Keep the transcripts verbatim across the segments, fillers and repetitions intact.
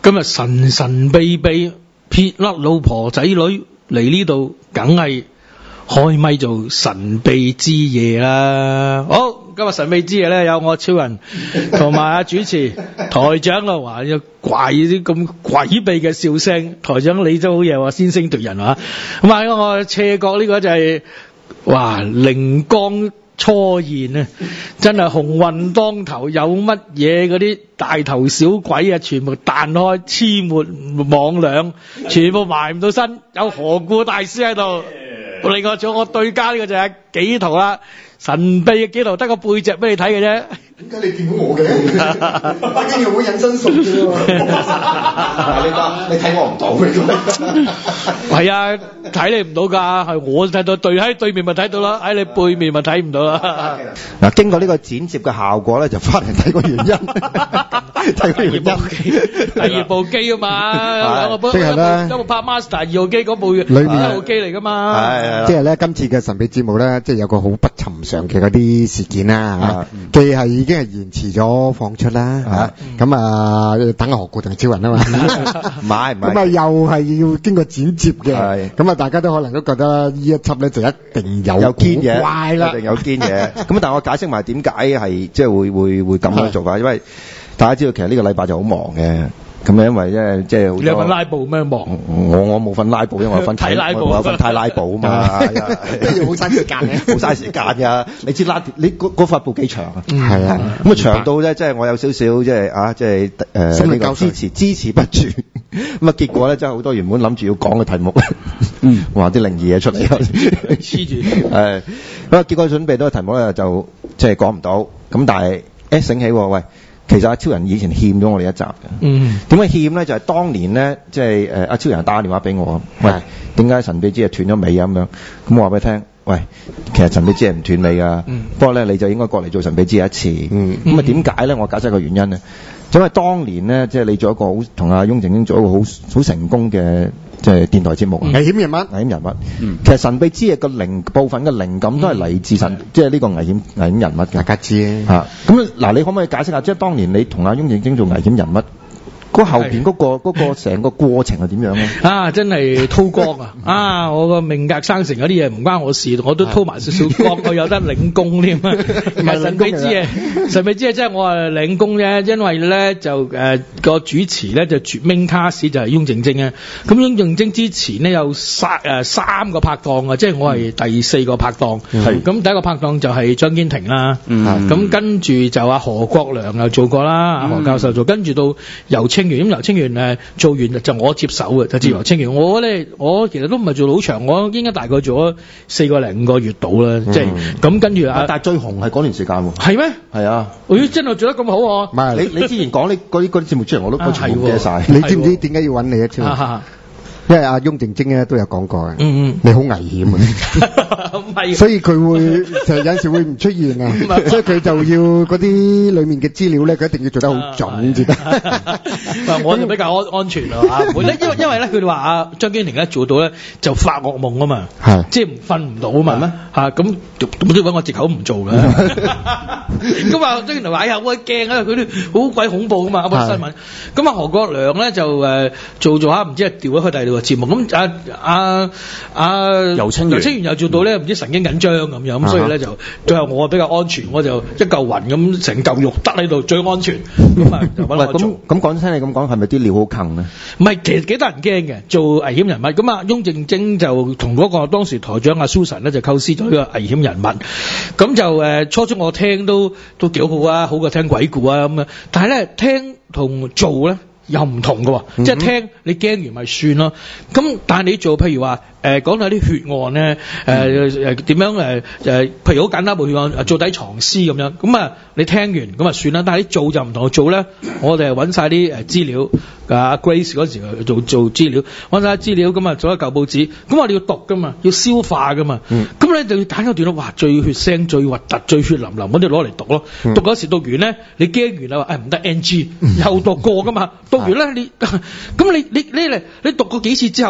今日神神秘秘撇甩老婆仔女嚟呢度，梗係開咪做神秘之夜啦！好，今日神秘之夜咧有我超人同埋阿主持台長啦，話要怪啲咁詭秘嘅笑聲。台長你都好嘢喎，先聲奪人啊！咁啊，我斜角呢個就係、是、哇靈光初現啊！真係鴻運當頭，有乜嘢嗰啲大頭小鬼啊，全部彈開，黐沒網兩，全部埋唔到身。有何故大師喺度。另外仲有我對家呢個就係紀陶啦，神秘嘅紀陶，得個背脊俾你睇嘅啫。 點解你見到我嘅？北京又會隱身術嘅喎。你得你睇我唔到嘅。 係啊，睇你唔到㗎，係我睇到，對喺對面咪睇到啦，喺你背面咪睇唔到啦。 嗱，經過呢個剪接嘅效果咧，就翻嚟睇個原因，睇個原因。 第二部機啊嘛，兩個部， 即係咧， 一部拍 Master 二號機，嗰部裏面一號機嚟㗎嘛。 係即係咧，今次嘅神秘節目咧，即係有個好不尋常嘅嗰啲事件啦嚇，既係已經係延遲咗放出啦嚇，咁啊等何故同超人啊嘛， 唔係唔係， 咁啊又係要經過剪接嘅，咁啊大家都可能都覺得呢一輯咧就一定有有堅嘢， 怪啦， 一定有堅嘢。咁但係我解釋埋點解係即係會會會咁樣做法，因為大家知道其實呢個禮拜就好忙嘅。咁啊，因為咧，即係好多。 你有份拉布咩忙？ 我我冇份拉布，因為我有份睇拉布，我有份睇拉布啊嘛，係啊， 都要好嘥時間嘅， 好嘥時間㗎。你知拉你嗰嗰塊布幾長啊？ 係啊， 咁啊長到咧，即係我有少少即係啊，即係誒呢個支持支持不住。咁啊結果咧，真係好多原本諗住要講嘅題目，嗯，話啲靈異嘢出嚟， 黐住。 誒，咁啊結果準備到嘅題目咧就即係講唔到。咁但係一醒起，喂。其實阿超人以前欠咗我哋一集嘅，嗯，點解欠咧？就係、是、當年咧，即係誒阿超人打電話俾我，喂，點解神秘之夜斷咗尾啊？咁樣，咁我話俾你聽，喂，其實神秘之夜唔斷尾㗎，嗯、不過咧你就應該過嚟做神秘之夜一次，嗯，咁啊點解咧？我解釋個原因咧，因為當年咧，即係你做一個好同阿翁靜晶做一個好好成功嘅。即係電台節目， 危險人物， 危險人物。嗯、其實神秘之夜嘅靈部分嘅靈感都係嚟自神，嗯、即係呢個危險危險人物。 大家知啊。 嚇，咁嗱，你可唔可以解釋下，即係當年你同阿翁靜晶做危險人物？嗰後邊嗰、嗰個嗰個成個過程係點樣咧？ 啊，真係韜光啊！啊，我個命格生成嗰啲嘢唔關我事，我都韜埋少少光，我有得領功添啊！唔係神秘之夜，神秘之夜即係我係領功啫，因為咧就誒個、呃、主持咧就絕命卡士就係翁靜晶啊。咁翁靜晶之前咧有三誒、呃、三個拍檔啊，即係我係第四個拍檔。係咁、嗯、第一個拍檔就係張堅庭啦。嗯。咁跟住就阿何國良又做過啦，阿、嗯、何教授做，跟住到游清源，咁游清源誒做完就我接手嘅，就接游清源。我咧我其實都唔係做到好長，我應該大概做咗四個零五個月到啦，即係咁跟住啊。 但係最紅係嗰段時間喎。 係咩？ 係啊。 咦，真係做得咁好喎！ 唔係你你之前講呢嗰啲嗰啲節目出嚟，我都我全部記晒。 你知唔知點解要揾你一次？因為阿翁靜晶咧都有講過嘅，嗯嗯，你好危險啊，唔係，所以佢會就有陣時會唔出現啊，所以佢就要嗰啲裡面嘅資料咧，佢一定要做得好準至得。 我就比較安安全啊，嚇，因為因為咧佢哋話阿張堅庭咧做到咧就發噩夢啊嘛，係，即係瞓唔到啊嘛，咩嚇咁咁都揾我藉口唔做嘅。咁啊張堅庭話：哎呀，我驚啊，佢啲好鬼恐怖啊嘛，嗰個新聞。咁啊何國良咧就誒做做下，唔知係調咗去第二度節目，咁啊啊啊游清源游清源又做到咧唔知神經緊張咁樣，咁所以咧就最後我比較安全，我就一嚿雲咁成嚿肉得喺度最安全，咁啊就揾我做。 咁講聽你咁講，係咪啲料好坑咧？ 唔係，其實幾得人驚嘅，做危險人物。咁啊翁靜晶就同嗰個當時台長阿 Susan 咧就構思咗呢個危險人物，咁就誒初初我聽都都幾好啊，好過聽鬼故啊咁啊，但係咧聽同做咧又唔同嘅，嗯、即係聽你驚完咪算咯。咁但係你做譬如話誒講下啲血案咧，誒誒點樣誒誒、呃，譬如好簡單部血案做底藏屍咁樣，咁啊你聽完咁啊算啦。但係你做就唔同，做咧我哋係揾晒啲誒資料，阿 Grace 嗰時做做資料，揾晒資料咁啊做一嚿報紙，咁我哋要讀噶嘛，要消化噶嘛，咁、嗯、你就要揀個段落，哇最血腥、最核突、最血淋淋嗰啲攞嚟讀咯。嗯、讀嗰時讀完咧，你驚完啦，誒唔得 N G， 又讀過噶嘛，讀完咧你咁你你你嚟你讀過幾次之後咧？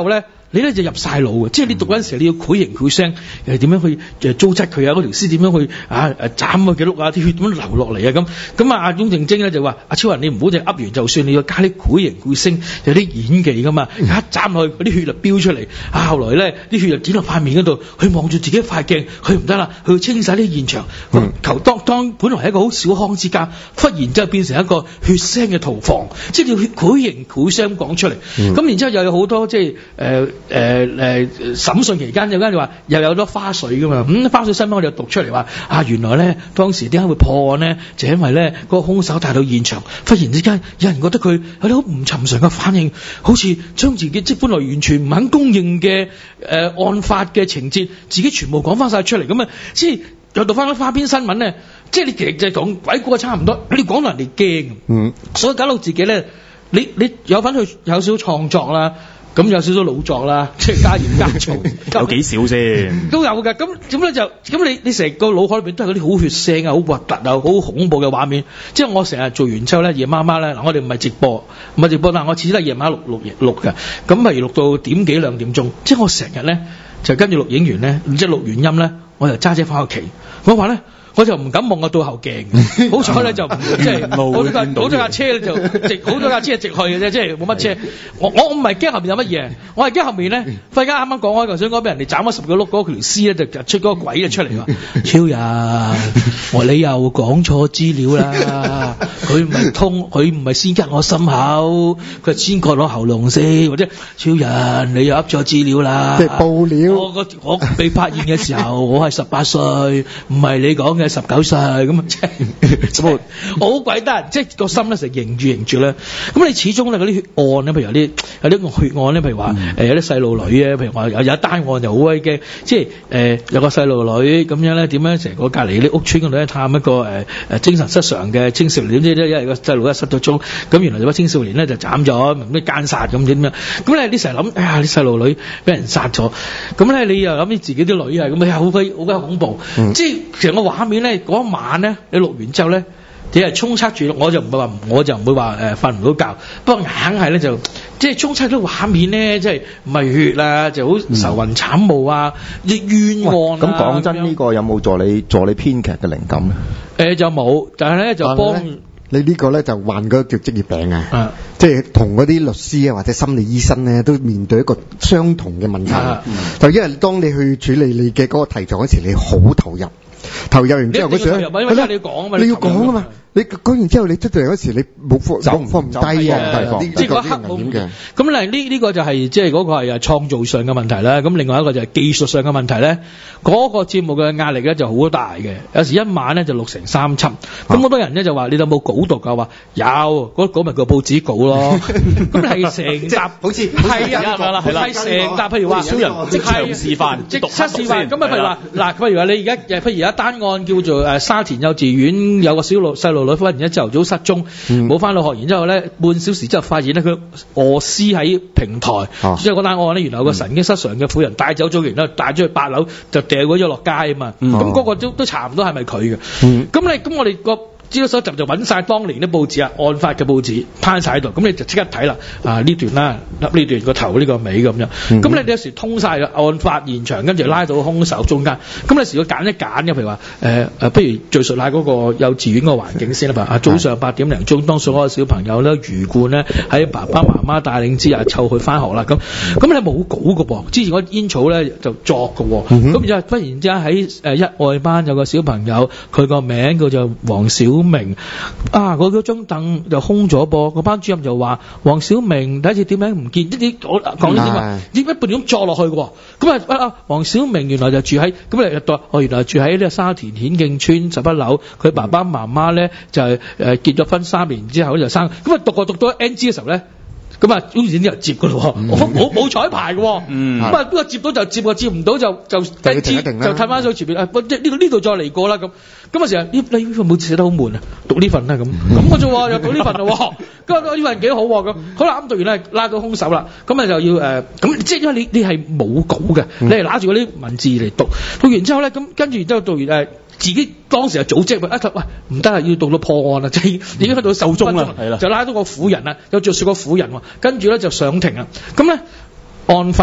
你咧就入晒腦嘅，即係你讀嗰陣時你要繪形繪聲，誒點樣去誒糟質佢啊？嗰條絲點樣去啊誒斬佢幾碌啊？啲血點樣流落嚟啊？咁咁啊，翁靜晶咧就話：阿超人你唔好就噏完就算，你要加啲繪形繪聲，有啲演技噶嘛，一斬落去嗰啲血就飆出嚟。啊，後來咧啲血就剪落塊面嗰度，佢望住自己一塊鏡，佢唔得啦，佢要清晒啲現場。咁、嗯、求當當本來係一個好小康之家，忽然之後變成一個血腥嘅屠房，即係要繪形繪聲講出嚟。咁、嗯、然之後又有好多即係誒誒誒審訊期間有間就話又有咗花絮噶嘛，咁、嗯、花絮新聞我哋就讀出嚟話啊，原來咧當時點解會破案呢？就因為咧嗰、那個兇手帶到現場，忽然之間有人覺得佢有啲好唔尋常嘅反應，好似將自己即係本來完全唔肯公認嘅誒、呃、案發嘅情節，自己全部講翻晒出嚟，咁啊即係又讀翻啲花邊新聞咧，即係你其實就係講鬼故差唔多，你講到人哋驚，嗯，所以搞到自己咧，你你有份去有少少創作啦。咁有少少老作啦，即係加鹽加醋， 有幾少先？ 都有㗎。咁咁咧就咁你你成個腦海裏邊都係嗰啲好血腥啊、好核突啊、好恐怖嘅畫面。即係我成日做完之後咧，夜媽媽咧嗱，我哋唔係直播，唔係直播，但係我次次都係夜晚錄錄錄嘅。咁譬如錄到點幾兩點鐘，即係我成日咧就跟住錄影完咧，即係錄完音咧，我就揸車翻屋企。我話咧。我就唔敢望我倒後鏡，好彩咧就唔即係好多架好多架車咧就直好多架車係直去嘅啫，即係冇乜車。我我唔係驚後面有乜嘢，我係驚後面咧。忽然間啱啱講開，頭先講俾人哋斬咗十個碌嗰條絲咧，就出嗰個鬼就出嚟話：超人，我你又講錯資料啦！佢唔係通，佢唔係先吉我心口，佢係先割我喉嚨先，或者超人你又噏錯資料啦！ 即係報料。 我個我被發現嘅時候，我係十八歲，唔係你講嘅十九歲咁啊，即係好鬼得人，即係個心咧成日凝住凝住咧。咁你始終咧嗰啲血案咧，譬如有啲有啲血案咧，譬如話誒、嗯呃、有啲細路女啊，譬如話有有一單案就好鬼驚，即係誒、呃、有個細路女咁樣咧，點樣成個隔離啲屋村嗰度咧探一個誒誒、呃、精神失常嘅青少年，點知咧因為個細路一失咗蹤，咁原來有個青少年咧就斬咗，咩奸殺咁點樣？咁咧你成日諗，哎呀啲細路女俾人殺咗，咁咧你又諗起自己啲女啊，咁啊好鬼好鬼恐怖，嗯、即係成個畫面咧嗰一晚咧，你錄完之後咧，你係充測住，我就唔會話，我就唔會話誒瞓唔到覺，不過硬係咧就即係充測啲畫面咧，即係唔係血啊，就好愁雲慘霧啊，啲、嗯、冤案啊。 咁講真，呢、呢個有冇助你助你編劇嘅靈感咧？ 誒、呃、就冇，但係咧就幫你呢個咧就患嗰個叫職業病啊，啊即係同嗰啲律師啊或者心理醫生咧都面對一個相同嘅問題，啊嗯、就因為當你去處理你嘅嗰個題材嗰時，你好投入。投入完之後嗰時咧，係啦，你要講啊嘛，你要講啊嘛，你講完之後你出到嚟嗰時，你冇放放唔放唔低啊， 即係嗰刻冇嘅。咁嚟呢呢個就係即係嗰個係創造上嘅問題啦。咁另外一個就係技術上嘅問題咧。嗰個節目嘅壓力咧就好大嘅，有時一晚咧就錄成三輯。咁好多人咧就話：你有冇稿讀㗎？話有，嗰稿咪個報紙稿咯。咁係成集，好似係啊，係啦，係成集。譬如話，小人即場示範，即刻示範。咁啊，譬如話嗱，譬如話你而家誒，譬如有一單案叫做誒沙田幼稚園有個小路細路女忽然間朝頭早失蹤，冇翻到學，然之後咧半小時之後發現咧佢餓屍喺平台。之後嗰單案咧，原來有個神經失常嘅婦人帶走咗，然之後帶咗去八樓就掉咗落街啊嘛，咁、嗯、嗰、那個都都查唔到係咪佢嘅，咁、嗯、你咁我哋個資料搜集就揾晒當年啲報紙啊，案發嘅報紙攤晒喺度，咁你就即刻睇啦，啊呢段啦，呢段個頭呢個尾咁樣，咁、嗯、你有時通晒嘅案發現場，跟住拉到兇手中間，咁你時要揀一揀嘅，譬如話誒誒，不如敘述下嗰個幼稚園個環境先啦，譬如啊早上八點零鐘，當所有小朋友咧魚貫咧喺爸爸媽媽帶領之下湊去翻學啦，咁咁你冇稿嘅噃，之前嗰煙草咧就作嘅，咁、嗯、然之後忽然之間喺誒一外班有個小朋友，佢個名叫做黃小明啊，嗰嗰張凳就空咗噃，個班主任就話黃小明第一次點名唔見，啲啲我講呢啲嘛，點解半點作落去嘅？咁啊啊黃小明原來就住喺咁嚟讀，哦原來住喺呢個沙田顯徑村十一樓，佢爸爸媽媽咧就係誒結咗婚三年之後就生，咁啊讀過讀到 N G 嘅時候咧。咁啊，好似啲人接噶咯，我冇冇彩排嘅，咁啊邊個接到就接，個接唔到就就跟住就褪翻上前邊啊！即係呢個呢度再嚟過啦咁。咁啊成日呢呢份冇寫得好悶啊，讀呢份啦咁。咁我就話又讀呢份咯，咁啊呢份幾好咁。好啦，咁讀完咧拉到兇手啦，咁啊就要誒咁，即係因為你你係冇稿嘅，你係揦住嗰啲文字嚟讀，讀完之後咧咁跟住之後讀完誒。自己當時就組織，一喂唔得啊，要到到破案啦，即係已經去到壽終啦，就拉到個婦人啦，有著數個婦人喎，跟住咧就上庭啦。咁咧案發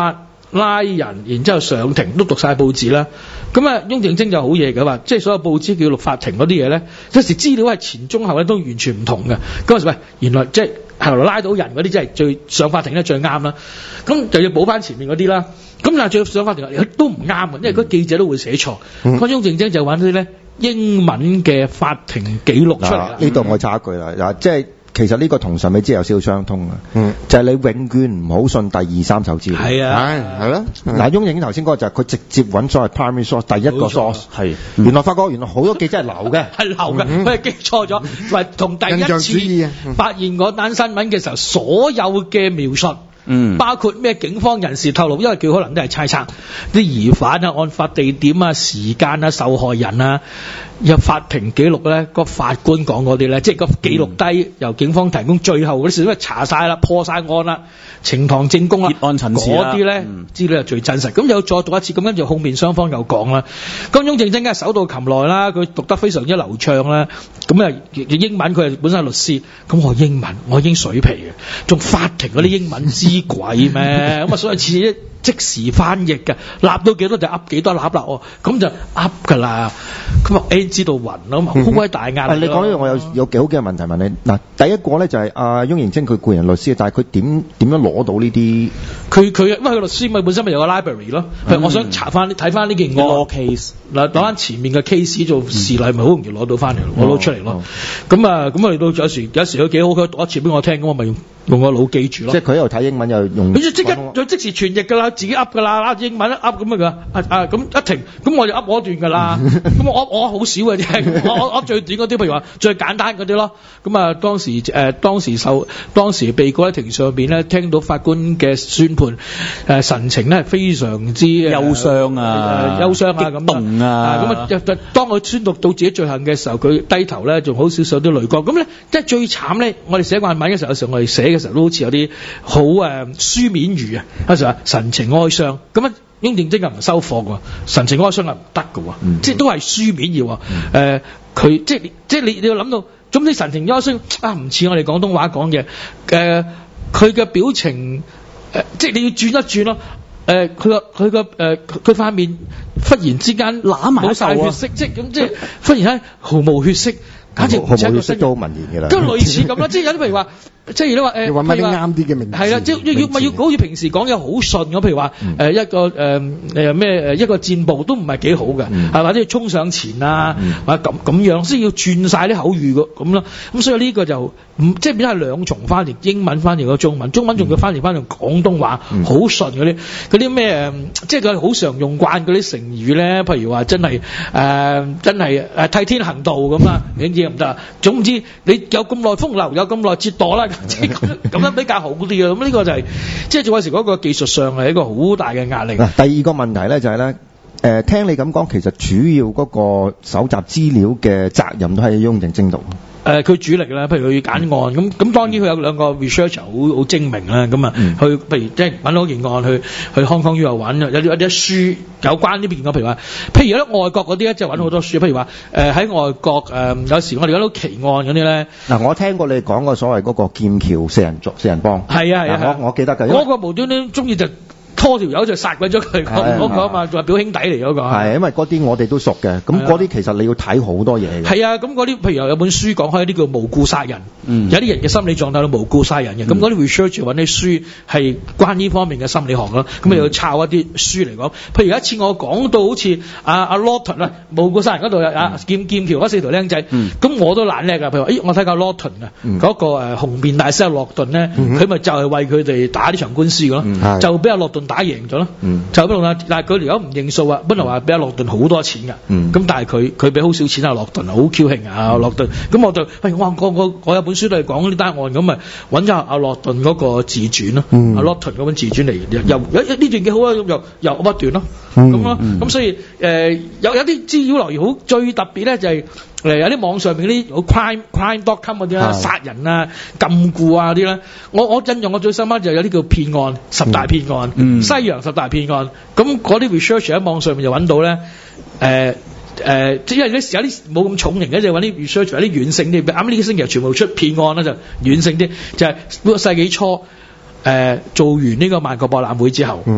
拉人，然之後上庭都讀晒報紙啦。咁啊，翁靜晶就好嘢嘅話，即係所有報紙記錄法庭嗰啲嘢咧，有時資料係前中後咧都完全唔同嘅。嗰陣時喂，原來即係後來拉到人嗰啲，即係最上法庭咧最啱啦。咁就要補翻前面嗰啲啦。咁但係最上法庭都唔啱嘅，因為嗰記者都會寫錯。嗰翁靜晶就揾啲咧英文嘅法庭記錄出嚟啦。 呢度我插一句啦，嗱，即係。其實呢個同上尾之有少少相通嘅，嗯，就係、是、你永遠唔好信第二三手資料。係啊，係係咯。嗱，翁靜晶頭先嗰個就係佢直接揾所謂 primary source 第一個 source， 係、嗯、原來發覺原來好多記者係流嘅，係流嘅，佢係記錯咗，同埋同第一次發現嗰單新聞嘅時候所有嘅描述。嗯，包括咩警方人士透露，因為佢可能都係猜測啲疑犯啊、案發地點啊、時間啊、受害人啊，有法庭記錄咧，個法官講嗰啲咧，即係個記錄低、嗯、由警方提供最後嗰啲事，因為查晒啦、破晒案啦、呈堂證供啦，結案陳詞嗰啲咧資料係最真實。咁又再讀一次，咁跟住控辯雙方又講啦。咁翁靜晶梗係手到擒來啦，佢讀得非常之流暢啦。咁啊英文佢係本身係律師，咁我英文我已經水皮嘅，仲法庭嗰啲英文知鬼咩？咁啊所以次次即時翻譯嘅，立到幾多就噏幾多立啦哦，咁就噏噶啦。咁啊 A 知道暈咯，好鬼大壓力。你講呢個我有有幾好幾個問題問你。嗱，第一個咧就係阿翁靜晶佢僱人律師，但係佢點點樣攞到呢啲？佢佢因為佢律師咪本身咪有個 library 咯。譬如我想查翻睇翻呢件案 case， 嗱攞翻前面嘅 case 做事例，咪好容易攞到翻嚟，攞到出嚟咯。咁啊咁啊到有時有時佢幾好，佢讀一次俾我聽，咁我咪用用個腦記住咯。即係佢又睇英文又用。佢就即刻就即時傳譯㗎啦，自己噏㗎啦，英文噏咁啊啊啊咁一停，咁我就噏我段㗎啦。咁我我好少嘅啫，我我噏最短嗰啲，譬如話最簡單嗰啲咯。咁啊當時誒、呃、當時受當時被告喺庭上邊咧，聽到法官嘅宣判，誒、呃、神情咧係非常之憂傷啊，憂傷啊，咁動啊。咁啊、呃、當佢宣讀到自己罪行嘅時候，佢低頭咧仲好少少啲淚光。咁咧即係最慘咧，我哋寫慣文嘅時候，有時候我哋寫嘅時候都好似有啲好誒書面語啊，有時話神情哀傷咁啊。翁靜晶又唔收貨喎，神情哀傷係唔得嘅喎，嗯、即係都係書面要喎。誒佢即係即係你你要諗到，總之神情哀傷啊，唔似我哋廣東話講嘅。誒佢嘅表情誒、呃，即係你要轉一轉咯。誒佢個佢個誒佢塊面忽然之間攬埋冇晒血色，即係咁即係忽然間毫無血色。簡直唔似一個聲都好文言嘅啦，都類似咁啦，即係有啲譬如話，即係如果話誒，你揾乜啲啱啲嘅名字，係啦，即係要要咪要好似平時講嘢好順咁，譬如話誒、嗯呃、一個誒誒咩誒一個箭步都唔係幾好嘅，係、嗯、或者要衝上前啊，嗯、或者咁咁樣先要轉晒啲口語嘅咁咯，咁所以呢個就唔即係變咗係兩重翻譯，英文翻譯個中文，中文仲要翻譯翻用廣東話，好、嗯、順嗰啲嗰啲咩誒，即係佢好常用慣嗰啲成語咧，譬如話真係誒、呃、真係誒替天行道咁啊，你知唔得？總之你有咁耐風流，有咁耐折墮啦，即係咁咁樣比較好啲嘅。咁呢個就係、是、即係做嗰時嗰個技術上係一個好大嘅壓力。嗱， 第二個問題咧就係、是、咧，誒、呃、聽你咁講，其實主要嗰個搜集資料嘅責任都係翁靜晶度。誒、呃、佢主力啦，譬如佢要揀案，咁咁當然佢有兩個 researcher 好好精明啦，咁啊、嗯、去譬如即係揾到件案去去康康 U 又揾，有啲有啲書有關呢邊嘅，譬如話，譬如有啲外國嗰啲咧，即係揾好多書，譬如話誒喺外國誒、呃、有時我哋揾到奇案嗰啲咧。嗱，我聽過你講過所謂嗰個劍橋四人組四人幫。係啊係啊，我我記得㗎。嗰、那個無端端中意就拖條友就殺鬼咗佢嗰個啊嘛，仲係表兄弟嚟嗰個。係因為嗰啲我哋都熟嘅，咁嗰啲其實你要睇好多嘢嘅。係啊，咁嗰啲譬如有本書講開啲叫無故殺人，嗯、有啲人嘅心理狀態都無故殺人嘅，咁嗰啲 research 揾啲書係關呢方面嘅心理學咯，咁、嗯、你要抄一啲書嚟講。譬如有一次我講到好似阿阿 Lawton 啊，無故殺人嗰度啊劍劍橋嗰四條僆仔，咁、嗯、我都懶叻㗎。譬如話，誒我睇下 Lawton 啊，嗰個誒雄辯大師阿洛頓咧，佢咪就係為佢哋打呢場官司㗎咯，嗯、就俾阿洛頓打贏咗咯，嗯、就俾阿但係佢如果唔認數啊，本來話俾阿洛頓好多錢㗎，咁、嗯、但係佢佢俾好少錢阿洛頓，好 Q 興啊洛頓，咁我就喂我我我我有本書都係講呢單案，咁咪揾咗阿洛頓嗰個自傳咯，阿洛頓嗰本自傳嚟，又有呢段幾好啊，又又噏一段咯，咁咯，咁所以誒、呃、有有啲資料來源好最特別咧就係、是。誒有啲網上面嗰啲好 crime crime dot com 嗰啲啦，殺人啊、禁錮啊啲咧，我我印象我最深刻就有啲叫騙案十大騙案，嗯、西洋十大騙案，咁嗰啲 research 喺網上面就揾到咧，誒、呃、誒，即、呃、係因為有啲冇咁重型嘅，就揾啲 research 有啲軟性啲，啱呢個星期全部出騙案啦，就軟性啲，就係、是、嗰個世紀初誒、呃、做完呢個萬國博覽會之後。嗯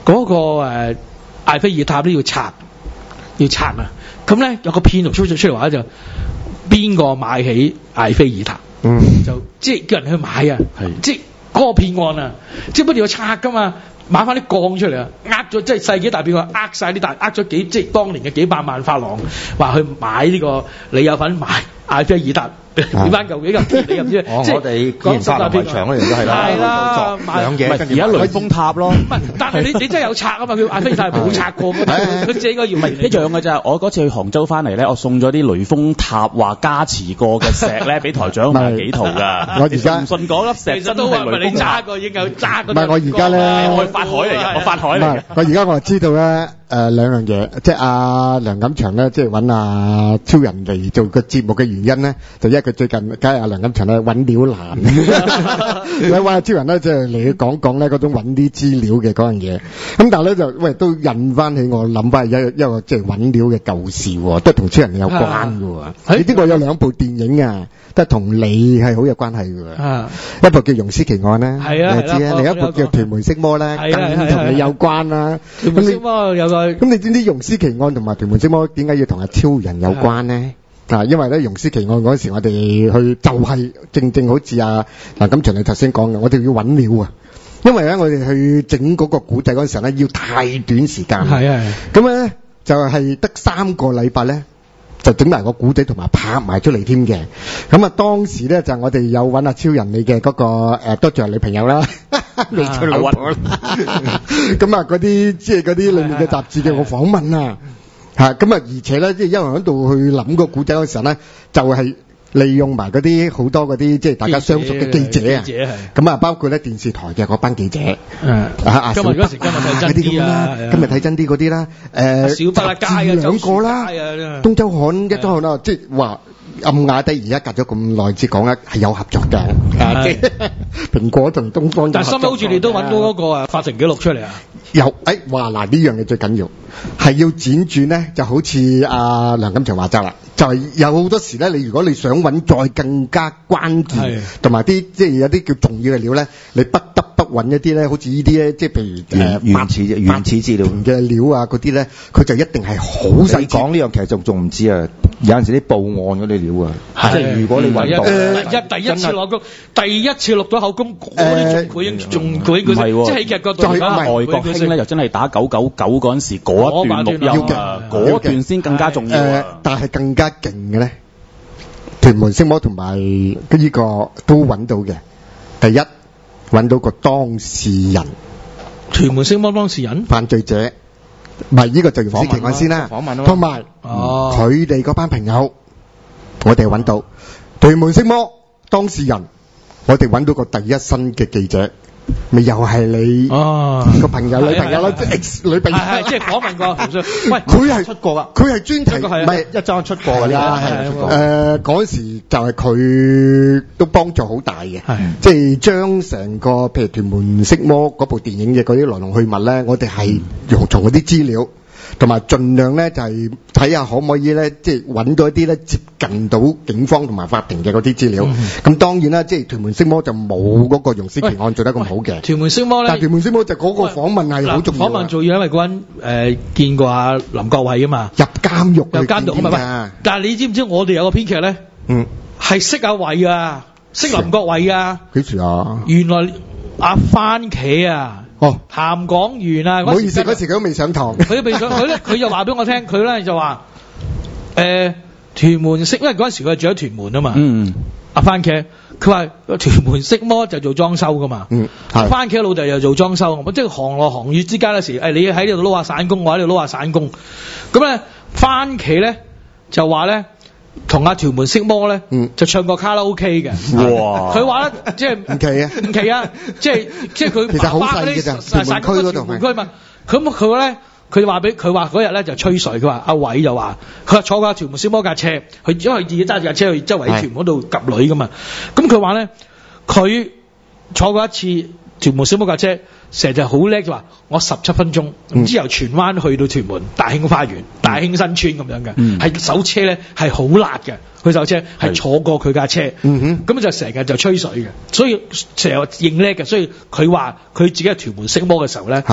嗰、那個誒、呃、艾菲爾塔都要拆，要拆啊！咁咧有個騙局出咗出嚟話就邊個買起艾菲爾塔？嗯，就即係叫人去買啊！係，即係嗰個騙案啊！即係不斷要拆噶嘛，買翻啲鋼出嚟啊！呃咗即係世紀大騙案，呃晒啲大，呃咗幾即係當年嘅幾百萬法郎，話去買呢、這個你有份買艾菲爾塔。俾翻嚿幾嚿你又唔知，即係我哋講十大片場嗰樣都係啦， 係啦， 兩嘢， 而家雷峰塔咯， 唔係，但係你你真係有拆啊嘛？佢艾菲爾塔係冇拆過嘅，佢自己應該要唔係一樣嘅啫。我嗰次去杭州翻嚟咧，我送咗啲雷峰塔話加持過嘅石咧，俾台長唔係幾圖㗎。我而家唔信嗰粒石真係雷峰塔。你揸過已經有揸過。 唔係我而家咧， 我法海嚟嘅，我法海嚟嘅。 我而家我就知道咧。誒兩樣嘢，即係阿梁錦祥咧，即係揾阿超人嚟做個節目嘅原因咧，就因為佢最近梗係阿梁錦祥咧揾料難，你揾阿超人咧即係嚟講講咧嗰種揾啲資料嘅嗰樣嘢。咁但係咧就喂都引翻起我諗翻一一個即係揾料嘅舊事喎，都係同超人有關嘅喎。你知我有兩部電影啊，都係同你係好有關係嘅喎。一部叫《溶屍奇案》啦， 係啊， 你知啊，另一部叫《屯門色魔》咧，更同你有關啦。 屯門色魔有個。 咁你知唔知《溶屍奇案》同埋《屯門色魔》點解要同阿超人有關呢？啊，因為咧《溶屍奇案》嗰時我哋去就係、是、正正好似阿嗱咁長你頭先講嘅，我哋要揾料啊！因為咧我哋去整嗰個古仔嗰陣時咧要太短時間，係係。咁咧就係得三個禮拜咧。就整埋個古仔同埋拍埋出嚟添嘅，咁啊當時咧就我哋有揾阿超人你嘅嗰、那個誒多謝女朋友啦，你做老婆啦，咁啊嗰啲即係嗰啲裏面嘅雜誌嘅我訪問啊，嚇咁啊而且咧即係因為喺度去諗個古仔嗰時候咧，就係、是。利用埋嗰啲好多嗰啲即係大家相熟嘅記者啊，咁啊包括咧電視台嘅嗰班記者，啊啊今日嗰時今日睇真啲啦，今日睇真啲嗰啲啦，誒小巴拉街啊兩個啦，東周刊一周刊啦，即係話暗啞底而家隔咗咁耐至講咧係有合作嘅，蘋果同東方。但係收尾好似你都揾到嗰個啊法庭記錄出嚟啊？有誒話嗱呢樣嘢最緊要係要輾轉咧，就好似阿梁錦祥話齋啦。就係有好多時咧，你如果你想揾再更加關鍵同埋啲即係有啲叫重要嘅料咧，你不得不揾一啲咧，好似呢啲咧，即係譬如原原始原始資料嘅料啊嗰啲咧，佢就一定係好細講呢樣，其實仲仲唔知啊！有陣時啲報案嗰啲料啊，即係如果你揾到一第一次攞工，第一次錄到口供嗰啲仲佢應仲佢應佢即係戲劇嗰度外國興咧，就真係打九九九嗰陣時嗰一段錄音啊，嗰段先更加重要啊！ 但係更加勁嘅咧，屯門色魔同埋呢個都揾到嘅。第一揾到個當事人， 屯門色魔當事人， 犯罪者，唔係呢個就用屍奇案先啦，訪問同埋佢哋嗰班朋友，我哋揾到屯門色魔當事人，我哋揾到個第一身嘅記者。咪又係你個朋友女朋友啦，即係 X 女朋友， 係即係訪問過。 喂，佢係出過噶，佢係專題，唔係一周出過㗎啦。 誒嗰時就係佢都幫助好大嘅，即係將成個譬如屯門色魔嗰部電影嘅嗰啲來龍去脈咧，我哋係用從嗰啲資料。同埋盡量咧就係睇下可唔可以咧，即係揾到一啲咧接近到警方同埋法庭嘅嗰啲資料。咁、嗯、當然啦，即係屯門色魔就冇嗰個溶屍奇案做得咁好嘅。屯門色魔咧，但係屯門色魔就嗰個訪問係好重要。訪問做嘢，因為嗰陣誒見過阿林國偉啊嘛，入監獄入監獄啊嘛。但係你知唔知我哋有個編劇咧？嗯，係識阿偉啊，識林國偉啊。幾時啊？原來阿番茄啊。哦，鹹港園啊！唔好意思，嗰時佢都未上堂。佢都未上，佢咧佢就話俾我聽，佢咧就話誒屯門色，因為嗰陣時佢住喺屯門啊嘛。嗯。阿番茄，佢話屯門色魔就做裝修噶嘛。嗯。番茄老豆又做裝修，即係行內行業之間嗰時，誒你喺呢度撈下散工，我喺度撈下散工。咁咧，番茄咧就話咧。同阿屯門色魔咧，嗯、就唱過卡拉 OK 嘅。哇！佢話咧，即係唔奇啊，唔奇啊，即係即係佢其實好細嘅咋，屯門區嗰度屯門區嘛。咁佢咧，佢話俾佢話嗰日咧就吹水，佢話阿偉就話，佢話坐過屯門色魔架車，佢因為自己揸住架車去周圍屯門嗰度夾女噶嘛。咁佢話咧，佢坐過一次屯門色魔架車。成日就好叻就話，我十七分鐘，唔知由荃灣去到屯門大興花園、大興新村咁樣嘅，係手車咧係好辣嘅，佢手車係坐過佢架車，咁就成日就吹水嘅，所以成日認叻嘅，所以佢話佢自己係屯門色魔嘅時候咧，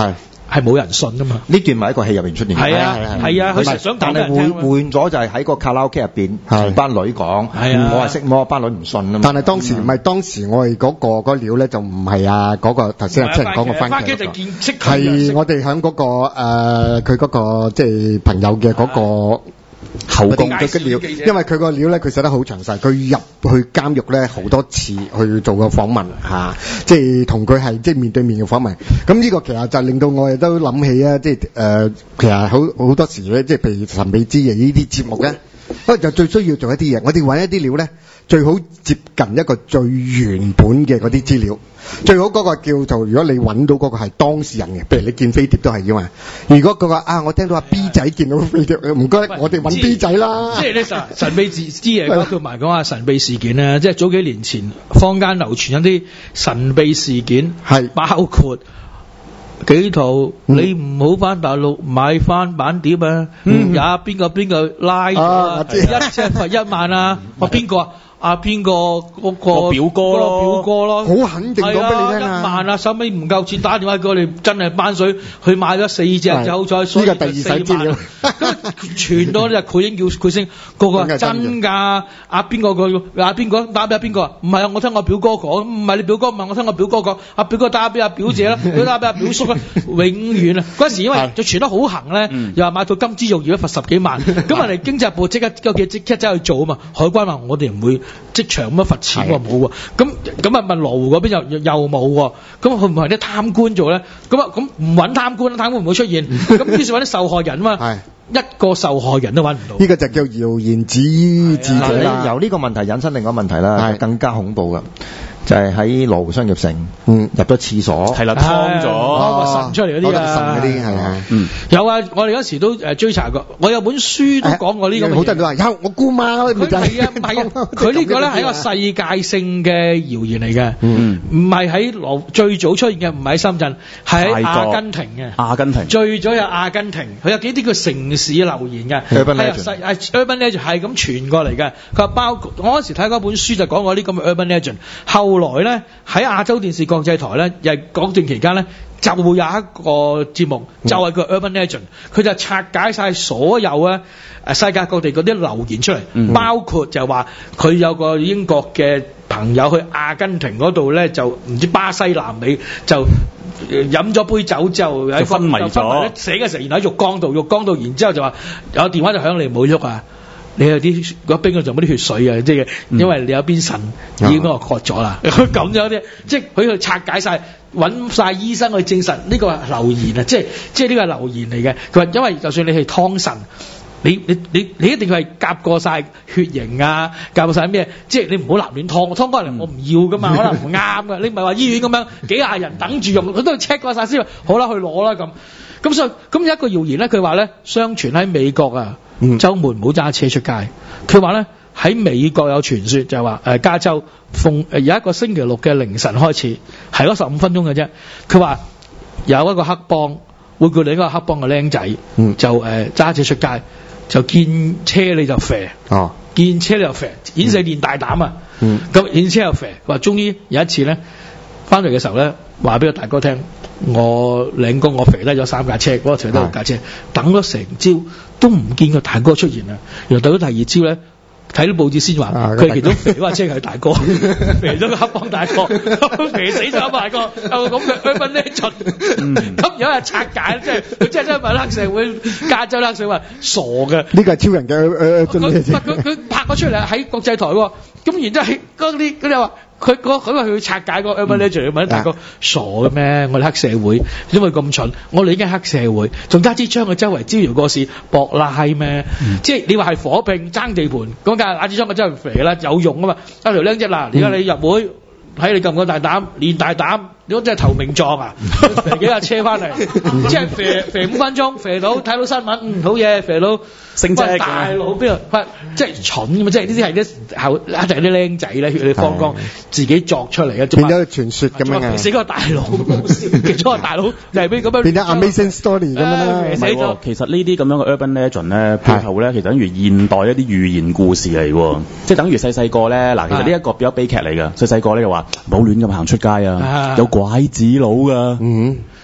係冇人信㗎嘛。 呢段咪喺個戲入邊出現嘅。 係啊係啊，佢成日想講俾人聽。 但係換換咗就係喺個卡拉 OK 入邊同班女講，我係識摸，班女唔信啊嘛。 但係當時唔係當時我哋嗰個嗰料咧就唔係啊嗰個頭先阿七人講個番茄，係我哋喺嗰個誒佢嗰個即係朋友嘅嗰個。口供佢嘅料，因為佢個料咧，佢寫得好詳細。佢入去監獄咧好多次去做個訪問嚇、啊，即係同佢係即係面對面嘅訪問。咁呢個其實就令到我哋都諗起啊，即係誒、呃，其實好好多時咧，即係譬如神秘之夜呢啲節目咧，不過就最需要做一啲嘢，我哋揾一啲料咧，最好接近一個最原本嘅嗰啲資料。最好嗰個叫做，如果你揾到嗰個係當事人嘅，譬如你見飛碟都係嘅嘛。如果嗰個啊，我聽到阿 B 仔見到飛碟，唔該，我哋揾 B 仔啦。 即係咧神神秘之之夜包括埋講下神秘事件咧，即係早幾年前坊間流傳一啲神秘事件，係包括幾套、嗯、你唔好翻大陸買翻版碟啊，嗯、也邊個邊個拉咗啊，一隻罰一萬啊，話邊個啊？啊邊個嗰個表哥咯， 表哥咯， 好肯定講俾你聽啊！ 一萬啊，收尾唔夠錢打電話叫我哋真係班水去買咗四隻就好彩，所以呢個第二手資料， 咁傳到咧佢已經叫佢聲，個個真㗎，阿邊個個阿邊個打俾阿邊個啊？唔係啊，我聽我表哥講，唔係你表哥，唔係我聽我表哥講，阿表哥打俾阿表姐啦，佢打俾阿表叔啦，永遠啊！嗰時因為就傳得好行咧，又話買到金枝玉葉罰十幾萬，咁人哋經濟部即刻有幾即刻走去做啊嘛，海關話我哋唔會。即場咁樣罰錢喎冇喎，咁咁啊問羅湖嗰邊又又冇喎，咁會唔會係啲貪官做咧？咁啊咁唔揾貪官，貪官唔會出現，咁於是揾啲受害人啊嘛，一個受害人都揾唔到。 呢個就叫謠言止於智者啦。 由呢個問題引申另外一個問題啦，更加恐怖㗎。就係喺羅湖商業城，嗯，入咗廁所， 係啦，劏咗， 攞個腎出嚟嗰啲啊， 腎嗰啲係啊，嗯， 有啊，我哋嗰時都誒追查過，我有本書都講過呢個， 好多人都話有，我姑媽， 佢係啊，係啊，佢呢個咧係一個世界性嘅謠言嚟嘅，嗯，唔係喺羅最早出現嘅，唔係喺深圳，係喺阿根廷嘅， 阿根廷最早有阿根廷，佢有幾啲叫城市流言嘅 ，urban legend， 係 urban legend 係咁傳過嚟嘅，佢話包括我嗰時睇嗰本書就講過呢咁嘅 urban legend，後來咧喺亞洲電視國際台咧，又係嗰段期間咧，就會有一個節目，就係個 Urban Legend，佢就拆解晒所有咧誒世界各地嗰啲流言出嚟，嗯、包括就話佢有個英國嘅朋友去阿根廷嗰度咧，就唔知巴西南美就飲咗杯酒之後喺昏迷咗， 死嘅時候然後喺浴缸度，浴缸度然之後就話有電話就響你唔好喐啊！你有啲嗰冰嗰度冇啲血水啊，即係因為你有邊腎已經俾我割咗啦，咁樣啲，即係佢去拆解晒，揾晒醫生去證實呢個係流言啊，即係即係呢個係流言嚟嘅。佢話因為就算你係湯腎，你你你你一定係夾過晒血型啊，夾過晒咩？即係你唔好立亂湯，湯過嚟我唔要噶嘛，可能唔啱噶。你唔係話醫院咁樣幾廿人等住用，佢都要 check 過晒先，好啦去攞啦咁。咁所以咁有一個謠言咧，佢話咧，相傳喺美國啊。嗯、週末唔好揸車出街。佢話咧喺美國有傳說就係話誒加州逢誒有一個星期六嘅凌晨開始係嗰十五分鐘嘅啫。佢話有一個黑幫會叫另一個黑幫嘅僆仔，嗯、就誒揸、呃、車出街，就見車你就肥，哦，見車你就肥，顯示練大膽啊。咁見、嗯、車又肥，佢話終於有一次咧翻嚟嘅時候咧，話俾個大哥聽。我領工我肥低咗三架車，嗰、那個肥低六架車，等咗成朝都唔見個大哥出現啊！然後到咗第二朝咧，睇到報紙先話佢見到肥嗰架車係大哥，肥咗個黑幫大哥，肥死咗大哥，有咁嘅 urban legend。咁有人拆解，即係佢真係真係問黑社會加州黑社會話傻嘅。呢個係超人嘅誒， 佢佢佢拍咗出嚟喺國際台喎，咁然之後喺嗰啲嗰啲話。佢嗰佢話佢要拆解個 urban legend，問大哥傻嘅咩？我哋黑社會點會咁蠢？我哋已經係黑社會，仲加之將佢周圍招搖過市博拉咩？嗯、即係你話係火拼爭地盤，講緊阿志昌佢真係肥啦，有用啊嘛！一條僆仔嗱，而家你入會睇你夠唔夠大膽，練大膽。如果真係投名狀啊，肥幾架車翻嚟，即係肥肥五分鐘，肥到睇到新聞，嗯好嘢，肥到升職大佬邊度？喂，即係蠢㗎嘛！即係呢啲係啲後一定係啲僆仔咧，血氣方剛，自己作出嚟嘅，變咗傳說咁樣嘅。 死個大佬，其中個大佬就係俾咁樣變咗 Amazing Story 咁樣啦。 唔係喎，其實呢啲咁樣嘅 Urban Legend 咧，背後咧其實等於現代一啲寓言故事嚟喎，即係等於細細個咧嗱，其實呢一個比較悲劇嚟㗎。細細個咧就話唔好亂咁行出街啊，有拐子佬噶，嗯，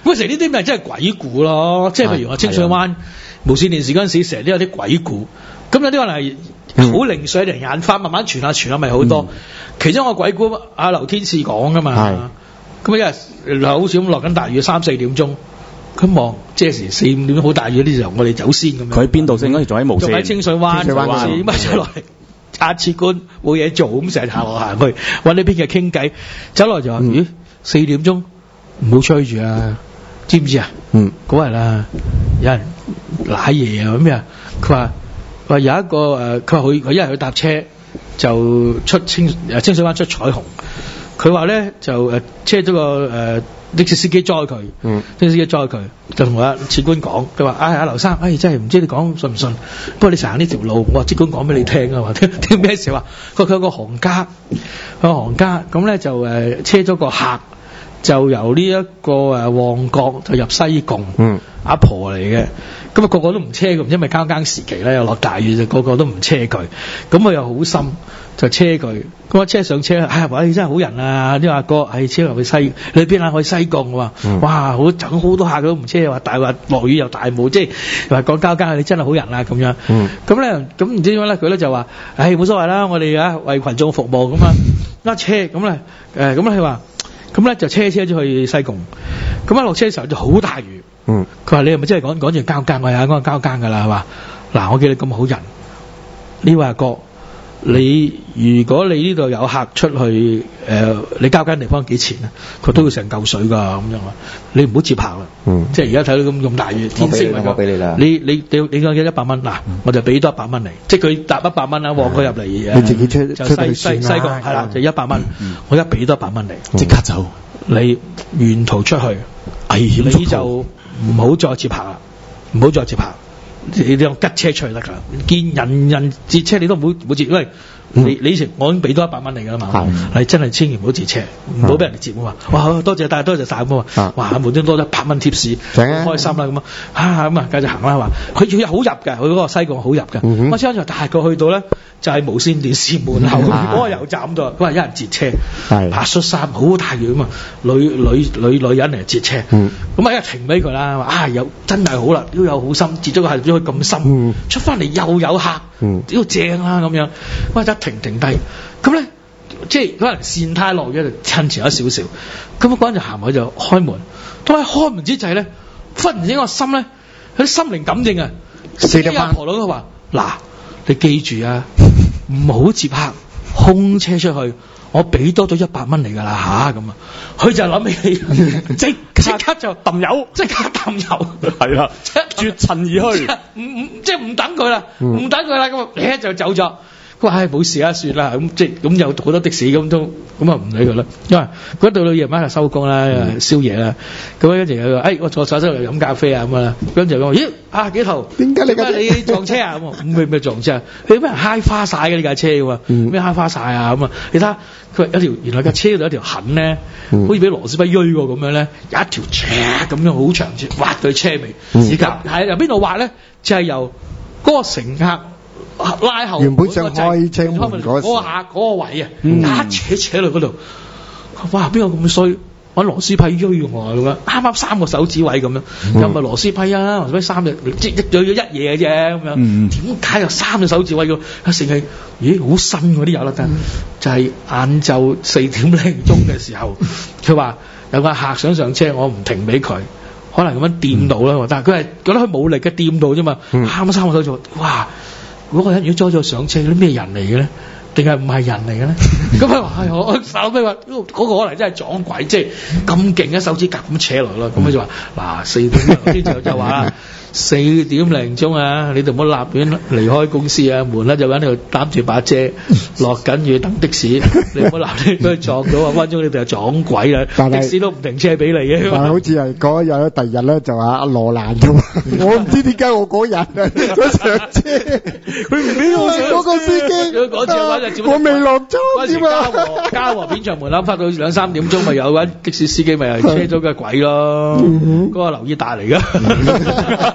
咁成呢啲咪真係鬼故咯，即係譬如話清水灣無線電視嗰陣時，成日都有啲鬼故，咁有啲可能係好零碎嚟眼花，慢慢傳下傳下咪好多。嗯、其中一個鬼故阿劉天賜講噶嘛，咁一日好似咁落緊大雨，三四點鐘，佢望即係時四五點鐘好大雨啲時候，我哋走先咁樣。佢喺邊度先？嗰時仲喺無線，仲喺清水灣，清水灣點解出來？阿次官冇嘢做咁，成日行落行去揾呢邊嘅傾偈，走落就話：咦，四點鐘唔好吹住啊！知唔知啊？嗯，嗰日啊，有人瀨嘢啊咁啊！佢話話有一個誒，佢話佢佢一日去搭車就出清誒清水灣出彩虹。佢話咧就誒車咗個誒的士司機載佢，嗯，的士司機載佢就同阿次官講，佢話：唉，阿劉生，唉，真係唔知你講信唔信？不過你成日行呢條路，我話即管講俾你聽啊嘛。聽咩事話？佢佢有個行家，個行家咁咧就誒車咗個客。就由呢一個誒旺角就入西貢，嗯，阿婆嚟嘅，咁啊個個都唔車佢，因為交更時期咧又落大雨，就個個都唔車佢，咁佢又好心就車佢，咁啊車上車，唉、哎，話你真係好人啊，啲阿哥，唉、哎，車落去西，你去邊啊？去西貢喎，嗯、哇，好整好多客佢都唔車，話大話落雨又大霧，即係話講交更，你真係好人啊咁樣，嗯，咁咧，咁唔知點解咧，佢咧就話，唉、哎，冇所謂啦，我哋啊為群眾服務咁啊，一車咁咧，誒，咁咧佢話。咁咧就車車咗去西貢，咁一落車嘅時候就好大雨。嗯，佢話你係咪真係講講住交更？我係講交更㗎啦，係嘛？嗱，我見你咁好人，呢位阿哥，你如果你呢度有客出去，誒、呃，你交更地方幾錢啊？佢都要成嚿水㗎咁樣啊！你唔好接客啦。嗯，即係而家睇到咁咁大雨，天色咪俾你啦。你你你你講幾一百蚊嗱，嗯、我就俾多一百蚊嚟，即係佢搭一百蚊啦，旺佢入嚟誒，你自己出就西西西貢係啦，就一百蚊，嗯、我而家俾多一百蚊嚟，即、嗯、刻走。你沿途出去危險，你就唔好再接客啦，唔好再接客。你用吉車出去得㗎，見人人截車你都唔好唔好截，因為你你以前我已經俾多一百蚊你㗎啦嘛，你真係千祈唔好截車，唔好俾人哋截啊嘛。哇，多謝大多謝晒咁啊！哇，無端多咗一百蚊貼士，好開心啦咁啊！啊咁啊，繼續行啦話，佢佢好入嘅，佢嗰個西貢好入嘅。我先就大概去到咧，就係無線電視門口嗰個油站度，佢話有人截車，白恤衫好大雨啊嘛，女女女女人嚟截車，咁啊一停俾佢啦，啊有真係好啦，都有好心截咗個係。咁深、嗯、出翻嚟又有客，屌、嗯、正啦、啊、咁樣，哇一停停低，咁咧即係可能跣胎落咗就趁前咗少少，咁啊嗰陣就行去就開門，當喺開門之際咧，忽然之間個心咧有啲心靈感應啊，四隻阿婆佬佢話：嗱，你記住啊，唔好接客，空車出去。我俾多咗一百蚊嚟㗎啦吓咁啊！佢就諗起即即刻就抌油，即刻抌油，係啦，絕塵而去，唔唔即係唔等佢啦，唔、嗯、等佢啦，咁啊，一就走咗。佢話：唉，冇事啊，算啦，咁即係咁有好多的士咁都咁啊唔理佢啦，因為嗰度到夜晚就收工啦，嗯、宵夜啦，咁跟住又話：哎，我坐坐車嚟飲咖啡啊咁啊，跟住講：咦啊幾頭？點解你你撞車啊？咁咩咩撞車啊？你俾人揩花晒嘅呢架車喎，咩揩花晒啊？咁啊，你睇下佢話有條原來架車度有條痕咧，好似俾螺絲批鋥過咁樣咧，有一條斜咁樣好長條挖對車尾，指甲係由邊度挖咧？就係、是、由嗰個乘客。拉後原本想開車門嗰下嗰個位啊，一、嗯、扯扯落嗰度，哇！邊個咁衰揾螺絲批鋥我咁樣，啱啱三個手指位咁樣，嗯、又唔係螺絲批啊，螺絲批三隻，即係鋥咗一嘢嘅啫咁樣，點解有三隻手指位嘅？成係咦好新嗰啲有得得，就係晏晝四點零鐘嘅時候，佢話有個客想上車，我唔停俾佢，可能咁樣掂到啦，嗯、但係佢係覺得佢冇力嘅掂到啫嘛，啱啱、嗯、三個手指位，哇！嗰個人如果裝咗上車，嗰啲咩人嚟嘅咧？定係唔係人嚟嘅咧？咁佢話係我手尾話嗰個可能真係撞鬼，即係咁勁嘅手指甲咁扯落咯。咁佢就話嗱四點之後就話啦，四點零鐘啊，你哋唔好立亂離開公司啊，門咧就喺度擔住把遮，落緊雨等的士，你唔好立亂俾佢撞到啊！分鐘你哋就撞鬼啦，的士都唔停車俾你嘅。 但係好似係嗰日咧，第二日咧就話阿羅蘭啫嘛，我唔知點解我嗰日啊上車，佢唔俾我上嗰個司機，我未落車添啊！ 嘉禾片場門口翻到兩三點鐘，咪有位的士司機咪係車咗個鬼咯，嗰個劉以達嚟噶。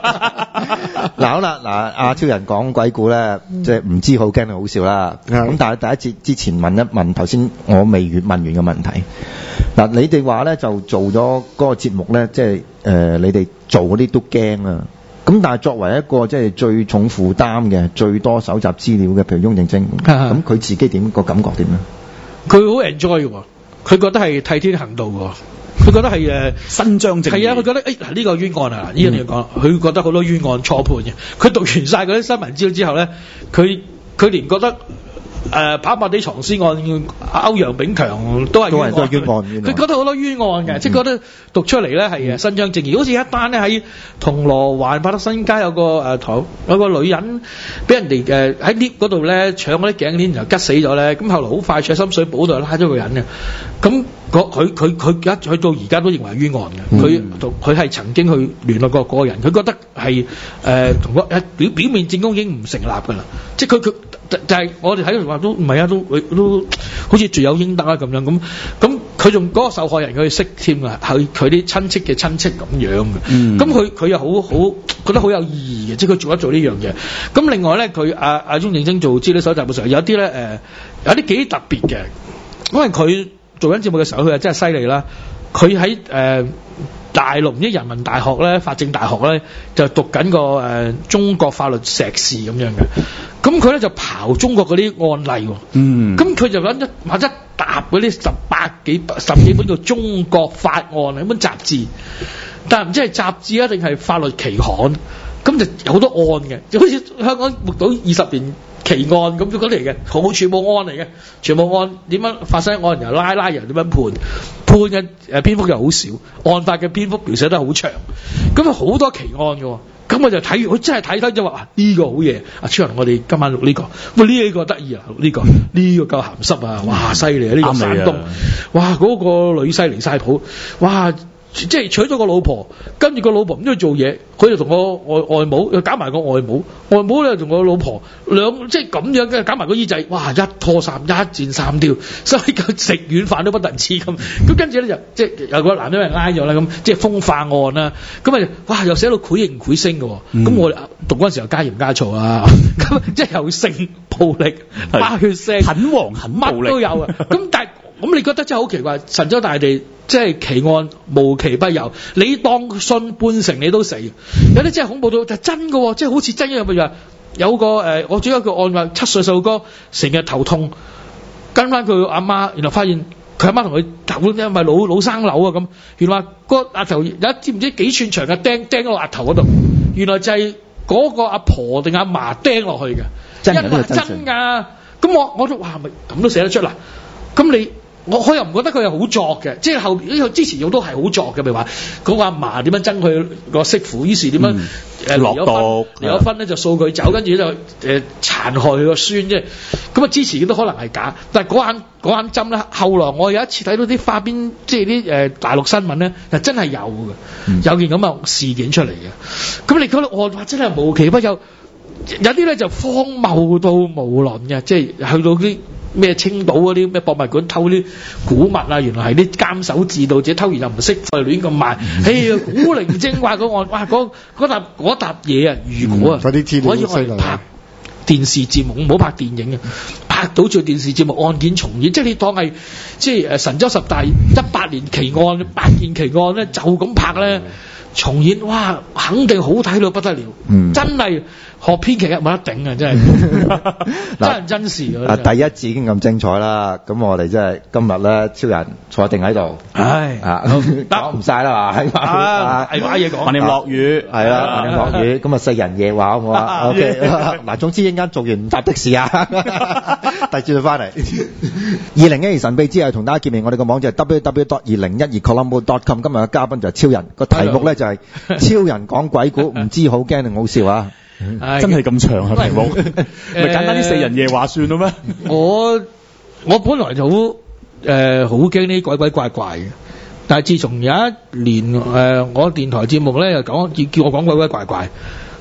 嗱好啦，嗱阿超人講鬼故咧，即係唔知好驚定好笑啦。咁但係第一節之前問一問頭先我未完問完嘅問題。嗱，你哋話咧就做咗嗰個節目咧，即係誒、呃、你哋做嗰啲都驚啊。咁但係作為一個即係最重負擔嘅、最多搜集資料嘅，譬如翁靜晶，咁佢自己點個感覺點咧？ 佢好 enjoy 嘅，佢覺得係替天行道嘅。佢覺得係誒伸張正義，係啊！佢覺得誒嗱呢個冤案啊，呢樣嘢講，佢覺得好多冤案錯判嘅。佢讀完晒嗰啲新聞資料之後咧，佢佢連覺得誒、呃、跑馬地藏屍案歐陽炳強都係冤案，佢覺得好多冤案嘅，即係覺得讀出嚟咧係誒伸張正義。好似一單咧喺銅鑼灣百德新街有個誒台、呃、有個女人俾人哋誒喺 lift 嗰度咧搶嗰啲頸鏈，然後拮死咗咧，咁後來好快喺深水埗度拉咗個人嘅，咁。佢佢佢一佢到而家都認為係冤案嘅，佢佢係曾經去聯絡過嗰個人，佢覺得係誒同個表表面證供已經唔成立㗎啦，即係佢佢就係、是、我哋睇到話都唔係啊，都都好似罪有應得啊咁樣咁咁，佢仲嗰個受害人佢識添啊，係佢啲親戚嘅親戚咁樣嘅，咁佢佢又好好覺得好有意義嘅，即係佢做一做呢樣嘢。咁另外咧，佢阿阿翁靜晶做資料搜集嘅時候，有啲咧誒有啲幾特別嘅，因為佢。做緊節目嘅時候，佢係真係犀利啦！佢喺誒大陸唔知人民大學咧、法政大學咧，就讀緊個誒、呃、中國法律碩士咁樣嘅。咁佢咧就刨中國嗰啲案例喎。嗯。咁佢就揾一或者搭嗰啲十八幾十幾本叫《中國法案》一本雜誌，但係唔知係雜誌啊定係法律期刊。咁就有好多案嘅，就好似香港目睹二十年奇案咁嗰啲嚟嘅，好全部案嚟嘅，全部案點樣發生案，然後拉拉人點樣判，判嘅誒篇幅又好少，案發嘅篇幅描寫得好長，咁啊好多奇案嘅，咁我就睇完，佢真係睇睇就話呢個好嘢，阿超人我哋今晚錄呢個，喂呢個得意啊，呢個呢個夠鹹濕啊，哇犀利啊呢個山東，哇嗰個女婿離晒譜，哇！即係娶咗個老婆，跟住個老婆唔知去做嘢，佢就同個外外母又搞埋個外母，外母咧同個老婆兩即係咁樣嘅搞埋個姨仔，哇一拖三一箭三雕，所以食軟飯都不特止咁。咁跟住咧就即係有個男人俾人拉咗啦，咁即係風化案啦。咁啊哇又寫到繪形繪聲嘅，咁、嗯、我讀嗰陣時候加鹽加醋啊，咁即係有性暴力、花血腥、很黃很乜都有啊。咁但係咁你覺得真係好奇怪，神州大地。即係奇案無奇不有，你當信半成你都死，有啲真係恐怖到就真嘅，即係好似真一樣。譬如話有個誒、呃，我主要一個案話七歲細路哥成日頭痛，跟翻佢阿媽，然後發現佢阿媽同佢頭因為老老生瘤啊咁，原來個額頭有一知唔知幾寸長嘅釘釘喺個額頭嗰度，原來就係嗰個阿婆定阿嫲釘落去嘅，真係真㗎。咁我我都哇咪咁都寫得出啦，咁你？我我又唔覺得佢係好作嘅，即係後邊呢個之前有都係好作嘅，譬如話嗰個阿嫲點樣憎佢個媳婦，於是點樣誒離咗婚，離咗婚咧就掃佢走，跟住就誒殘害佢個孫，即係咁啊！之前都可能係假，但係嗰眼嗰眼針咧，後來我有一次睇到啲花邊，即係啲誒大陸新聞咧，就真係有嘅，嗯、有件咁嘅事件出嚟嘅。咁你覺得我話真係無奇不有，有啲咧就荒謬到無倫嘅，即係去到啲。咩青島嗰啲咩博物館偷啲古物啊，原來係啲監守自盜者偷完又唔識，就亂咁賣。哎呀，古靈精怪嗰案，哇！嗰嗰沓嗰沓嘢啊，如果啊，可以我哋拍電視節目，唔好拍電影啊，拍到做電視節目案件重演，即係你當係即係誒神州十大一百年奇案、百件奇案咧，就咁拍咧重演，哇！肯定好睇到不得了，嗯、真係。學編劇冇得頂啊！真係真人真事啊！ 第一節已經咁精彩啦，咁我哋真係今日咧超人坐定喺度，唉啊講唔晒啦嘛，係嘛？係話嘢講，問你落雨係啦，問你落雨，咁啊四人夜話好唔好啊 ？OK， 嗱，總之一陣間做完唔搭的士啊，第二節翻嚟。二零一二神秘之夜同大家見面，我哋個網站係 w w w dot 二零一二 colombo dot com， 今日嘅嘉賓就係超人，個題目咧就係超人講鬼故，唔知好驚定好笑啊！ 真係咁長啊題目，咪簡單啲四人夜話算啦咩？ 我我本來就好誒好驚啲鬼鬼怪怪嘅，但係自從有一年誒、呃、我電台節目咧又講叫叫我講鬼鬼怪怪，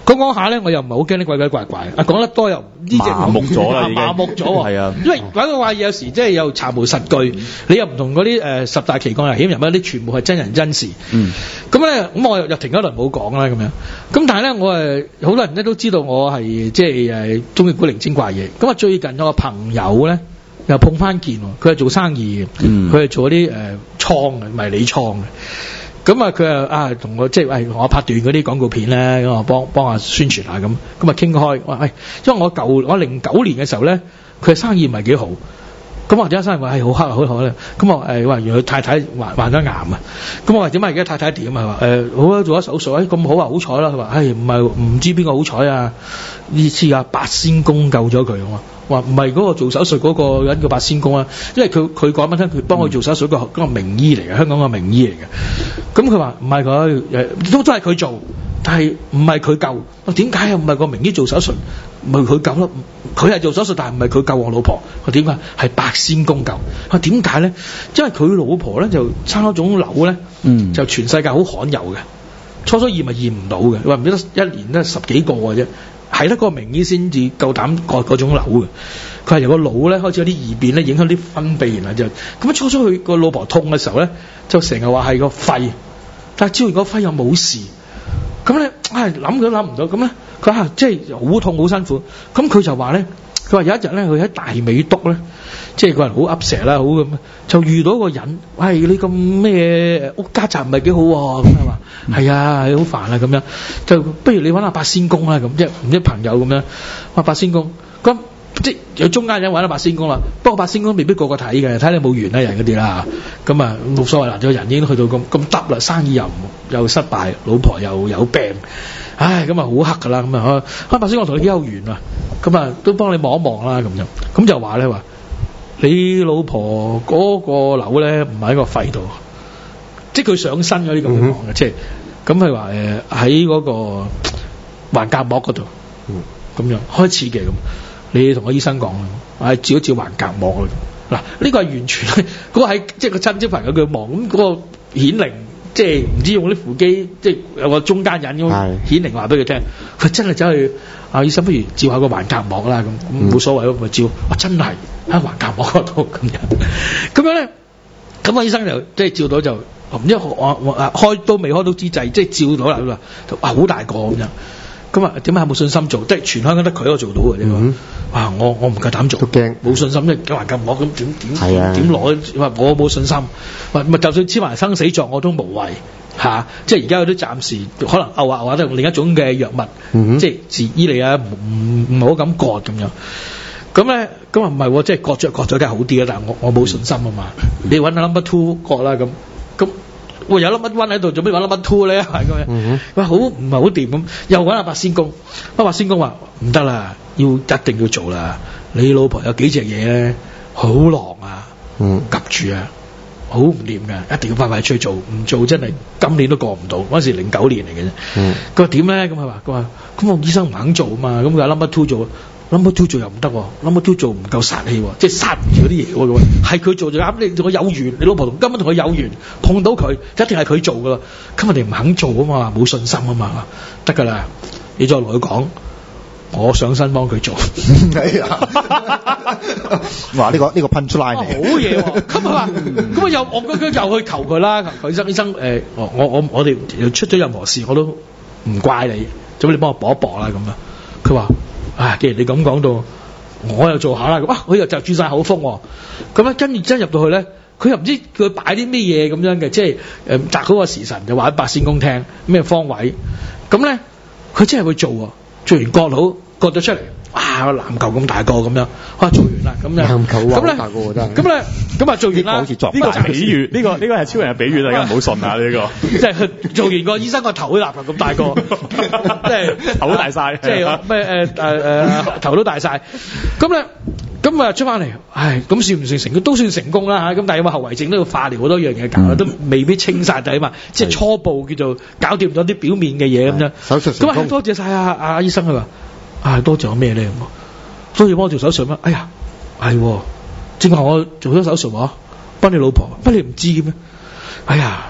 講講下咧，我又唔係好驚啲鬼鬼怪怪，啊講得多又呢隻麻木咗啦，已經麻木咗喎。 係啊， 因為鬼鬼怪嘢有時即係又查無實據，嗯、你又唔同嗰啲誒十大奇怪危險人物啲全部係真人真事。嗯。咁咧，咁我又停咗一輪冇講啦咁樣。咁但係咧，我誒好多人咧都知道我係即係誒中意古靈精怪嘢。咁啊，最近有個朋友咧又碰翻見，佢係做生意嘅，佢係、嗯、做啲誒倉嘅迷你倉嘅。咁啊，佢啊啊同我即係喂，同我拍段嗰啲廣告片咧，咁我幫幫下宣傳下咁，咁啊傾開，我話喂，因為我舊我零九年嘅時候咧，佢生意唔係幾好，咁或者生意話係好黑好好咧，咁我誒話原來佢太太患患咗癌啊，咁我話點解而家太太點啊？話誒好啊，做咗手術，誒咁好啊，好彩啦，佢話誒唔係唔知邊個好彩啊，呢次啊八仙公救咗佢啊。話唔係嗰個做手術嗰個人叫八仙公啊，因為佢佢講俾聽，佢幫佢做手術個嗰個名醫嚟嘅，香港個名醫嚟嘅。咁佢話唔係佢誒，都都係佢做，但係唔係佢救。我點解又唔係個名醫做手術？唔係佢救咯，佢係做手術，但係唔係佢救我老婆。我點解係八仙公救？我點解咧？因為佢老婆咧就生咗種瘤咧，嗯、就全世界好罕有嘅，初初驗咪驗唔到嘅，話唔知得一年得十幾個嘅啫。係得嗰個名醫先至夠膽割嗰種瘤嘅，佢係由個腦咧開始有啲異變咧，影響啲分泌，然後就咁初初佢個老婆痛嘅時候咧，就成日話係個肺，但係照完個肺又冇事，咁咧唉諗都諗唔到，咁咧佢啊即係好痛好辛苦，咁佢就話咧，佢話有一日咧佢喺大美督咧，即係個人好噏蛇啦，好咁，就遇到一個人，喂你咁咩屋家宅唔係幾好喎，咁係嘛？係啊，好煩啊咁樣，就不如你揾下八仙公啦咁，即係唔知朋友咁樣，話八仙公，咁即係有中間人揾下八仙公啦。不過八仙公未必個個睇嘅，睇你冇緣啦人嗰啲啦，咁啊冇所謂啦。個人已經去到咁咁得啦，生意又又失敗，老婆又有病，唉咁啊好黑噶啦咁啊，啊八仙公同你幾有緣啊，咁啊都幫你望一望啦咁樣，咁就話咧話你老婆嗰個瘤咧唔係喺個肺度。即係佢上身嗰啲咁樣講嘅，即係咁佢話誒喺嗰個橫膈膜嗰度，咁樣開始嘅咁，你同個醫生講啦，啊照一照橫膈膜嗱，呢個係完全嗰、嗰個喺即係個親戚朋友佢望咁嗰個顯靈，即係唔知用啲扶機，即係有個中間人咁顯靈話俾佢聽，佢真係走去啊醫生，不如照下個橫膈膜啦咁，咁冇所謂咯，咪照，哇真係喺橫膈膜嗰度咁樣，咁樣咧，咁個醫生就即係照到就。唔知我我啊開都未開到之際，即係照到啦，哇好大個咁樣，咁啊點解冇信心做？即係全香港得佢一個做到嘅啫嘛。哇！我我唔夠膽做，都驚冇信心，即係橫膈膜咁點點點攞？話我冇信心，話咪就算黐埋生死狀我都無謂嚇、啊。即係而家佢都暫時可能拗下拗下都用另一種嘅藥物，嗯、即係治醫你啊，唔唔好咁割咁樣。咁咧咁啊唔係，即係割咗割咗梗係好啲啊，但係我我冇信心啊嘛。嗯、你揾下 number two 割啦咁。咁喂有粒乜 one 喺度，做咩揾粒乜 two 咧？係咁樣，喂好唔係好掂咁，又揾阿八仙公，阿八仙公話唔得啦，要一定要做啦。你老婆有幾隻嘢咧，好狼啊，夾住啊，好唔掂㗎，一定要快快出去做，唔做真係今年都過唔到。嗰陣時零九年嚟嘅啫。佢話點咧？咁佢話佢話咁我醫生唔肯做啊嘛，咁佢話 number two 做。number two 做又唔得，number two 做唔夠殺氣，即係殺唔住嗰啲嘢喎。係佢做就啱，你同佢有緣，你老婆同根本同佢有緣，碰到佢一定係佢做噶啦。咁我哋唔肯做啊嘛，冇信心啊嘛，得噶啦。你再同佢講，我上身幫佢做。係啊， 哇！呢個呢個 punchline 好嘢喎。咁啊，咁啊又我佢又去求佢啦。佢醫生醫生誒，我我我我哋出咗任何事我都唔怪你，咁你幫我搏一搏啦咁啊。佢話。啊！既然你咁講到，我又做下啦。咁啊，佢又就轉晒口風喎。咁咧，跟住真入到去咧，佢又唔知佢擺啲咩嘢咁樣嘅，即係誒擇嗰個時辰就話喺八仙公聽咩方位。咁咧，佢真係會做喎。做完割佬割咗出嚟，哇！籃球咁大個咁樣，哇！做完啦咁樣。籃球咁大個真係。咁咧，咁啊做完啦。好似作呢個比喻，呢個呢個係超人嘅比喻，大家唔好信啊！呢個即係做完個醫生個頭都籃球咁大個，即係頭都大晒，即係咩誒誒誒頭都大晒。咁咧，咁啊出翻嚟，唉，咁算唔算成功？都算成功啦嚇。咁但係有冇後遺症都要化療好多樣嘢搞，都未必清晒底嘛。即係初步叫做搞掂咗啲表面嘅嘢咁樣。手術成功。咁啊多謝晒啊啊醫生佢話。啊，多謝我咩咧咁？多謝幫我做手術咩？哎呀，係，正話我做咗手術喎，幫你老婆，乜你唔知嘅咩？哎呀，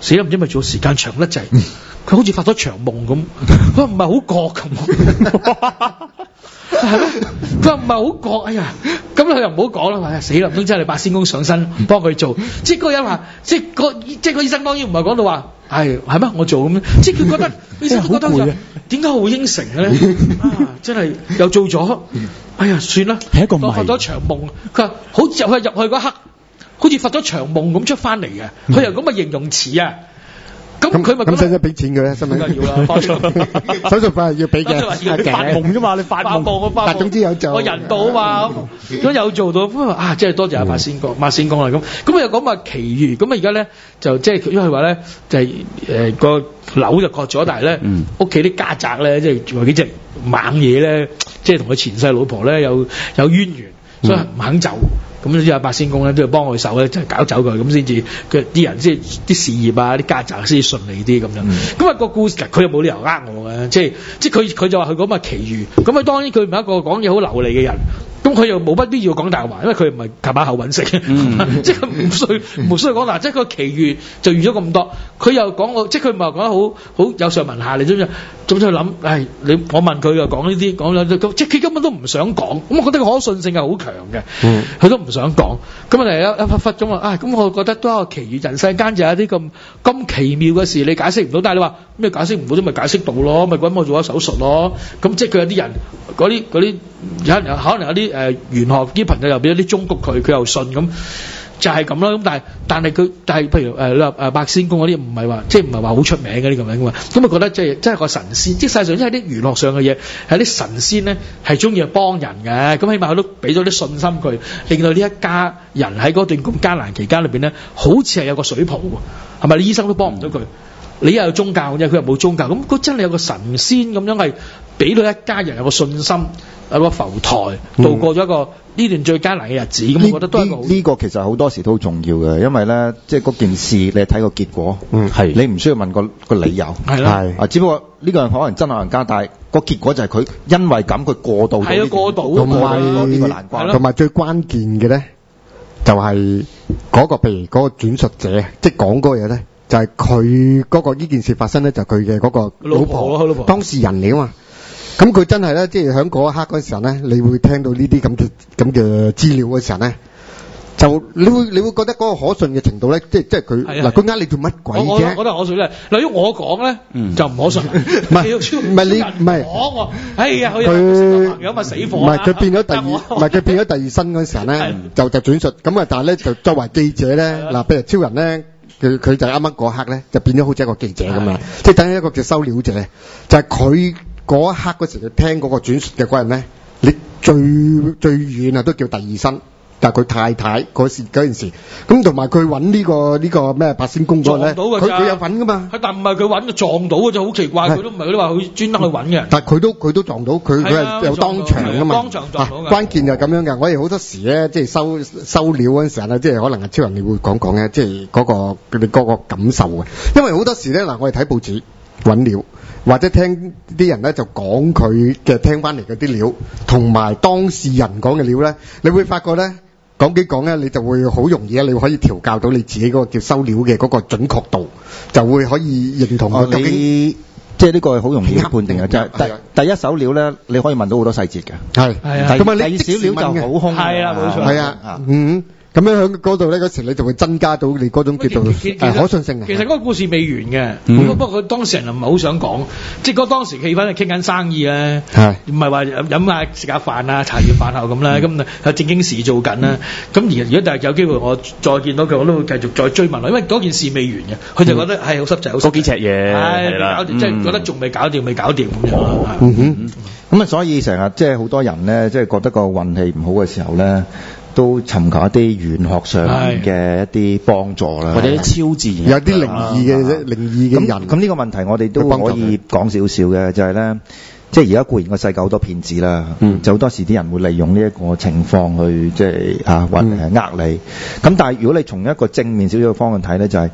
死啦，唔知咪做時間長得滯，佢好似發咗長夢咁，佢話唔係好覺咁。係咩？佢話唔係好覺，哎呀，咁佢又唔好講啦，話死啦，唔通真係八仙公上身幫佢做？即係嗰個人話，即係個即係個醫生當然唔係講到話，係係咩？我做咁樣，即係佢覺得醫生覺得就點解我會應承咧？啊，真係又做咗，哎呀，算啦， 係一個謎。 發咗長夢，佢話好似入去入去嗰刻，好似發咗長夢咁出翻嚟嘅，佢又咁嘅形容詞啊。咁佢咪咁使唔使俾錢嘅咧？使唔使要啦？手術費係要俾嘅。 你發夢啫嘛，你發夢。 但係總之有做。 我人道啊嘛，咁有做到，啊，真係多謝阿八仙公，八仙公啦咁。咁又講話奇遇，咁啊而家咧就即係因為話咧就係誒個樓就割咗，但係咧屋企啲家宅咧即係話幾隻猛嘢咧，即係同佢前世老婆咧有有淵源，所以唔肯走。咁呢啲阿八仙公咧都要幫佢手咧，即係搞走佢，咁先至佢啲人即係啲事業啊、啲家宅先至順利啲咁樣。咁啊、嗯、個故事佢又冇理由呃我嘅，即係即係佢佢就話佢講乜奇遇。咁啊當然佢唔係一個講嘢好流利嘅人，咁佢又冇乜必要講大話，因為佢唔係靠把口揾食，嗯、即係佢唔需唔需要講大話。即係個奇遇就預咗咁多，佢又講我，即係佢唔係講得好好有上文下，你知唔知？總之諗，唉，你我問佢又講呢啲，講咗即係佢根本都唔想講。咁我覺得個可信性係好強嘅，佢、嗯、都唔想講。咁啊嚟一一忽忽咁啊，唉，咁我覺得都係奇遇，人世間就有啲咁咁奇妙嘅事，你解釋唔到。但係你話咩解釋唔到，都咪解釋到咯，咪揾我做咗手術咯。咁即係佢有啲人嗰啲嗰啲有可能有啲誒、呃、玄學啲朋友又俾咗啲忠告佢，佢又信咁。就係咁啦，咁但係但係佢但係譬如誒誒、呃、八仙公嗰啲唔係話即係唔係話好出名嘅呢個名㗎嘛，咁啊覺得即係真係個神仙，即係世上真係啲娛樂上嘅嘢係啲神仙咧係中意去幫人嘅，咁起碼佢都俾咗啲信心佢，令到呢一家人喺嗰段咁艱難期間裏邊咧，好似係有個水泡喎，係咪？你醫生都幫唔到佢，你又有宗教啫，佢又冇宗教，咁佢真係有個神仙咁樣係俾到一家人有個信心，有個浮台度過咗一個呢段最艱難嘅日子，咁、嗯、我覺得都係一個呢、 呢個其實好多時都好重要嘅，因為咧即係嗰件事你係睇個結果，嗯係，你唔需要問個個理由，係啦，係啊，只不過呢個人可能真係人家，但係個結果就係佢因為咁佢過渡到係啊過渡同埋呢個難關， 同埋最關鍵嘅咧就係、是、嗰、嗰個譬如嗰個轉述者，即係講嗰個嘢咧，就係佢嗰個呢件事發生咧，就佢嘅嗰個老婆，老婆，老婆當事人嚟啊嘛。咁佢真係咧，即係喺嗰一刻嗰時候咧，你會聽到呢啲咁嘅咁嘅資料嘅時候咧，就你會你會覺得嗰個可信嘅程度咧，即係即係佢嗱，佢呃你做乜鬼啫？ 我覺得可信咧，例如我講咧、嗯、就唔可信，唔係唔係你唔係我，哎呀，佢有咪死火唔係佢變咗第二，唔係佢變咗第二身嗰時候咧，就就轉述咁啊！但係咧就作為記者咧，嗱，譬如超人咧，佢佢就啱啱嗰刻咧就變咗好似一個記者咁樣，即係等於一個叫收料者，就係、是、佢。嗰一刻嗰時，佢聽嗰個轉述嘅嗰人咧，你最最遠啊都叫第二身，但係佢太太嗰時嗰件事，咁同埋佢揾呢個呢個咩八仙公嗰個咧，佢佢有份噶嘛？但唔係佢揾，撞到嘅就好奇怪，佢都唔係嗰啲話佢專登去揾嘅。但係佢都佢都撞到，佢佢係有當場噶嘛？當場撞到嘅。關鍵就係咁樣嘅。我哋好多時咧，即係收收料嗰陣時咧，即係可能係超人你會講講咧，即係嗰個佢哋嗰個感受嘅。因為好多時咧嗱，我哋睇報紙揾料。或者聽啲人咧就講佢嘅聽翻嚟嗰啲料，同埋當事人講嘅料咧，你會發覺咧講幾講咧，你就會好容易咧，你可以調教到你自己嗰個叫收料嘅嗰個準確度，就會可以認同佢究竟、哦、即係呢個好容易判定嘅，就係第第一手料咧，你可以問到好多細節嘅，係係啊，咁啊你第二手料就好空，係啦冇錯，係啊，嗯。咁樣喺嗰度咧，嗰時你就會增加到你嗰種叫做誒可信性。 其實嗰個故事未完嘅，嗯、不過佢當事人又唔係好想講，即係嗰當時氣氛係傾緊生意咧，唔係話飲下食下飯啊，茶餘飯後咁啦，咁啊有正經事做緊啦。咁、嗯、而如果但係有機會我再見到佢，我都會繼續再追問佢，因為嗰件事未完嘅，佢就覺得係好濕滯，好嗰幾隻嘢係啦，即係覺得仲未搞掂，未搞掂咁樣。 嗯哼，咁啊，所以成日即係好多人咧，即係覺得個運氣唔好嘅時候咧。都尋求一啲玄學上嘅一啲幫助啦，或者超自然， 有啲靈異嘅靈異嘅人。 咁呢個問題我哋都可以講少少嘅，就係咧，即係而家固然個世界好多騙子啦，嗯、就好多時啲人會利用呢一個情況去即係啊，或誒呃你。咁、嗯、但係如果你從一個正面少少嘅方向睇咧，就係、是、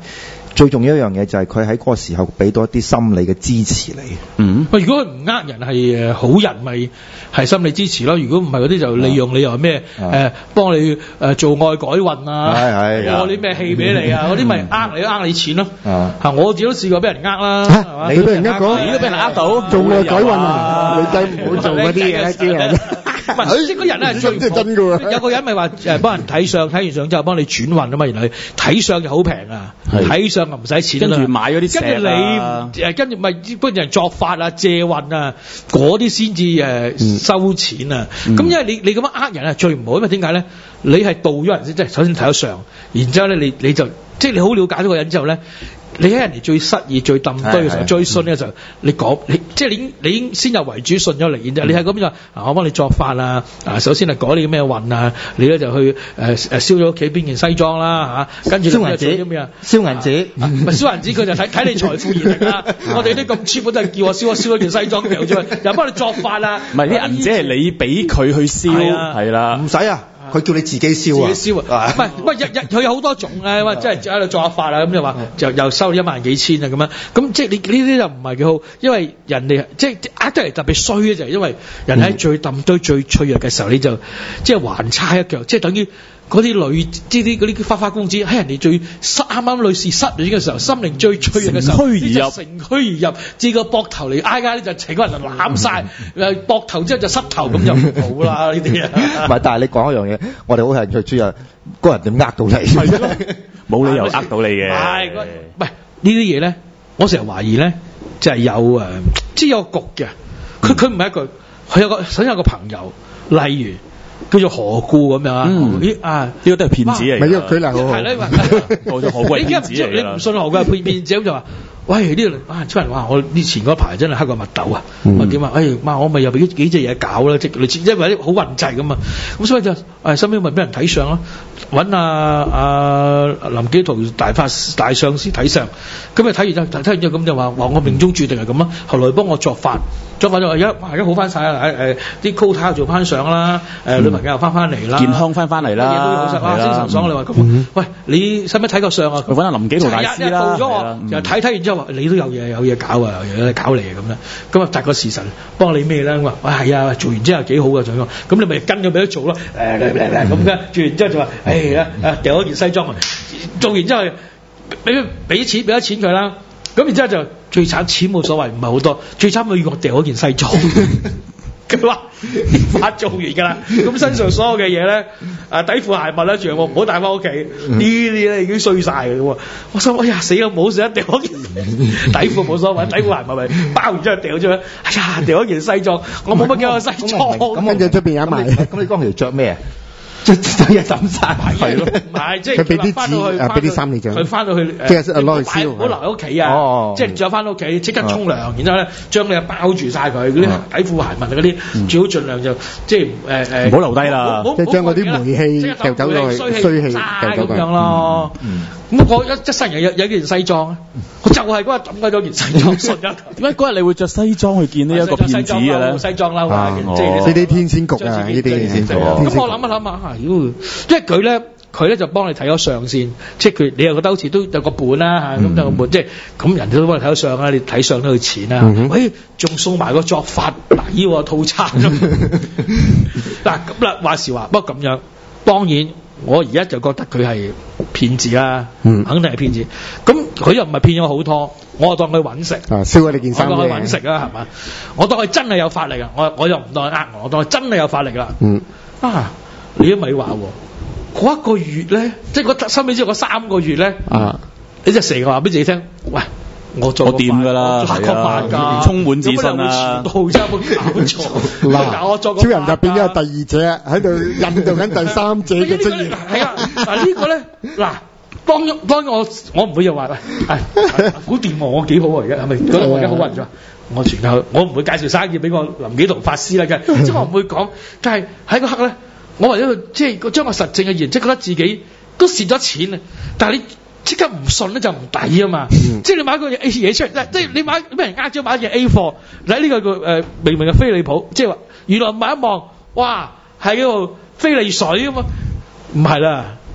最重要一樣嘢就係佢喺嗰個時候俾到一啲心理嘅支持你。 嗯，喂，如果佢唔呃人係誒好人，咪係心理支持咯。如果唔係嗰啲就利用你又咩誒幫你誒做愛改運啊， 係係播啲咩戲俾你啊，嗰啲咪呃你呃你錢咯。嚇，我自己都試過俾人呃啦，係嘛？ 你俾人呃過， 你都俾人呃到， 做愛改運啊！你真唔好做嗰啲嘢啦，啲人。 唔係，即係嗰人咧係最真真㗎喎。 有個人咪話誒幫人睇相，睇完相之後幫你轉運啊嘛。原來睇相就好平啊，睇相就唔使錢。 跟住買嗰啲石啊， 跟住你誒跟住咪幫人作法啊、借運啊，嗰啲先至誒收錢啊。咁、嗯、因為你你咁樣呃人係最唔好，因為點解咧？你係導咗人先，即係首先睇咗相，然之後咧你你就即係你好了解咗個人之後咧。你喺人哋最失意、最抌堆嘅時候、最信嘅時候，你講你即係你你已經先入為主信咗嚟，然之後你係咁就啊，我幫你作法啊，啊首先係改你嘅咩運啊，你咧就去誒誒燒咗屋企邊件西裝啦嚇，跟住燒銀紙咩啊？ 燒銀紙唔係燒銀紙，佢就睇睇你財富而定啦。我哋啲咁 cheap 都係叫我燒，我燒咗件西裝掉咗去，又幫你作法啊。 唔係啲銀紙係你俾佢去燒，係啦， 唔使啊。佢叫你自己燒啊！ 自己燒啊！唔係，喂，日日佢有好多種嘅，喂，即係喺度作下法啊，咁就話就又收一萬幾千啊咁樣，咁即係你呢啲就唔係幾好，因為人哋即係呃得嚟特別衰嘅就係因為人喺最揼堆最脆弱嘅時候，你就即係還差一腳，即係等於嗰啲女即係啲嗰啲花花公子喺人哋最失啱啱女士失戀嘅時候，心靈最脆弱嘅時候， 乘虛而入， 乘虛而入，借個膊頭嚟挨挨咧就成個人就攬晒，誒膊頭之後就膝頭咁就唔好啦呢啲啊！ 唔係，但係你講一樣嘢，我哋好興趣知啊，嗰人點呃到你？ 係咯， 冇理由呃到你嘅。 係，喂呢啲嘢咧，我成日懷疑咧，就係有誒，即係有個局嘅。佢佢唔係一句，佢有個想有個朋友，例如。叫做何故咁樣啊？咦啊！呢個都係騙子嚟， 唔係呢個舉例好好。 係咧， 我就何故係騙子嚟你唔信何故係騙騙子咁就話：喂呢個啊，出人話我呢前嗰排真係黑過墨豆啊！我點啊？哎媽，我咪又俾幾隻嘢搞啦，即係類似，因為啲好運滯咁啊。咁所以就誒，身邊咪俾人睇相咯，揾阿阿林基圖大法大相師睇相，咁啊睇完之後睇完之後咁就話話我命中注定係咁啊。後來幫我作法，作法就話而家哇而家好翻晒啦！誒誒啲 quota 做翻相啦，誒女朋友又翻翻嚟啦， 健康翻翻嚟啦， 嘢都好實，哇精神爽！你話咁，喂你使唔使睇個相啊？ 佢揾阿林基圖大師啦， 到咗我就睇睇完之後話你都有嘢有嘢搞啊，有嘢搞你啊咁樣，咁啊達個時辰幫你咩咧？我話喂係啊，做完之後幾好噶，仲要咁你咪跟咗俾佢做咯，誒咁嘅，做完之後就話誒啊啊掉咗件西裝啊，做完之後俾俾錢俾咗錢佢啦，咁然之後就最慘錢冇所謂，唔係好多，最慘佢要我掉咗件西裝。佢話法做完㗎啦，咁身上所有嘅嘢咧，啊底褲鞋襪咧，全部唔好帶翻屋企，呢啲咧已經衰晒㗎喎。我心哎呀死啦，冇事一掉咗件底褲冇所謂，底褲鞋襪咪包完之後掉咗去，哎呀掉咗件西裝，我冇乜幾個西裝， 咁跟住出邊有埋。 咁你當時着咩啊？即係一抌晒， 係咯，唔係即係佢俾啲紙啊，俾啲衫你着， 佢翻到去即係攞去燒， 唔好留喺屋企啊！即係你著翻到屋企，即刻沖涼，然之後咧將你包住晒佢嗰啲底褲鞋襪嗰啲，最好盡量就即係誒誒， 唔好留低啦， 即係將嗰啲霉氣掉走咗去，衰氣掉走咁樣咯。咁我一一生人有有件西裝啊，我就係嗰日抌咗件西裝信啊。點解嗰日你會着西裝去見呢一個騙子嘅咧？西裝啦，即係呢啲天仙局啊，呢啲先做。 咁我諗一諗啊，妖，即係佢咧，佢咧就幫你睇咗相先，即係佢你又覺得好似都有個本啦嚇，咁有個本，即係咁人哋都幫你睇咗相啦，你睇相都要錢啦。喂，仲送埋個作法嗱呢個套餐咁。嗱咁啦，話時話，不過咁樣，當然。我而家就覺得佢係騙子啦，嗯、肯定係騙子。咁佢又唔係騙咗我好多，我當佢揾食。 啊，燒咗你件衫嘅。 我當佢揾食啊，係嘛？我當佢真係有法力啊！我我又唔當佢呃我，我當佢真係有法力啦。嗯。啊，你都咪話喎，嗰一個月咧，即係嗰收尾之後嗰三個月咧，啊，你就成日話俾自己聽，喂。我做我掂㗎啦， 係啊， 充滿自信啊！ 到真冇搞錯， 嗱，我作超人就變咗第二者喺度引導緊第三者嘅出現。 係啊，嗱呢個咧，嗱當當我我唔會又話喂，係好掂我，我幾好啊而家係咪？覺得我而家好運咗？我全靠我唔會介紹生意俾我林紀同法師啦，嘅即係我唔會講。但係喺嗰刻咧，我為咗即係將個實證嘅言，即係覺得自己都蝕咗錢啊！但係你。即刻唔信咧就唔抵啊嘛！嗯、即係你買個嘢 A 嘢出嚟，即係你買俾人呃咗買一件 A 貨，喺呢、這個個誒、呃、明明嘅飛利浦，即係話原來買一望，哇係嗰個飛利水啊嘛，唔係啦，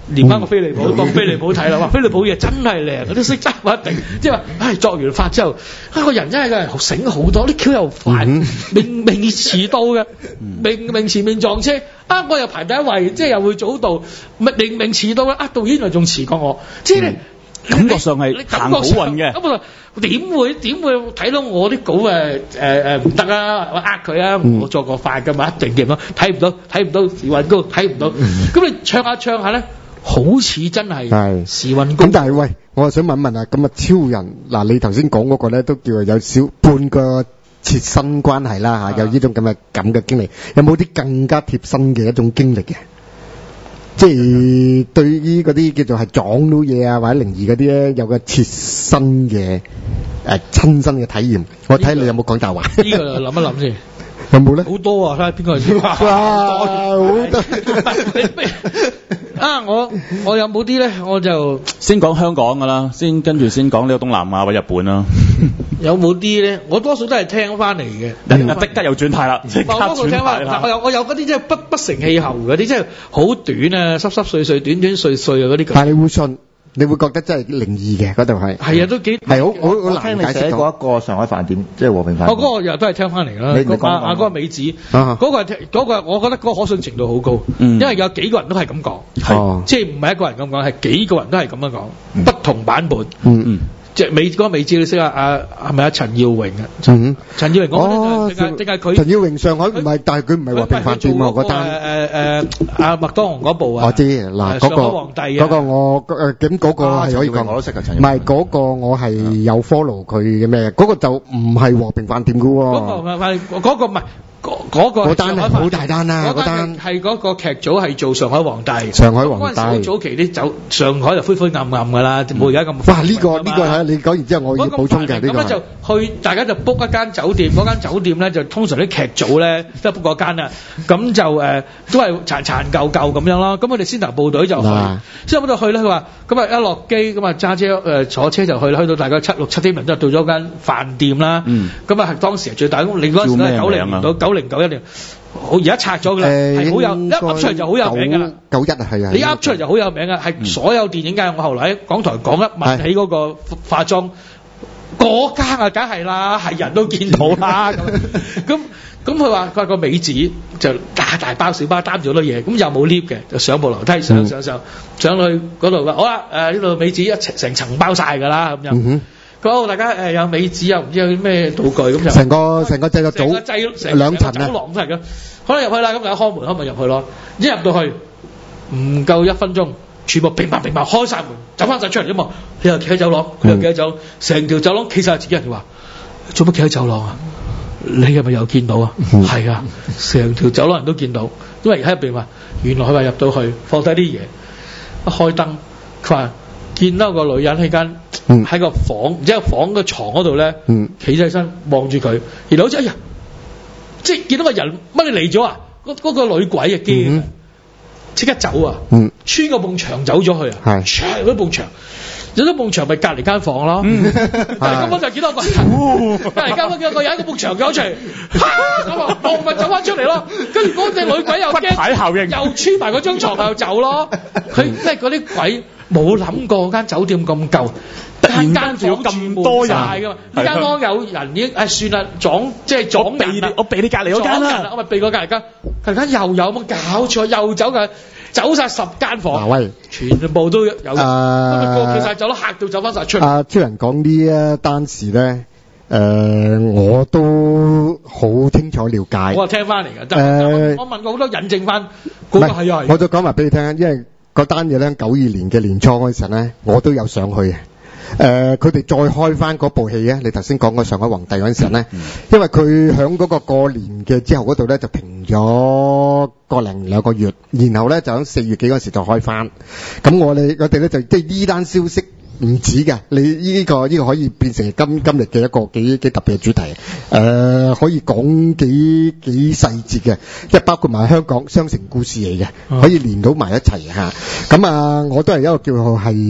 連翻個飛利浦當飛利浦睇啦，話飛利浦嘢真係靚，嗰啲色真係一定，即係話唉作完法之後，啊個人真係個人醒好多，啲橋又快，明明遲到嘅，明明前面撞車，啊我又排第一位，即係又會早到，明明遲到啦，啊導演又仲遲過我，即係你感覺上係行好運嘅。 咁啊點會點會睇到我啲稿誒誒誒唔得啊？我呃佢啊！我作過法㗎嘛，一定掂咯。睇唔到睇唔到時運高，睇唔到。咁你唱下唱下咧，好似真係時運高。 咁但係喂，我又想問問啊，咁啊超人嗱，你頭先講嗰個咧都叫做有少半個切身關係啦嚇，有呢種咁嘅咁嘅經歷，有冇啲更加貼身嘅一種經歷嘅？即係對於嗰啲叫做係撞到嘢啊，或者靈異嗰啲咧，有個切身嘅誒親身嘅體驗。我睇你有冇講大話？ 呢個諗一諗先。 有冇咧？ 好多啊！睇下邊個先。哇！好多。啊！我我有冇啲咧？我就先講香港㗎啦，先跟住先講呢個東南亞或者日本啦。 有冇啲咧？我多數都係聽翻嚟嘅。 嗯，即刻又轉態啦！即刻轉態啦！ 我有我有嗰啲即係不不成氣候嗰啲，即係好短啊，濕濕碎碎、短短碎碎啊嗰啲。 但係你會信？你會覺得真係靈異嘅嗰度係？ 係啊，都幾係好好好難解釋到。過一個上海飯店，即係和平飯店。 我嗰個又都係聽翻嚟啦。 你阿阿嗰個美子，嗰個係嗰個，我覺得嗰個可信程度好高，因為有幾個人都係咁講，係即係唔係一個人咁講，係幾個人都係咁樣講，不同版本。嗯嗯。即係美嗰個美子，你識啊？阿係咪阿陳耀榮啊？陳陳耀榮講定係定係佢？ 陳耀榮上海唔係，但係佢唔係和平飯店喎嗰單。 誒誒阿麥當勞嗰部啊。 我知嗱嗰個嗰個我誒咁嗰個係可以講。 我都識啊，陳耀榮。 唔係嗰個我係有 follow 佢嘅咩？嗰個就唔係和平飯店嘅喎。嗰個唔係嗰個唔係。嗰個嗰單係好大單啊！嗰單係嗰個劇組係做上海皇帝， 上海皇帝嗰陣時早期啲酒上海就灰灰暗暗㗎啦，冇而家咁。 哇！呢個呢個係你講完之後，我要補充嘅呢個。 咁咧就去大家就 book 一間酒店，嗰間酒店咧就通常啲劇組咧都 book 嗰間啦。咁就誒都係殘殘舊舊咁樣啦。咁我哋先頭部隊就去，先頭部隊去咧，佢話咁啊一落機咁啊揸車誒坐車就去啦，去到大概七六七點零都到咗間飯店啦。咁啊係當時係最大，咁你嗰陣時咧九零年到九零九一年。好而家拆咗㗎啦，係好有一噏出嚟就好有名㗎啦。 九一啊，係啊， 你噏出嚟就好有名㗎，係所有電影界。我後來喺港台講一問起嗰個化妝嗰間啊，梗係啦，係人都見到啦。咁咁咁佢話佢話個美子就大大包小包擔住好多嘢，咁又冇 lift 嘅，就上部樓梯上上上上去嗰度話好啦，誒呢度美子一成層包曬㗎啦咁樣。佢話大家誒有美子又唔知有啲咩道具咁就成個成個製作組兩層啊， 走廊都係咁，可能入去啦，咁就開門開門入去咯。一入到去唔夠一分鐘，全部乒乓乒乓開曬門，走翻曬出嚟啫嘛。你又企喺走廊，佢又企喺走廊，成條走廊企曬自己人。佢話做乜企喺走廊啊？你係咪又見到啊？係啊，成條走廊人都見到，因為喺入邊話原來佢話入到去放低啲嘢，一開燈，佢話見到個女人喺間。喺、嗯、個房，唔知個房個床嗰度咧，企起身望住佢，然後好似哎呀，即係見到個人乜你嚟咗啊？嗰、嗰個女鬼啊驚，即刻走啊！嗯、穿個埲牆走咗去啊！係，嗰埲牆，有咗埲牆咪隔離間房咯。但係根本就見到個人，隔離間房見到個人喺個埲牆走出嚟，咁啊，我咪走翻出嚟咯。跟住嗰隻女鬼又驚，又穿埋嗰張牀又走咯。佢即係嗰啲鬼。冇諗過間酒店咁舊，間間房咁多人㗎嘛？呢間房有人已經誒算啦，撞即係撞人啦。 我避你隔離嗰間啦， 我咪避過隔離間，隔離間又有冇搞錯？又走㗎，走曬十間房，喂，全部都有。誒，其實走得嚇到走翻曬出嚟。 阿超人講呢一單事咧，誒我都好清楚了解。 我係聽翻嚟㗎，誒我問過好多引證翻，嗰個係啊。 我就講埋俾你聽，因為。嗰單嘢咧，九二年嘅年初嗰陣咧，我都有上去嘅。誒、呃，佢哋再開翻嗰部戲咧，你頭先講過上海皇帝嗰陣時咧，嗯、因為佢響嗰個過年嘅之後嗰度咧就停咗個零兩個月，然後咧就喺四月幾嗰陣時就開翻。咁我哋我哋咧就即係呢單消息唔止㗎，你呢、呢個呢、呢個可以變成今今日嘅一個幾幾特別嘅主題。誒、呃，可以講幾幾細節嘅，即係包括埋香港雙城故事嚟嘅，可以連到埋一齊嚇。咁啊，我都係一個叫做係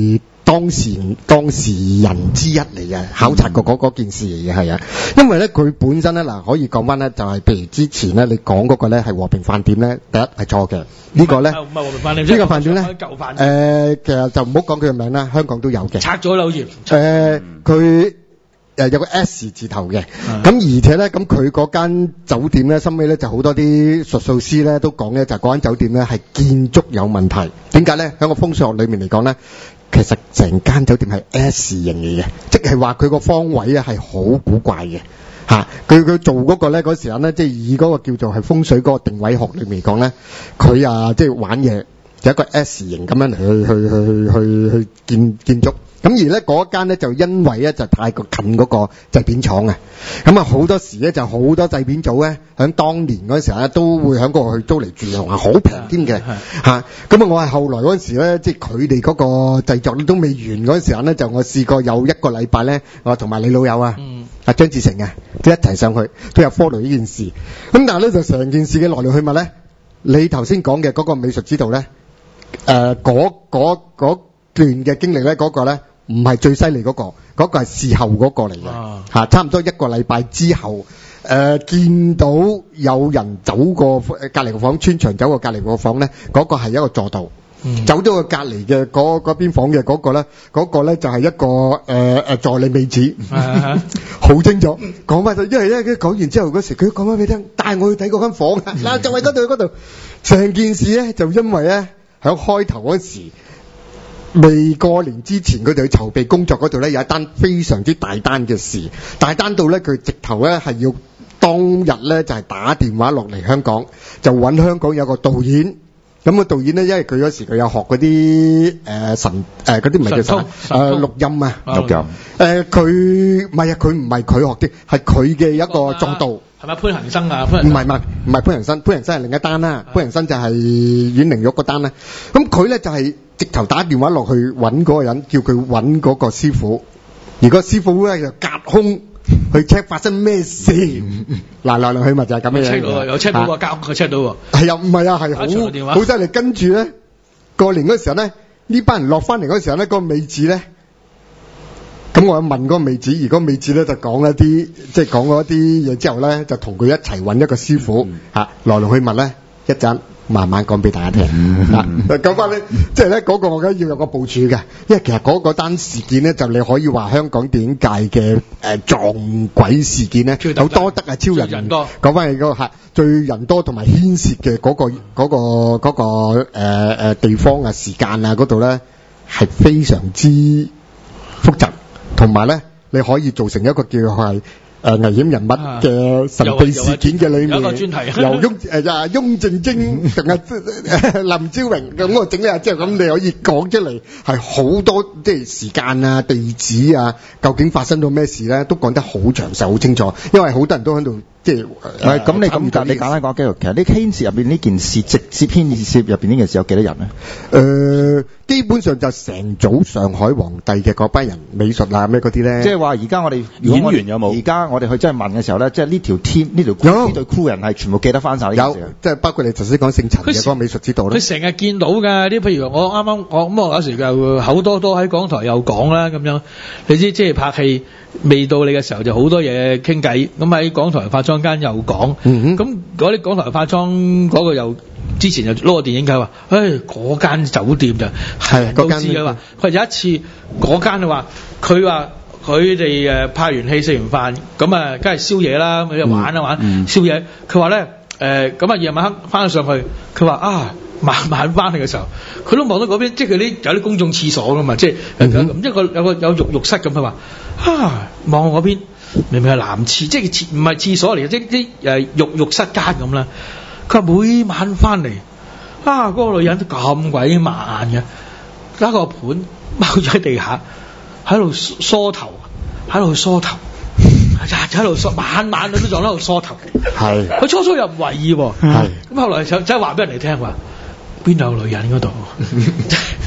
當時當事人之一嚟嘅，考察過嗰嗰件事嚟嘅，係啊。因為咧佢本身咧嗱，可以講翻咧，就係譬如之前咧你講嗰個咧係和平飯店咧，第一係錯嘅。呢個咧唔係和平飯店， 呢個飯店咧舊飯誒，其實就唔好講佢嘅名啦，香港都有嘅。 拆咗啦，好似誒佢。誒有個 S 字頭嘅，咁、嗯、而且咧，咁佢嗰間酒店咧，收尾咧就好多啲術數師咧都講咧，就嗰間酒店咧係建築有問題。點解咧？喺個風水學裏面嚟講咧，其實成間酒店係 S 型嚟嘅，即係話佢個方位咧係好古怪嘅嚇。佢、啊、佢做嗰個咧嗰時間咧，即係以嗰個叫做係風水嗰個定位學裏面嚟講咧，佢啊即係玩嘢，就一個 S 型咁樣嚟去去去去去建建築。咁而咧嗰間咧就因為咧就太過近嗰個製片廠啊，咁啊好多時咧就好多製片組咧喺當年嗰陣時候咧都會喺嗰度去租嚟住，同埋好平添嘅嚇。咁啊我係後來嗰陣時咧，即係佢哋嗰個製作都未完嗰陣時候咧，就我試過有一個禮拜咧，我同埋你老友啊，阿、嗯、張志成啊，都一齊上去都有 follow 呢件事。咁但係咧就成件事嘅來龍去脈咧，你頭先講嘅嗰個美術指導咧，誒嗰嗰嗰段嘅經歷咧，嗰、嗰個咧。唔係最犀利嗰個，嗰、嗰個係事後嗰個嚟嘅，嚇、啊，差唔多一個禮拜之後，誒、呃、見到有人走過隔離個房，穿牆走過隔離個房咧，嗰、嗰個係一個助導，嗯、走咗個隔離嘅嗰嗰邊房嘅嗰個咧，嗰、嗰個咧就係一個誒誒、呃、助理妹子，好、啊、清楚講翻，因為咧佢講完之後嗰時，佢講翻俾你聽，帶我去睇嗰間房，嗱、嗯、就係嗰度嗰度，成件事咧就因為咧喺開頭嗰時。未過年之前，佢哋去籌備工作嗰度咧，有一單非常之大單嘅事，大單到咧佢直頭咧係要當日咧就係、是、打電話落嚟香港，就揾香港有個導演。咁、那個導演咧，因為佢嗰時佢有學嗰啲誒神誒嗰啲唔係叫神誒錄音啊，錄音誒佢唔係啊，佢唔係佢學啲，係佢嘅一個助導。 係咪潘恒生啊？唔係唔係唔係潘恒生，潘恒生係另一單啦。潘恒生就係阮玲玉嗰單啦。咁佢咧就係、是、直頭打電話落去揾嗰個人，叫佢揾嗰個師傅。而個師傅咧就隔空去 check 發生咩事。嗱來來去咪就係咁樣樣。有 check 到，有 check 到個交，佢 check 到喎。係啊，唔係啊，係好好犀利。跟住咧過年嗰時候咧，呢班人落翻嚟嗰時候咧，嗰、那個美子咧。咁我問嗰個妹子，而嗰個妹子咧就講一啲，即係講嗰啲嘢之後咧，就同佢一齊揾一個師傅嚇、嗯啊，來龍去脈咧，一陣慢慢講俾大家聽。嗱，講翻咧，即係咧嗰個我梗係要有個部署嘅，因為其實嗰個單事件咧，就你可以話香港電影界嘅誒撞鬼事件咧，好多得啊超人。人多。講翻嚟嗰個係最人多同埋牽涉嘅嗰、嗰個嗰、嗰個嗰、嗰個誒、呃、地方啊、時間啊嗰度咧，係非常之複雜。同埋咧，你可以做成一個叫係誒危險人物嘅神秘事件嘅裏面，有個專題，由翁誒啊翁靜晶同啊林超榮咁我整咧，即係咁你可以講出嚟，係好多即係時間啊、地址啊，究竟發生到咩事咧，都講得好詳細、好清楚，因為好多人都喺度。即係唔係咁？你咁簡，你簡單講幾其實呢牽涉入邊呢件事，直接牽涉入邊呢件事有幾多人咧？誒、呃，基本上就成組上海皇帝嘅嗰班人，美術啊咩嗰啲咧。即係話而家我哋演員有冇？而家我哋去真係問嘅時候咧，即係呢條 team 呢條呢隊 crew 人係全部記得翻晒呢件事。有，即係包括你頭先講姓陳嘅嗰個美術指導咧。佢成日見到㗎啲，譬如我啱啱我咁我有時就好多都喺港台又講啦咁樣。你知即係拍戲。未到你嘅時候就好多嘢傾偈，咁喺港台化妝間又講，咁嗰啲港台化妝嗰個又之前就攞個電影計話，唉嗰間酒店就係都知嘅話，佢有一次嗰間就話，佢話佢哋誒拍完戲食完飯，咁啊梗係宵夜啦，咁就玩啊玩、嗯、宵夜，佢話咧誒咁啊夜晚黑翻上去，佢話啊晚晚翻去嘅時候，佢都望到嗰邊，即係佢啲有啲公眾廁所噶嘛，即係咁一個有個有浴浴室咁，佢話。啊！望嗰邊明明係男廁，即係唔係廁所嚟嘅，即係啲誒浴浴室間咁啦。佢話每晚翻嚟，啊嗰、嗰個女人都咁鬼慢嘅，攞個盤踎咗喺地下，喺度梳頭，喺度梳頭，日日喺度梳，晚晚都仲喺度梳頭。係。佢初初又唔為意喎。係。咁後來就真係話俾人哋聽話，邊度有女人嗰度？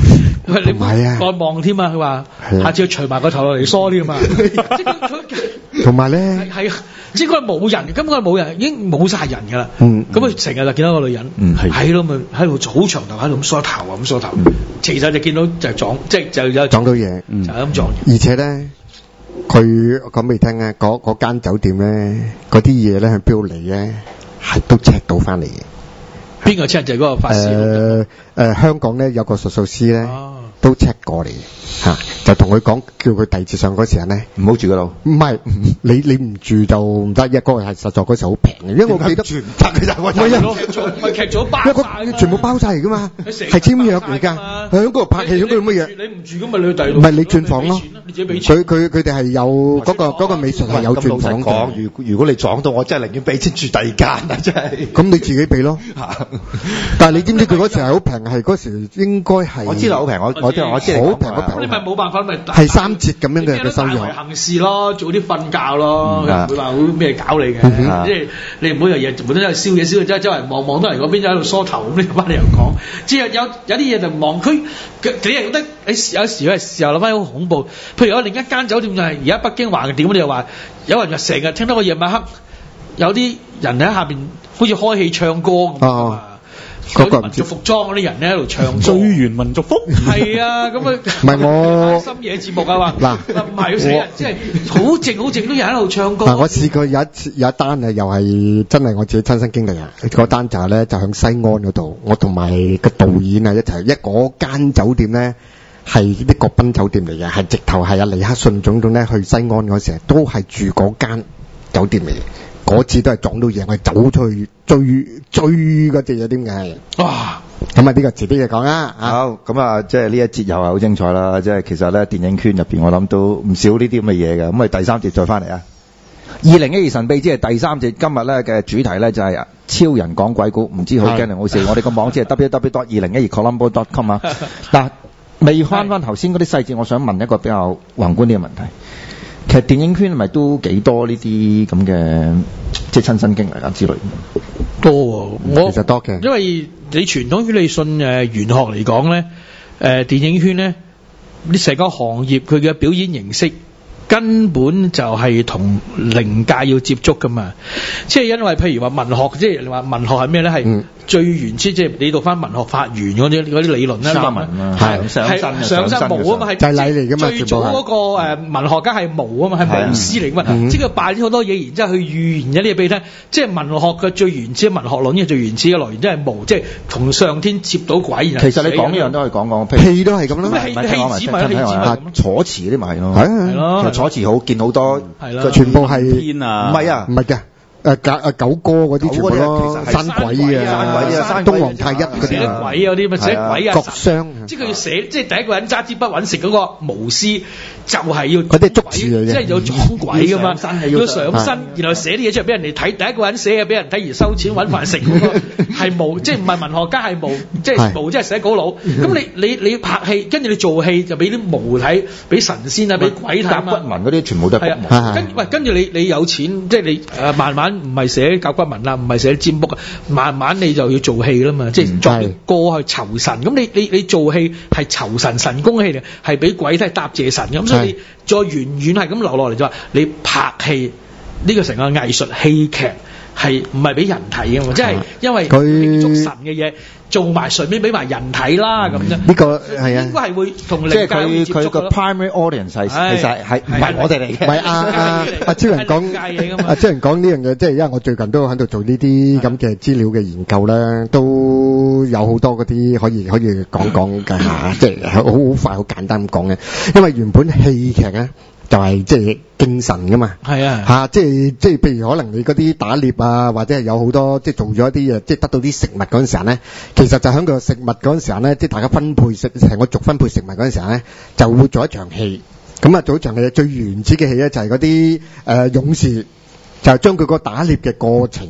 喂，你唔係啊，再望添啊！佢話下次要除埋個頭落嚟梳添啊！ 同埋咧， 係啊，即係佢冇人，根本係冇人，已經冇晒人㗎啦。 嗯， 咁佢成日就見到個女人， 嗯係， 係咯，咪喺度好長頭喺度咁梳頭啊，咁梳頭。其實就見到就撞，即係就有撞到嘢， 就係咁撞。 而且咧，佢講俾你聽啊，嗰嗰間酒店咧，嗰啲嘢咧喺邊度嚟咧，係都 check 到翻嚟嘅。 邊個 check 就係嗰個法師？ 誒誒，香港咧有個術數師咧， 哦、 都 check 過嚟嘅嚇，就同佢講，叫佢第二次上嗰時候咧， 唔好住嗰度。 唔係，你你唔住就唔得，因為嗰個係實在嗰時好平嘅，因為我記得住唔得嘅就我係啊， 咪劇咗包因為嗰全部包晒嚟噶嘛，係簽約嚟㗎，喺嗰度拍戲，喺嗰度乜嘢？ 你唔住咁咪你去第二度？ 唔係你轉房咯， 你自己俾錢。 佢佢佢哋係有嗰個嗰個美術係有轉房講，如如果你撞到我，真係寧願俾錢住第二間啊！真係。 咁你自己俾咯。但係你知唔知佢嗰時係好平？係嗰時應該係我知道好平，我我知我知好平好平。 你咪冇辦法咪係三折咁樣嘅嘅收入。 行事咯，早啲瞓覺咯，佢唔會話好咩搞你嘅。即係你唔好有嘢，本身喺度燒嘢燒，即係周圍望望到人嗰邊喺度梳頭咁，你翻嚟又講。即係有有啲嘢就望佢，你又覺得你有時有時時候諗翻好恐怖。譬如有另一間酒店就係而家北京橫店，你又話有人就成日聽到個夜晚黑有啲人喺下邊好似開戲唱歌咁啊。嗰個民族服裝嗰啲人咧喺度唱最原民族服， 係啊，咁啊， 唔係我深夜節目啊嘛， 嗱， 唔係死人，即係好靜好靜都有人喺度唱歌。 嗱，我試過有一次有一單啊，又係真係我自己親身經歷啊，嗰單就係咧就響西安嗰度，我同埋個導演啊一齊，一嗰間酒店咧係啲國賓酒店嚟嘅，係直頭係阿尼克遜總統咧去西安嗰時都係住嗰間酒店嚟嘅。嗰次都係撞到嘢，我係走出去追追嗰隻嘢，點解？哇！咁啊，呢個自己嘅講啦。 好，咁啊，即係呢一節又係好精彩啦。即係其實咧，電影圈入邊我諗都唔少呢啲咁嘅嘢嘅。咁啊，第三節再翻嚟啊。二零一二神秘之係第三節，今日咧嘅主題咧就係超人講鬼故，唔知好驚定好笑。我哋個網址係 w w w dot 二零一二 colombo dot com 啊。嗱，未翻翻頭先嗰啲細節，我想問一個比較宏觀啲嘅問題。其實電影圈係咪都幾多呢啲咁嘅即係親身經歷啊之類？ 多喎，我其實多嘅， 因為你傳統於你信誒玄學嚟講咧，誒、呃、電影圈咧，你成個行業佢嘅表演形式根本就係同靈界要接觸噶嘛。即係因為譬如話文學，即係你話文學係咩咧？係、嗯、最原始，即係你讀翻文學法源嗰啲嗰啲理論啦。 沙文啊， 係上身上身無啊嘛，係就係禮嚟噶嘛。 最早嗰個誒文學家係無啊嘛，係巫師嚟噶嘛，即係佢扮咗好多嘢，然之後去預言咗啲嘢俾你聽。即係文學嘅最原始文學論嘅最原始嘅來源，即係無，即係同上天接到鬼。其實你講呢樣都可以講講， 戲都係咁啦。 戲子咪戲子咪楚辭嗰啲咪係咯， 係咯。 楚辭好見好多， 全部係天啊， 唔係啊， 唔係嘅。誒九誒九哥嗰啲全部咯，山鬼啊， 山鬼啊， 東皇太一嗰啲寫鬼嗰啲咪寫鬼啊， 國殤， 即係佢要寫，即係第一個人揸支筆揾食嗰個巫師，就係要嗰啲捉字嚟嘅， 即係要撞鬼噶嘛，要上身，然後寫啲嘢出嚟俾人哋睇，第一個人寫嘅俾人睇而收錢揾飯食嗰個係無，即係唔係文學家係無，即係無即係寫稿佬。咁你你你拍戲，跟住你做戲就俾啲無睇，俾神仙啊，俾鬼睇啊嘛。 甲骨文嗰啲全部都係係跟喂跟住你你有錢，即係你誒慢慢唔係寫甲骨文啦，唔係寫占卜啊，慢慢你就要做戲啦嘛，即係作歌去酬神。咁你你你做戲係酬神神功戲嚟，係俾鬼睇答謝神咁，所以你再遠遠係咁流落嚟就話你拍戲呢個成個藝術戲劇係唔係俾人睇嘅嘛？即係因為佢捉神嘅嘢做埋順便俾埋人睇啦咁啫。 呢個係啊， 應該係會同即係佢佢個 primary audience 係其實係唔係我哋嚟嘅？ 唔係阿阿阿超人講阿超人講呢樣嘢，即係因為我最近都喺度做呢啲咁嘅資料嘅研究咧，都有好多嗰啲可以可以講講㗎嚇，即係好好快好簡單咁講嘅。因為原本戲劇咧就係即係敬神噶嘛， 係啊嚇，即係即係譬如可能你嗰啲打獵啊，或者係有好多即係做咗一啲嘢，即係得到啲食物嗰陣時候咧，其實就喺個食物嗰陣時候咧，即係大家分配食成個族分配食物嗰陣時候咧，就會做一場戲。咁啊，做一場戲最原始嘅戲咧，就係嗰啲誒勇士就將佢個打獵嘅過程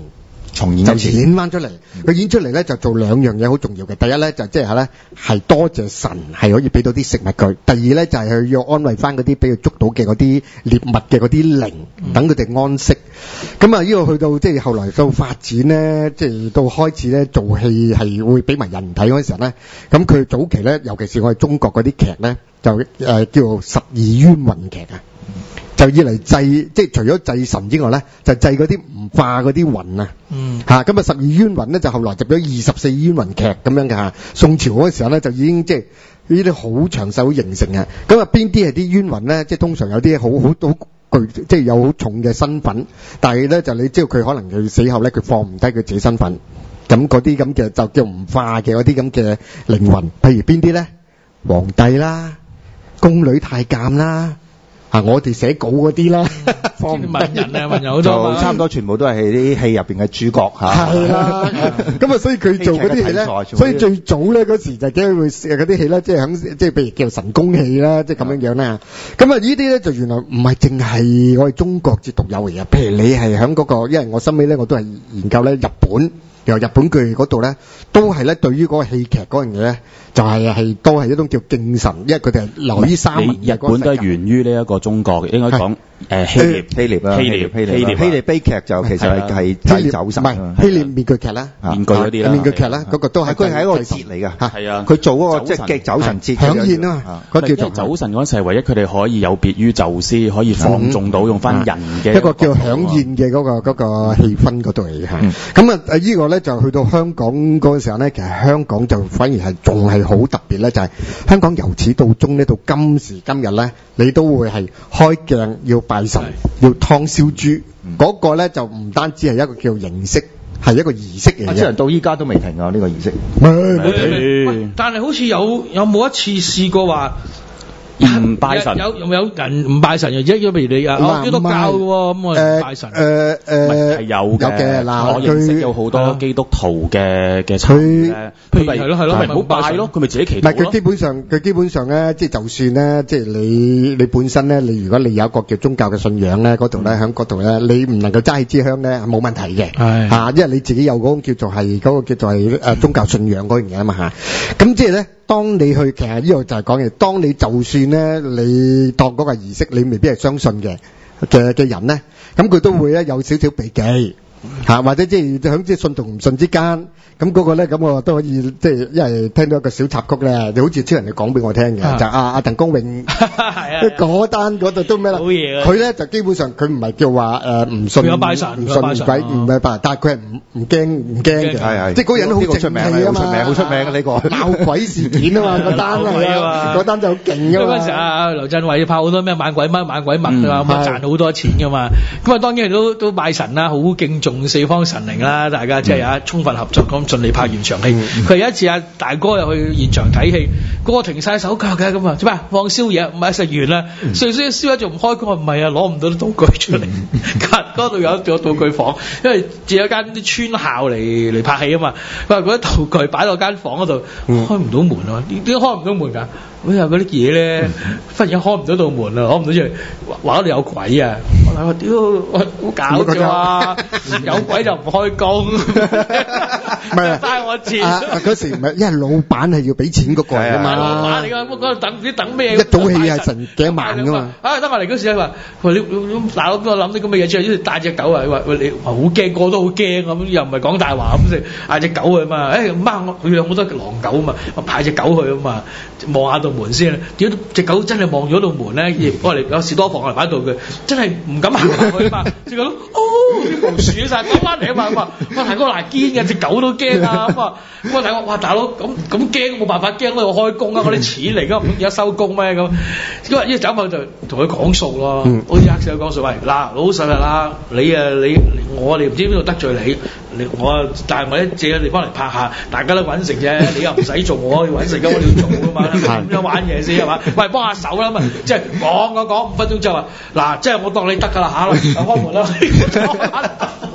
重演就演翻出嚟。佢演出嚟咧就做兩樣嘢好重要嘅。第一咧就即係咧係多謝神係可以俾到啲食物佢。第二咧就係佢要安慰翻嗰啲俾佢捉到嘅嗰啲獵物嘅嗰啲靈，等佢哋安息。咁啊呢個去到即係後來到發展咧，即係到開始咧做戲係會俾埋人睇嗰陣時候咧，咁佢早期咧，尤其是我哋中國嗰啲劇咧，就誒、呃、叫做十二冤魂劇啊。就以嚟祭，即係除咗祭神之外咧，就祭嗰啲唔化嗰啲魂啊。嗯。嚇，咁啊十二冤魂咧，就後來入咗二十四冤魂劇咁樣嘅嚇。宋朝嗰時候咧，就已經即係呢啲好詳細好形成嘅。咁啊邊啲係啲冤魂咧？即係通常有啲好好好具，即係有好重嘅身份，但係咧就你知道佢可能佢死後咧，佢放唔低佢自己身份。咁嗰啲咁嘅就叫唔化嘅嗰啲咁嘅靈魂，譬如邊啲咧？皇帝啦，宮女太監啦。啊！我哋寫稿嗰啲啦， 方文人啊，文人好多， 差唔多全部都係啲戲入邊嘅主角嚇。係啦， 咁啊，所以佢做嗰啲戲咧，所以最早咧嗰時就驚會嗰啲戲咧，即係響即係譬如叫神功戲啦，即係咁樣樣啦。咁啊，呢啲咧就原來唔係淨係我哋中國至獨有嘅。譬如你係響嗰個，因為我心尾咧我都係研究咧日本。由日本佢嗰度咧，都係咧對於嗰個戲劇嗰樣嘢咧，就係係都係一種叫敬神，因為佢哋係流於三文。 日本都係源於呢一個中國，應該講誒希臘希臘啦， 希臘希臘希臘悲劇就其實係係祭酒神， 唔係希臘面具劇啦， 面具嗰啲啦， 面具劇啦，嗰個都係佢係一個節嚟㗎， 係啊， 佢做嗰個即係祭酒神節響宴啊嘛，嗰叫做酒神嗰陣時係唯一佢哋可以有別於宙斯，可以放縱到用翻人嘅一個叫響宴嘅嗰個嗰個氣氛嗰度嚟嘅。咁啊呢個咧就去到香港嗰陣時候咧，其實香港就反而係仲係好特別咧，就係香港由始到終呢，到今時今日咧，你都會係開鏡要拜神，要劏燒豬，嗰個咧就唔單止係一個叫形式，係一個儀式嚟嘅。 啲人到依家都未停啊！呢個儀式， 冇停。 但係好似有有冇一次試過話？ 唔拜神有有有人唔拜神嘅啫，譬如你啊，基督教嘅喎，咁我拜神。 誒誒係有嘅嗱，我認識有好多基督徒嘅嘅參咧，佢咪係咯係咯，咪唔好拜咯，佢咪自己祈禱咯。 唔係佢基本上佢基本上咧，即係就算咧，即係你你本身咧，你如果你有一個叫宗教嘅信仰咧，嗰度咧喺嗰度咧，你唔能夠齋支香咧，冇問題嘅。係嚇，因為你自己有嗰個叫做係嗰個叫做係誒宗教信仰嗰樣嘢啊嘛嚇。咁即係咧。當你去，其實呢個就係講嘅。當你就算咧，你當嗰個儀式，你未必係相信嘅嘅嘅人咧，咁佢都會咧有少少避忌嚇，或者即係響即係信同唔信之間。咁嗰個咧，咁我都可以即係，因為聽到一個小插曲咧，就好似超人哋講俾我聽嘅，就阿阿鄧光榮嗰單嗰度都咩啦？佢咧就基本上佢唔係叫話誒唔信，唔信鬼，唔係拜，但係佢係唔唔驚唔驚嘅，係係，即係嗰個人好正氣啊嘛，好出名好出名嘅呢個鬧鬼事件啊嘛，嗰單啊，嗰單就好勁㗎嘛。 嗰陣時阿劉鎮偉拍好多咩猛鬼乜猛鬼物啊，咁賺好多錢㗎嘛。咁啊當然都都拜神啦，好敬重四方神靈啦，大家即係啊充分合作咁。順利拍完場戲，佢有一次阿大哥又去現場睇戲，嗰個停晒手腳嘅咁啊，做咩放宵夜？唔係食完啦，食完宵夜宵夜仲唔開工？唔係啊，攞唔到啲道具出嚟。嗰度有有道具房，因為住有間啲村校嚟嚟拍戲啊嘛。佢話嗰啲道具擺落間房嗰度，開唔到門啊！點解開唔到門㗎？咁啊嗰啲嘢咧，忽然間開唔到道門啊，開唔到出嚟，話嗰度有鬼啊！我話屌，我好搞咗啊！有鬼就唔開工。唔係嘥我錢啊！ 嗰時唔係，因為老闆係要俾錢嗰個嚟㗎嘛。 老闆嚟㗎，嗰度等唔知等咩？ 一早戲係成幾萬㗎嘛。啊！ 得我嚟嗰時話，佢你你大佬邊個諗啲咁嘅嘢出嚟？好似帶隻狗啊！話喂你好驚，個都好驚咁，又唔係講大話咁，嗌隻狗去嘛？誒媽我佢有好多狼狗啊嘛，我派隻狗去啊嘛，望下道門先。點隻狗真係望咗道門咧？我嚟有士多房嚟擺到佢，真係唔敢行埋去啊嘛！隻狗哦啲毛豎晒，講翻嚟啊嘛！我話我大哥嗱堅嘅隻狗都驚啊！咁啊，咁我睇我哇大佬咁咁驚冇辦法驚，我要開工啊！我啲錢嚟㗎，唔通而家收工咩咁？因為呢走埋就同佢講數咯，好似黑社講數，喂嗱老實啦，你啊你我哋唔知邊度得罪你，你我但係我一借個地方嚟拍下，大家都揾食啫，你又唔使做，我要揾食㗎，我哋要做㗎嘛，咁樣玩嘢先係嘛？喂幫下手啦嘛，即係講講講五分鐘之後話嗱，即係我當你得㗎啦嚇，開門啦！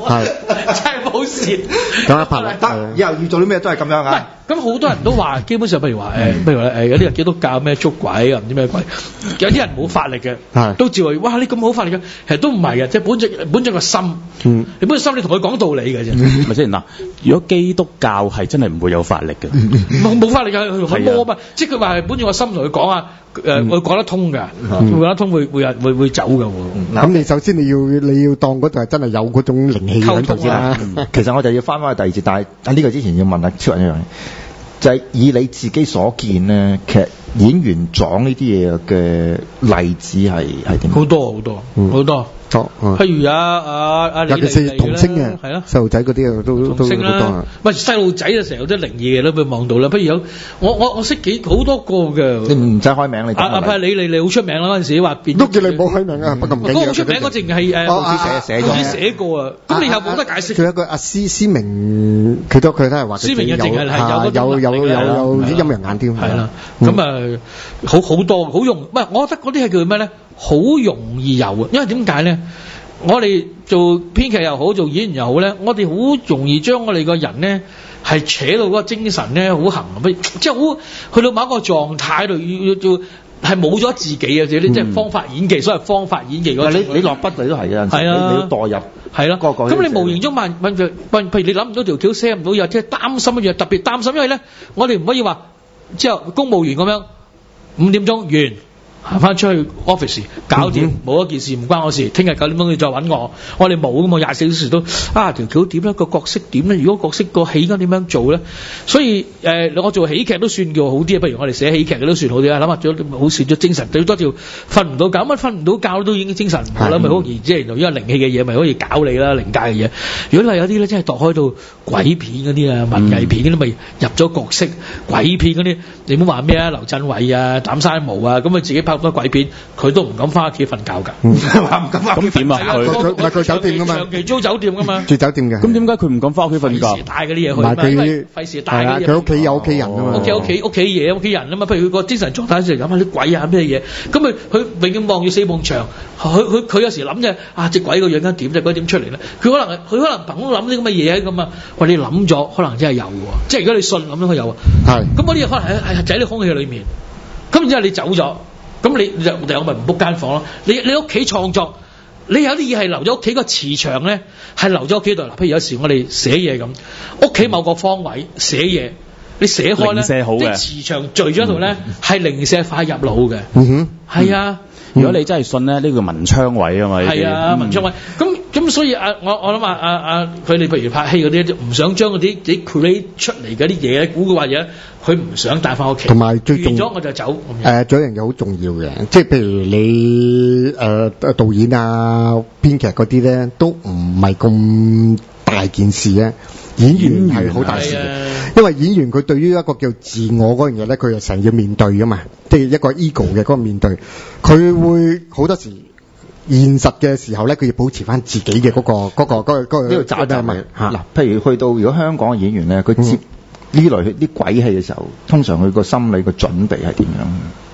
係真係冇事。 咁啊，拍得以後要做啲咩都係咁樣啊。 咁好多人都話，基本上譬如話誒，譬如話誒有啲人基督教咩捉鬼啊，唔知咩鬼，有啲人冇法力嘅，都照話哇你咁好法力嘅，其實都唔係嘅，即係本着本着個心，嗯、你本着心你同佢講道理嘅啫。 咪先嗱，如果基督教係真係唔會有法力嘅， 冇冇法力嘅，佢摸嘛，即係佢話係本住個心同佢講啊，誒會講得通㗎，會講得通會會會會走㗎喎。 咁你首先你要你要當嗰度係真係有嗰種靈氣喺度先啦。 其實我就要翻返去第二節，但係喺呢個之前要問下超人一樣嘢。就係以你自己所見咧，其實演員撞呢啲嘢嘅例子係係點？ 好多好多好多。譬如啊啊啊， 尤其是童星嘅，係咯，細路仔嗰啲啊都都好多啊。 唔係細路仔啊，成日有啲靈異嘅都俾望到啦。譬如有我我我識幾好多個嘅。 你唔使開名你。 啊啊，譬如你你你好出名啦嗰陣時話變。 都叫你冇開名啊，不過唔緊要。 嗰個出名嗰淨係誒報紙寫寫咗寫過啊。咁你又冇得解釋。 仲有一個阿施施明，佢都佢都係話。 施明嘅淨係係有有有有有啲陰陽眼添。 係啦，咁啊好好多好容，唔係我覺得嗰啲係叫咩咧？好容易有啊，因為點解咧？我哋做編劇又好，做演員又好咧，我哋好容易將我哋個人咧係扯到嗰個精神咧好行，即係好去到某一個狀態度要要做係冇咗自己嘅，即係即係方法演技，所謂方法演技嗰。你你落筆你都係嘅，係啊，你要代入係咯，咁你無形中問問譬如你諗唔到條橋寫唔到嘢，即係擔心一樣，特別擔心，因為咧我哋唔可以話之後公務員咁樣五點鐘完。行翻出去 office 搞掂，冇、嗯、一件事唔關我事。聽日九點鐘你再揾我，我哋冇㗎嘛，廿四小時都啊條橋點咧，個角色點咧？如果角色個戲應該點樣做咧？所以誒、呃，我做喜劇都算叫好啲啊。不如我哋寫喜劇嘅都算好啲啊。諗下咗好算咗精神，最多條瞓唔到覺，咁瞓唔到覺都已經精神唔好啦，咪好易即係因為靈氣嘅嘢，咪可以搞你啦，靈界嘅嘢。如果你係有啲咧，真係度開到鬼片嗰啲啊，文藝片嗰啲咪入咗角色，鬼片嗰啲你唔好話咩啊，劉鎮偉啊，膽生毛啊，咁佢自己拍咁多鬼片，佢都唔敢翻屋企瞓覺㗎，話唔敢翻屋企。咁點啊？佢佢唔係佢酒店㗎嘛，長期租酒店㗎嘛，住酒店嘅。咁點解佢唔敢翻屋企瞓覺？費事帶嗰啲嘢去，唔係佢費事帶嗰啲嘢。佢屋企有屋企人啊嘛，屋企屋企屋企嘢屋企人啊嘛。譬如佢個精神狀態時諗下啲鬼啊咩嘢，咁佢佢永遠望住四埲牆，佢佢佢有時諗啫啊隻鬼個樣點隻鬼點出嚟咧？佢可能佢可能憑諗啲咁嘅嘢咁啊。喂，你諗咗可能真係有喎，即係如果你信諗咗佢有啊。係。咁嗰啲嘢可能係係喺你空氣裏面，咁然之後你走咗。咁你就我咪唔 book 間房咯。你你屋企創作，你有啲嘢係留咗屋企個磁場咧，係留咗屋企度。譬如有時我哋寫嘢咁，屋企某個方位寫嘢，你寫開咧，即係磁場聚咗度咧，係零舍快入腦嘅。嗯哼，係啊。 如果你真係信咧，呢個文昌位啊嘛。係啊，文昌位。咁咁所以啊，我我諗啊啊啊，佢哋譬如拍戲嗰啲，唔想將嗰啲啲 create 出嚟嗰啲嘢，古嘅話嘢，佢唔想帶翻屋企。同埋最重完咗我就走。誒，仲有一樣嘢好重要嘅，即係譬如你誒、呃、導演啊、編劇嗰啲咧，都唔係咁大件事咧。演員係好大事嘅，因為演員佢對於一個叫自我嗰樣嘢咧，佢係成日要面對噶嘛，即係一個 ego 嘅嗰個面對，佢會好多時現實嘅時候咧，佢要保持翻自己嘅嗰個嗰個嗰個嗰個呢個責任咪嚇。嗱，譬如去到如果香港嘅演員咧，佢接呢類啲鬼戲嘅時候，通常佢個心理個準備係點樣？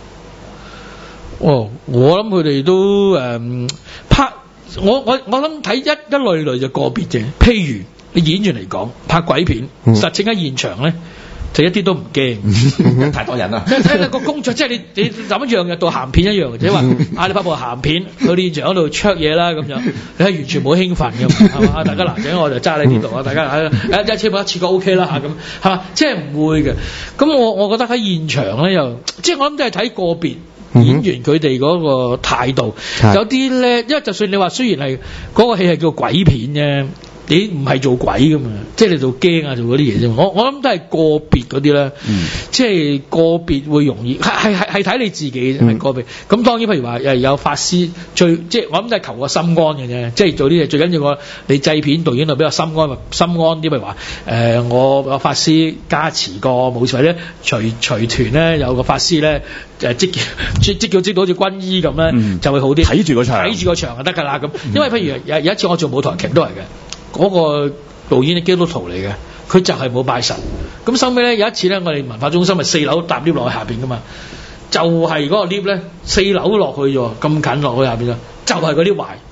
哦，我諗佢哋都誒、嗯、拍，我我我諗睇一一類類就個別嘅，譬如。你演員嚟講拍鬼片，嗯、實情喺現場咧就一啲都唔驚，太多人啦。即係睇你個工作，即係你你諗一樣嘅，當鹹片一樣，即係話嗌你拍部鹹片去現場嗰度灼嘢啦咁樣，你係完全冇興奮嘅，係嘛？大家嗱，咁我就揸你呢度啊，大家一一車一次過 OK 啦嚇咁，係嘛？即係唔會嘅。咁我我覺得喺現場咧又，即係我諗都係睇個別演員佢哋嗰個態度，嗯、有啲咧，因為就算你話雖然係嗰、嗰個戲係叫鬼片啫。你唔係做鬼噶嘛，即係你做驚啊，做嗰啲嘢啫。我我諗都係個別嗰啲啦，嗯、即係個別會容易係係係睇你自己係個別。咁、嗯、當然譬如話誒有法師最即係我諗都係求個心安嘅啫，即係做啲嘢最緊要個你製片導演度比較心安心安啲。譬如話誒、呃、我個法師加持過冇錯咧，隨隨團咧有個法師咧誒即即即叫即到好似軍醫咁咧，嗯、就會好啲。睇住個場，睇住個場就得㗎啦咁。因為譬如有有一次我做舞台劇都係嘅。嗰個導演係基督徒嚟嘅，佢就係冇拜神。咁收尾咧有一次咧，我哋文化中心咪四樓搭 lift 落去下邊噶嘛，就係、是、嗰個 lift 咧四樓落去啫喎，咁近落去下邊啊，就係嗰啲壞。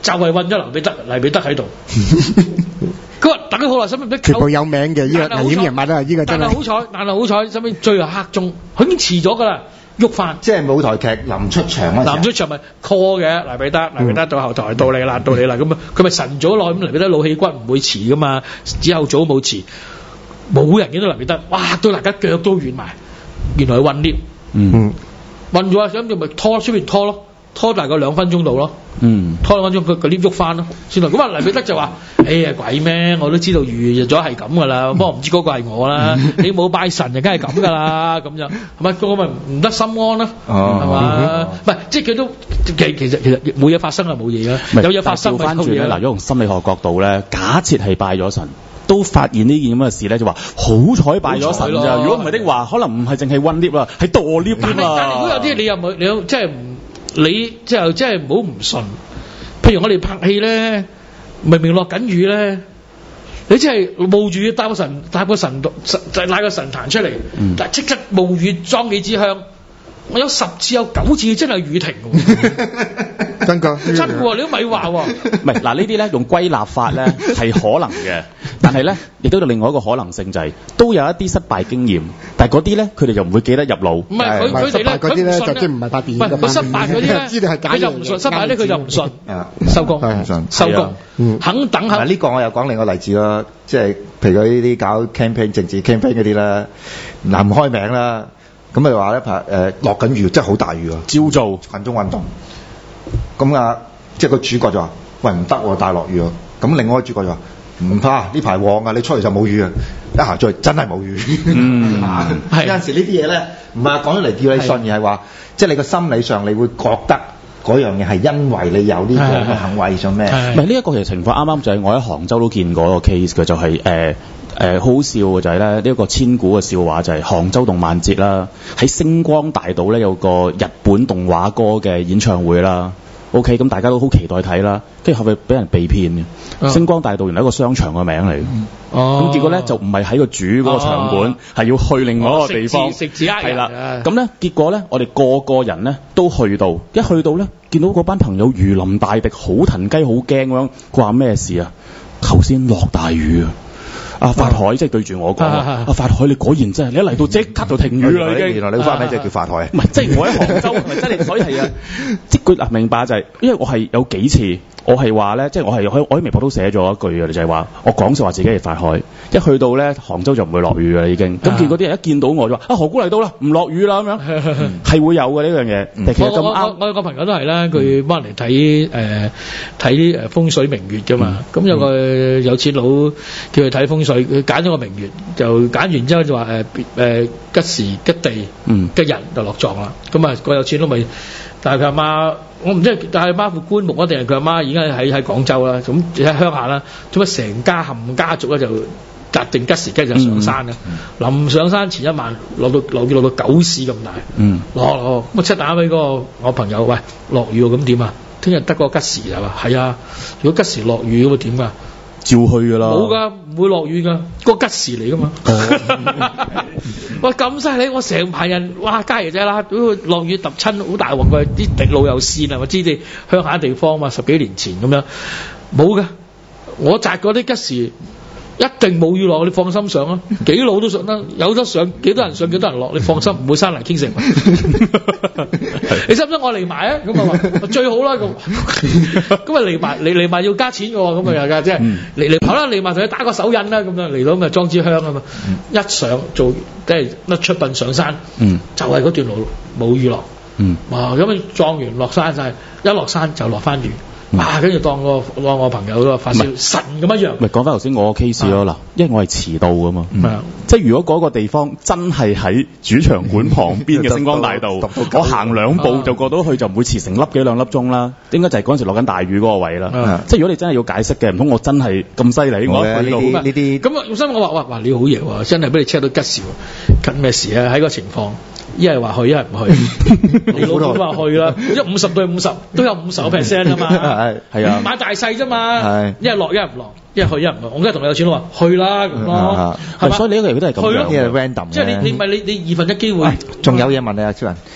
就係韞咗黎彼得，黎彼得喺度。佢話等咗好耐，使唔使全部有名嘅呢個危險人物啊！呢個真係。 但係好彩，但係好彩，使唔使最後刻鐘，佢已經遲咗㗎啦，喐翻。 即係舞台劇臨出場嗰陣。臨出場咪 call 嘅黎彼得，黎彼得到後台到你啦，到你啦，咁啊佢咪晨早耐咁，黎彼得老氣骨唔會遲㗎嘛，之後早冇遲，冇人見到黎彼得，哇！到大家腳都軟埋，原來係韞 lift。 嗯。 韞咗啊，咁就咪拖出邊拖咯。拖大概兩分鐘到咯， 嗯， 拖兩分鐘佢個 lift 喐翻咯，先啦。咁啊黎彼得就話：哎呀鬼咩？我都知道預咗係咁噶啦，不過唔知嗰個係我啦。你冇拜神就梗係咁噶啦，咁樣係咪？嗰個咪唔得心安咯，係嘛？唔係，即係佢都其其實其實冇嘢發生係冇嘢嘅，有嘢發生咪翻轉咧。嗱，如果從心理學角度咧，假設係拜咗神。都發現呢件咁嘅事咧，就話好彩拜咗神咋。如果唔係的話，可能唔係淨係韞 lift 啦，係墮 lift 添啊。 但係如果有啲你又冇，你又即係唔，你即係即係唔好唔信。譬如我哋拍戲咧，明明落緊雨咧，你即係冒住搭個神搭個神神就拉個神壇出嚟，嗯、但即刻冒雨裝幾支香。我有十次有九次真係雨停喎， 真㗎， 真㗎，你都咪話喎。 唔係嗱，呢啲咧用歸納法咧係可能嘅，但係咧亦都有另外一個可能性就係、是、都有一啲失敗經驗，但係嗰啲咧佢哋就唔會記得入腦。 唔係佢佢哋咧， 嗰啲咧就即係唔係拍電影。唔係佢失敗嗰啲咧，知道係假嘅， 佢就唔信；失敗咧佢就唔信。 啊， 收工， 唔信， 收工，肯等下。 呢個我又講另一個例子啦，即係譬如佢呢啲搞 campaign 政治 campaign 嗰啲啦，嗱唔開名啦。咁咪話咧拍誒落緊雨，真係好大雨啊！ 照做群眾運動。咁啊，即係個主角就話：喂唔得喎，大落雨啊！咁另外一個主角就話：唔怕，呢排旺啊，你出嚟就冇雨啊！一行出去真係冇雨。嗯，係有陣時呢啲嘢咧，唔係講咗嚟叫你信，而係話，即係你個心理上你會覺得嗰樣嘢係因為你有呢個行為上咩？ 唔係呢一個其實情況啱啱就係我喺杭州都見過一個 case 嘅，就係、是、誒。呃誒、呃、好好笑嘅就係咧呢一個千古嘅笑話就係杭州動漫節啦，喺星光大道咧有個日本動畫歌嘅演唱會啦。OK， 咁大家都好期待睇啦，跟住後尾俾人被騙嘅。哦、星光大道原來係一個商場嘅名嚟，咁、哦、結果咧就唔係喺個主嗰個場館，係、哦、要去另外一個地方。食字呃人係啦，咁咧結果咧我哋個個人咧都去到，一去到咧見到嗰班朋友如臨大敵，好騰雞，好驚咁樣。佢話咩事啊？頭先落大雨啊！阿法海即係對住我講，阿法海你果然真係，你一嚟到即刻就停雨啦已經。原來你個花名就叫法海。唔係，即係我喺杭州，唔係真係，所以係啊，即係佢嗱明白就係，因為我係有幾次，我係話咧，即係我係喺我喺微博都寫咗一句嘅，就係話我講笑話自己係法海，一去到咧杭州就唔會落雨嘅啦已經。咁見嗰啲人一見到我就話啊何姑嚟到啦，唔落雨啦咁樣，係會有嘅呢樣嘢。其實咁啱， 我有個朋友都係啦，佢幫人嚟睇誒睇誒風水明月㗎嘛，咁有個有錢佬叫佢睇風水。佢揀咗個明月，就揀完之後就話誒誒吉時吉地，嗯，吉日就落葬啦。咁啊個有錢佬咪，但係佢阿媽，我唔知但係媽副棺木啊，定係佢阿媽已經喺喺廣州啦，咁喺鄉下啦，做乜成家冚家族咧就擇定吉時吉日就上山啦。臨、嗯、上山前一晚落到落雨落到狗屎咁大，嗯，落落咁啊七打俾嗰個我朋友，喂落雨喎咁點啊？聽日得個吉時係嘛？係啊，如果吉時落雨咁啊點啊？ 照去㗎啦， 冇㗎，唔會落雨㗎，個吉時嚟㗎嘛。哇咁犀利！我成排人，哇家爺仔啦，落雨揼親好大鑊㗎，啲滴路又跣啊！我知你鄉下地方嘛，十幾年前咁樣冇㗎。我摘嗰啲吉時一定冇雨落，你放心上啊！幾路都上得，有得上幾多人上幾多人落，你放心唔會山泥傾瀉。你使唔使我嚟埋啊？咁啊話最好啦咁，咁啊嚟埋嚟嚟埋要加錢嘅喎，咁啊又㗎，即係嚟嚟跑啦嚟埋同你打個手印啦，咁樣嚟到咁啊裝支香啊嘛，嗯、一上做即係甩出殯上山，嗯、就係嗰段路冇雨落，嗯、哇咁啊撞完落山晒，一落山就落翻雨。哇！跟住當我當我朋友個發燒神咁一樣。咪講翻頭先我個 case 咯嗱，因為我係遲到噶嘛，嗯、即係如果嗰個地方真係喺主場館旁邊嘅星光大道，我行兩步就過到去，就唔會遲成粒幾兩粒鐘啦。應該就係嗰陣時落緊大雨嗰個位啦。嗯、即係如果你真係要解釋嘅，唔通我真係咁犀利？我呢啲呢啲咁啊！所以我話哇哇你好嘢喎，真係俾你 check 到吉時喎，緊咩事啊？喺個情況。一係話去，一係唔去。你老闆都話去啦，一五十對五十都有五十個 percent 啊嘛。係係啊，買大細啫嘛。係一係落，一係唔落，一係去，一係唔去。我梗係同你有錢佬話去啦咁咯，係所以你呢個嘢都係咁樣，呢係 random。即係你你唔係你你二分一機會。仲有嘢問你啊，超人。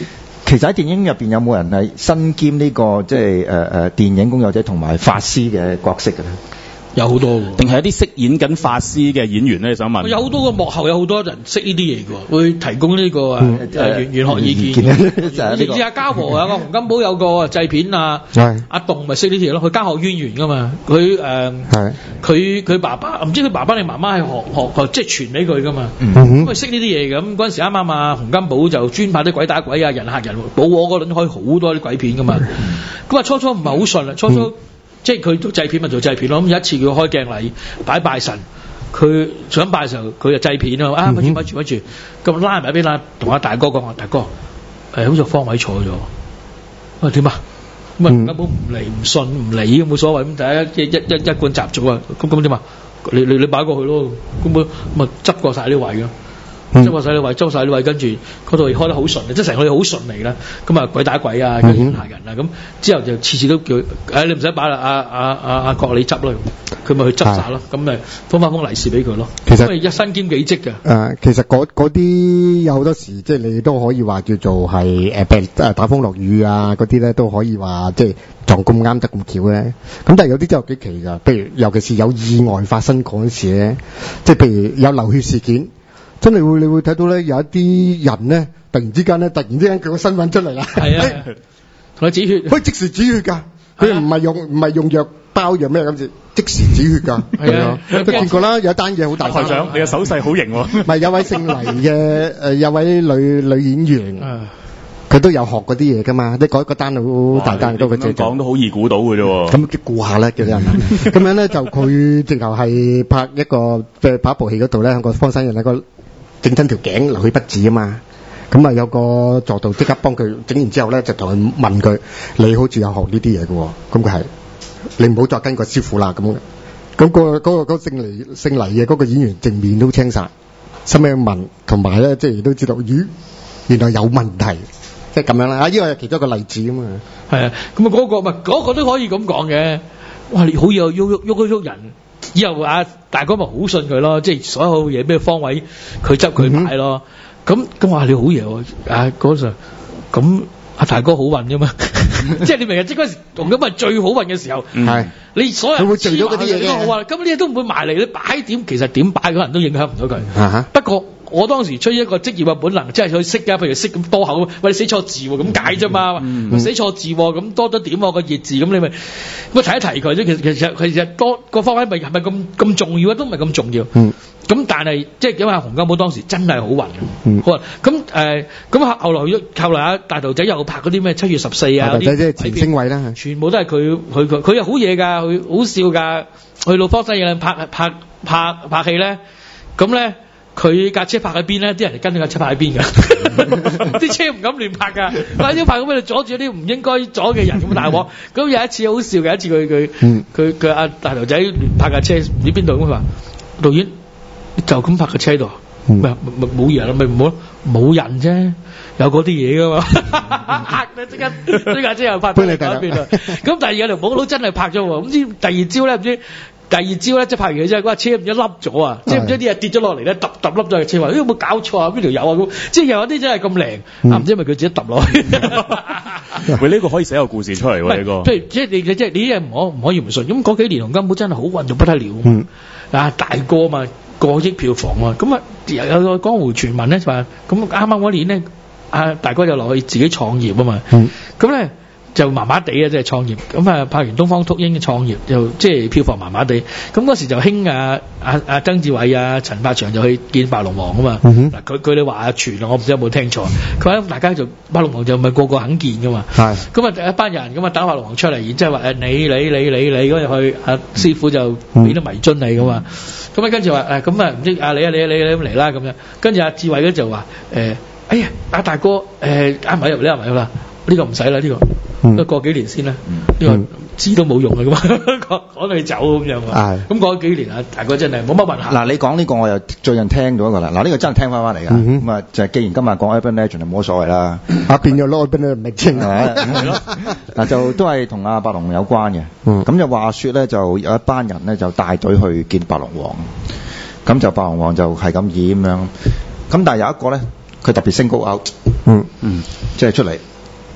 其實喺電影入邊有冇人係身兼呢、這個即係誒誒電影工作者同埋法師嘅角色嘅咧？ 有好多喎， 定係一啲飾演緊法師嘅演員咧？你想問？ 有好多個幕後有好多人識呢啲嘢嘅喎，會提供呢、這個誒誒玄學意見嘅。你知阿嘉禾啊，個洪金寶有個製片啊，阿棟咪識呢啲嘢咯。佢家學淵源㗎嘛，佢誒佢佢爸爸唔知佢爸爸定媽媽係學學學即係傳俾佢㗎嘛，咁佢識呢啲嘢嘅。咁嗰陣時啱啱啊洪金寶就專拍啲鬼打鬼啊、人嚇人，保我嗰輪開好多啲鬼片㗎嘛。咁啊初初唔係好順啊，初初。即係佢做製片咪做製片咯，咁有一次佢開鏡禮擺拜神，佢想拜嘅時候佢就製片啊，啊咪住咪住咪住，咁拉埋一邊啦，同阿大哥講話，大哥誒好似方位錯咗，啊點啊？咁啊根本唔嚟唔信唔理冇所謂，咁大家一一一一貫習俗啊，咁咁點啊？你你你擺過去咯，根本咪執過晒啲位㗎。執過晒啲位，執晒啲位，跟住嗰度開得好順，即係成個嘢好順利啦。咁啊鬼打鬼啊，跟住嚇人啊，咁之後就次次都叫，誒、哎、你唔使擺啦，阿阿阿阿國你執咯，佢咪去執晒咯，咁咪封翻封利是俾佢咯。其實因為一身兼幾職嘅。誒、 呃，其實嗰啲有好多時，即係你都可以話叫做係誒，譬如誒打風落雨啊，嗰啲咧都可以話即係撞咁啱得咁巧咧。咁但係有啲真係幾奇㗎，譬如尤其是有意外發生嗰陣時咧，即係譬如有流血事件。真係會，你會睇到咧，有一啲人咧，突然之間咧，突然之間佢個身份出嚟啦， 係啊，同佢止血， 可以即時止血㗎，佢唔係用唔係用藥包藥咩咁子，即時止血㗎，係啊，都見過啦，有一單嘢好大。 台長，你嘅手勢好型喎。 唔係有位姓黎嘅誒，有位女女演員，佢都有學嗰啲嘢㗎嘛，你改個單好大單，嗰個製作講都好易估到嘅啫喎。 咁叫估下啦，叫啲人。咁樣咧就佢直頭係拍一個嘅拍一部戲嗰度咧，個方生人一個。整親條頸流血不止啊嘛，咁啊有個助導即刻幫佢整完之後咧，就同佢問佢：你好似有學呢啲嘢嘅喎，咁佢係你唔好再跟個師傅啦咁。咁、嗰個嗰、嗰個嗰個姓黎姓黎嘅嗰個演員正面都青晒，心尾問，同埋咧即係都知道，咦原來有問題，即係咁樣啦。啊，呢個係其中一個例子啊嘛。 係啊，咁啊嗰個咪嗰、嗰個都可以咁講嘅。哇，你好有喐喐喐喐人。以後啊，大哥咪好信佢咯，即係所有嘢咩方位佢執佢買咯。咁咁話你好嘢喎，啊嗰陣咁阿大哥好運啫嘛，即係你明日即嗰時同咁係最好運嘅時候，係、嗯、你所有人佢會做咗嗰啲嘢嘅，好啊，咁呢啲都唔會埋嚟，你擺點其實點擺嗰人都影響唔到佢。啊、不過我當時出於一個職業嘅本能，即係去識㗎，譬如識咁多口，喂你寫錯字喎，咁解啫嘛，嗯、寫錯字喎，咁多咗點喎個熱字，咁你咪咁提一提佢啫。其實其實其實多個方位咪係咪咁咁重要啊？都唔係咁重要。咁、嗯、但係即係因為洪金寶當時真係好運，嗯、好啊。咁誒咁後來後來阿大頭仔又拍嗰啲咩七月十四啊，嗰啲即係前星位啦，全部都係佢佢佢佢又好嘢㗎，佢好笑㗎。去到方西嘢拍拍拍拍戲咧，咁咧。佢架車泊喺邊咧？啲人就跟住架車泊喺邊㗎，啲車唔敢亂泊㗎。架車泊咁喺度阻住啲唔應該阻嘅人咁大鑊。咁有一次好笑嘅，一次佢佢佢佢阿大頭仔亂泊架車，唔知邊度咁佢話導演就咁泊架車度，咪咪冇人啦，咪唔好冇人啫，有嗰啲嘢㗎嘛，嚇你即刻呢架車又泊喺邊度？咁第二有條寶佬真係泊咗喎，唔知第二朝咧唔知。第二朝咧，即係拍完嘢之後，嗰架車唔知凹咗啊！即係唔知啲嘢跌咗落嚟咧，揼揼凹咗架車話：咦有冇搞錯啊？邊條友啊？咁即係有啲真係咁靈啊！唔知係咪佢自己揼落去？ 喂，呢個可以寫個故事出嚟喎！呢個譬如即係你即係你啲嘢唔可唔可以唔信？咁嗰幾年洪金寶真係好運到不得了，嗯、啊大哥嘛，過億票房啊！咁啊有有個江湖傳聞咧就話，咁啱啱嗰年咧，阿大哥就落去自己創業啊嘛，咁咧。就麻麻地啊，即係創業咁啊！拍完《東方禿鷹》嘅創業，就即係票房麻麻地。咁嗰時就興啊啊啊曾志偉啊、陳百祥就去見白龍王啊嘛。嗱佢佢哋話傳啊，我唔知有冇聽錯。佢話大家就白龍王就唔係個個肯見噶嘛。係。咁啊一班人咁啊打白龍王出嚟，然之後話誒你你你你你嗰日去，阿師傅就俾啲迷津你噶嘛。咁啊跟住話誒咁啊唔知啊你啊你啊你你咁嚟啦咁樣。跟住阿志偉咧就話誒哎呀阿大哥誒啱埋入嚟啱埋入啦，呢個唔使啦呢個。都過幾年先啦，呢個知都冇用啊，咁講講你走咁樣啊。咁過咗幾年啊，大哥真係冇乜問題。 嗱，你講呢個我又最近聽到一個啦。嗱，呢個真係聽翻翻嚟㗎。咁啊，就係既然今日講 Urban Legend 就冇乜所謂啦。 啊，變咗攞 Urban Legend 名稱係咪？ 係咯。嗱，就都係同阿白龍有關嘅。咁就話説咧，就有一班人咧就帶隊去見白龍王。咁就白龍王就係咁演咁樣。咁但係有一個咧，佢特別升高 out。嗯嗯，即係出嚟。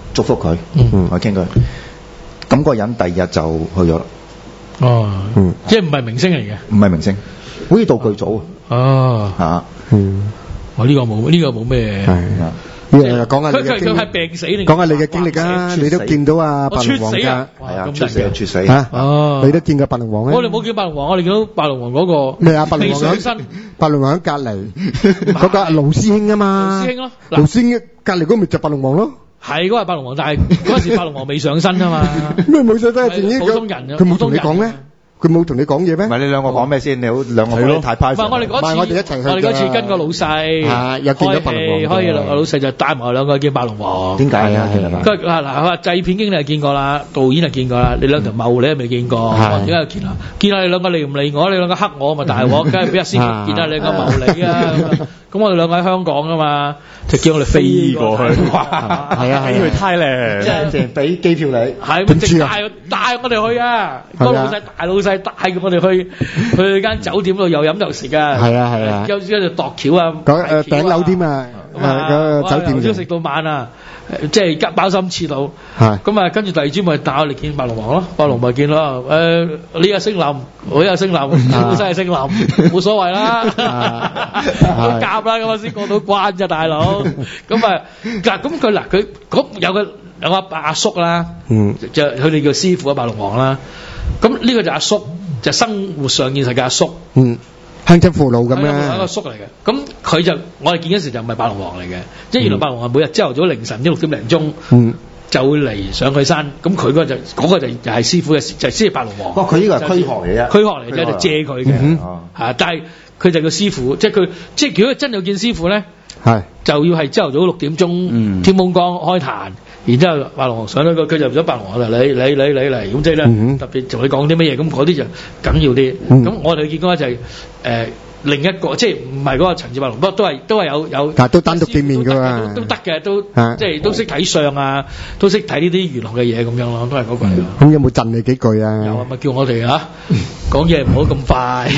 祝福佢， 嗯， 我傾佢。咁嗰個人第二日就去咗啦。 哦， 嗯， 即係唔係明星嚟嘅？ 唔係明星，好似道具組哦， 嚇， 嗯， 我呢個冇呢個冇咩。 係啊。講下佢佢佢係病死定講下你嘅經歷啊！你都見到啊白龍王㗎， 係啊， 猝死啊，猝死嚇！ 哦， 你都見過白龍王咧？ 我哋冇見白龍王，我哋見到白龍王嗰個咩啊？白龍王上身， 白龍王喺隔離，嗰個盧師兄啊嘛， 盧師兄咯， 盧師兄隔離嗰個咪就白龍王咯。 係嗰個係白龍王，但係嗰陣時白龍王未上身啊嘛。 咩冇上身？ 普通人啊， 佢冇同你講咩？佢冇同你講嘢咩？ 唔係你兩個講咩先？你好兩個講太派。 唔係我哋嗰次， 我哋一齊去。 我哋嗰次跟個老細， 啊，又見咗白龍王。 開戲，個老細就帶埋我兩個見白龍王。 點解啊？ 佢嗱嗱，佢話製片經理係見過啦，導演係見過啦，你兩條茂你係未見過？點解又見啊？見下你兩個理唔理我？你兩個黑我咪大鑊，梗係俾阿師傅見下你兩個茂你啊！咁我哋兩個喺香港啊嘛，就叫我哋飛過去。 係啊係啊，去 Thailand， 即係淨係俾機票你。 係咪淨帶帶我哋去啊？個老細大老細帶我哋去去間酒店度又飲又食啊！ 係啊係啊， 有時就度橋啊， 嗰誒頂樓添啊，個酒店由朝食到晚啊，即係吉飽心切到。 係咁啊，跟住第二朝咪帶我哋見白龍王咯，白龍咪見咯。誒，呢個星林，我呢個星林，本身係星林，冇所謂啦，好夾啦，咁啊先過到關啫，大佬。咁啊，嗱，咁佢嗱佢嗰有個有個阿叔啦， 嗯， 就佢哋叫師傅啊，白龍王啦。咁呢個就阿叔，就生活上現實嘅阿叔， 嗯，鄉親父老咁樣， 係一個叔嚟嘅。咁佢就我哋見嗰時就唔係白龍王嚟嘅，即係原來白龍王每日朝頭早凌晨啲六點零鐘，嗯，就會嚟上去山。咁佢嗰個就嗰個就就係師傅嘅，就係先係白龍王。 哇！佢呢個係軀殼嚟嘅， 軀殼嚟啫，就借佢嘅，嚇。但係佢就叫師傅，即係佢即係如果真有見師傅咧，係就要係朝頭早六點鐘，天蒙光開壇。然之後白龍王上咗個，佢就入咗白龍王啦，你你你你嚟，咁即係咧特別同你講啲乜嘢，咁嗰啲就緊要啲。咁、嗯、我哋見嗰個就係、是、誒、呃、另一個，即係唔係嗰個陳字白龍，不過都係都係有有，但係都單獨見面㗎嘛，都得嘅，都即係都識睇相啊，都識睇呢啲娛樂嘅嘢咁樣咯，都係嗰個嚟。咁、嗯、有冇震你幾句啊？有啊，咪叫我哋啊講嘢唔好咁快。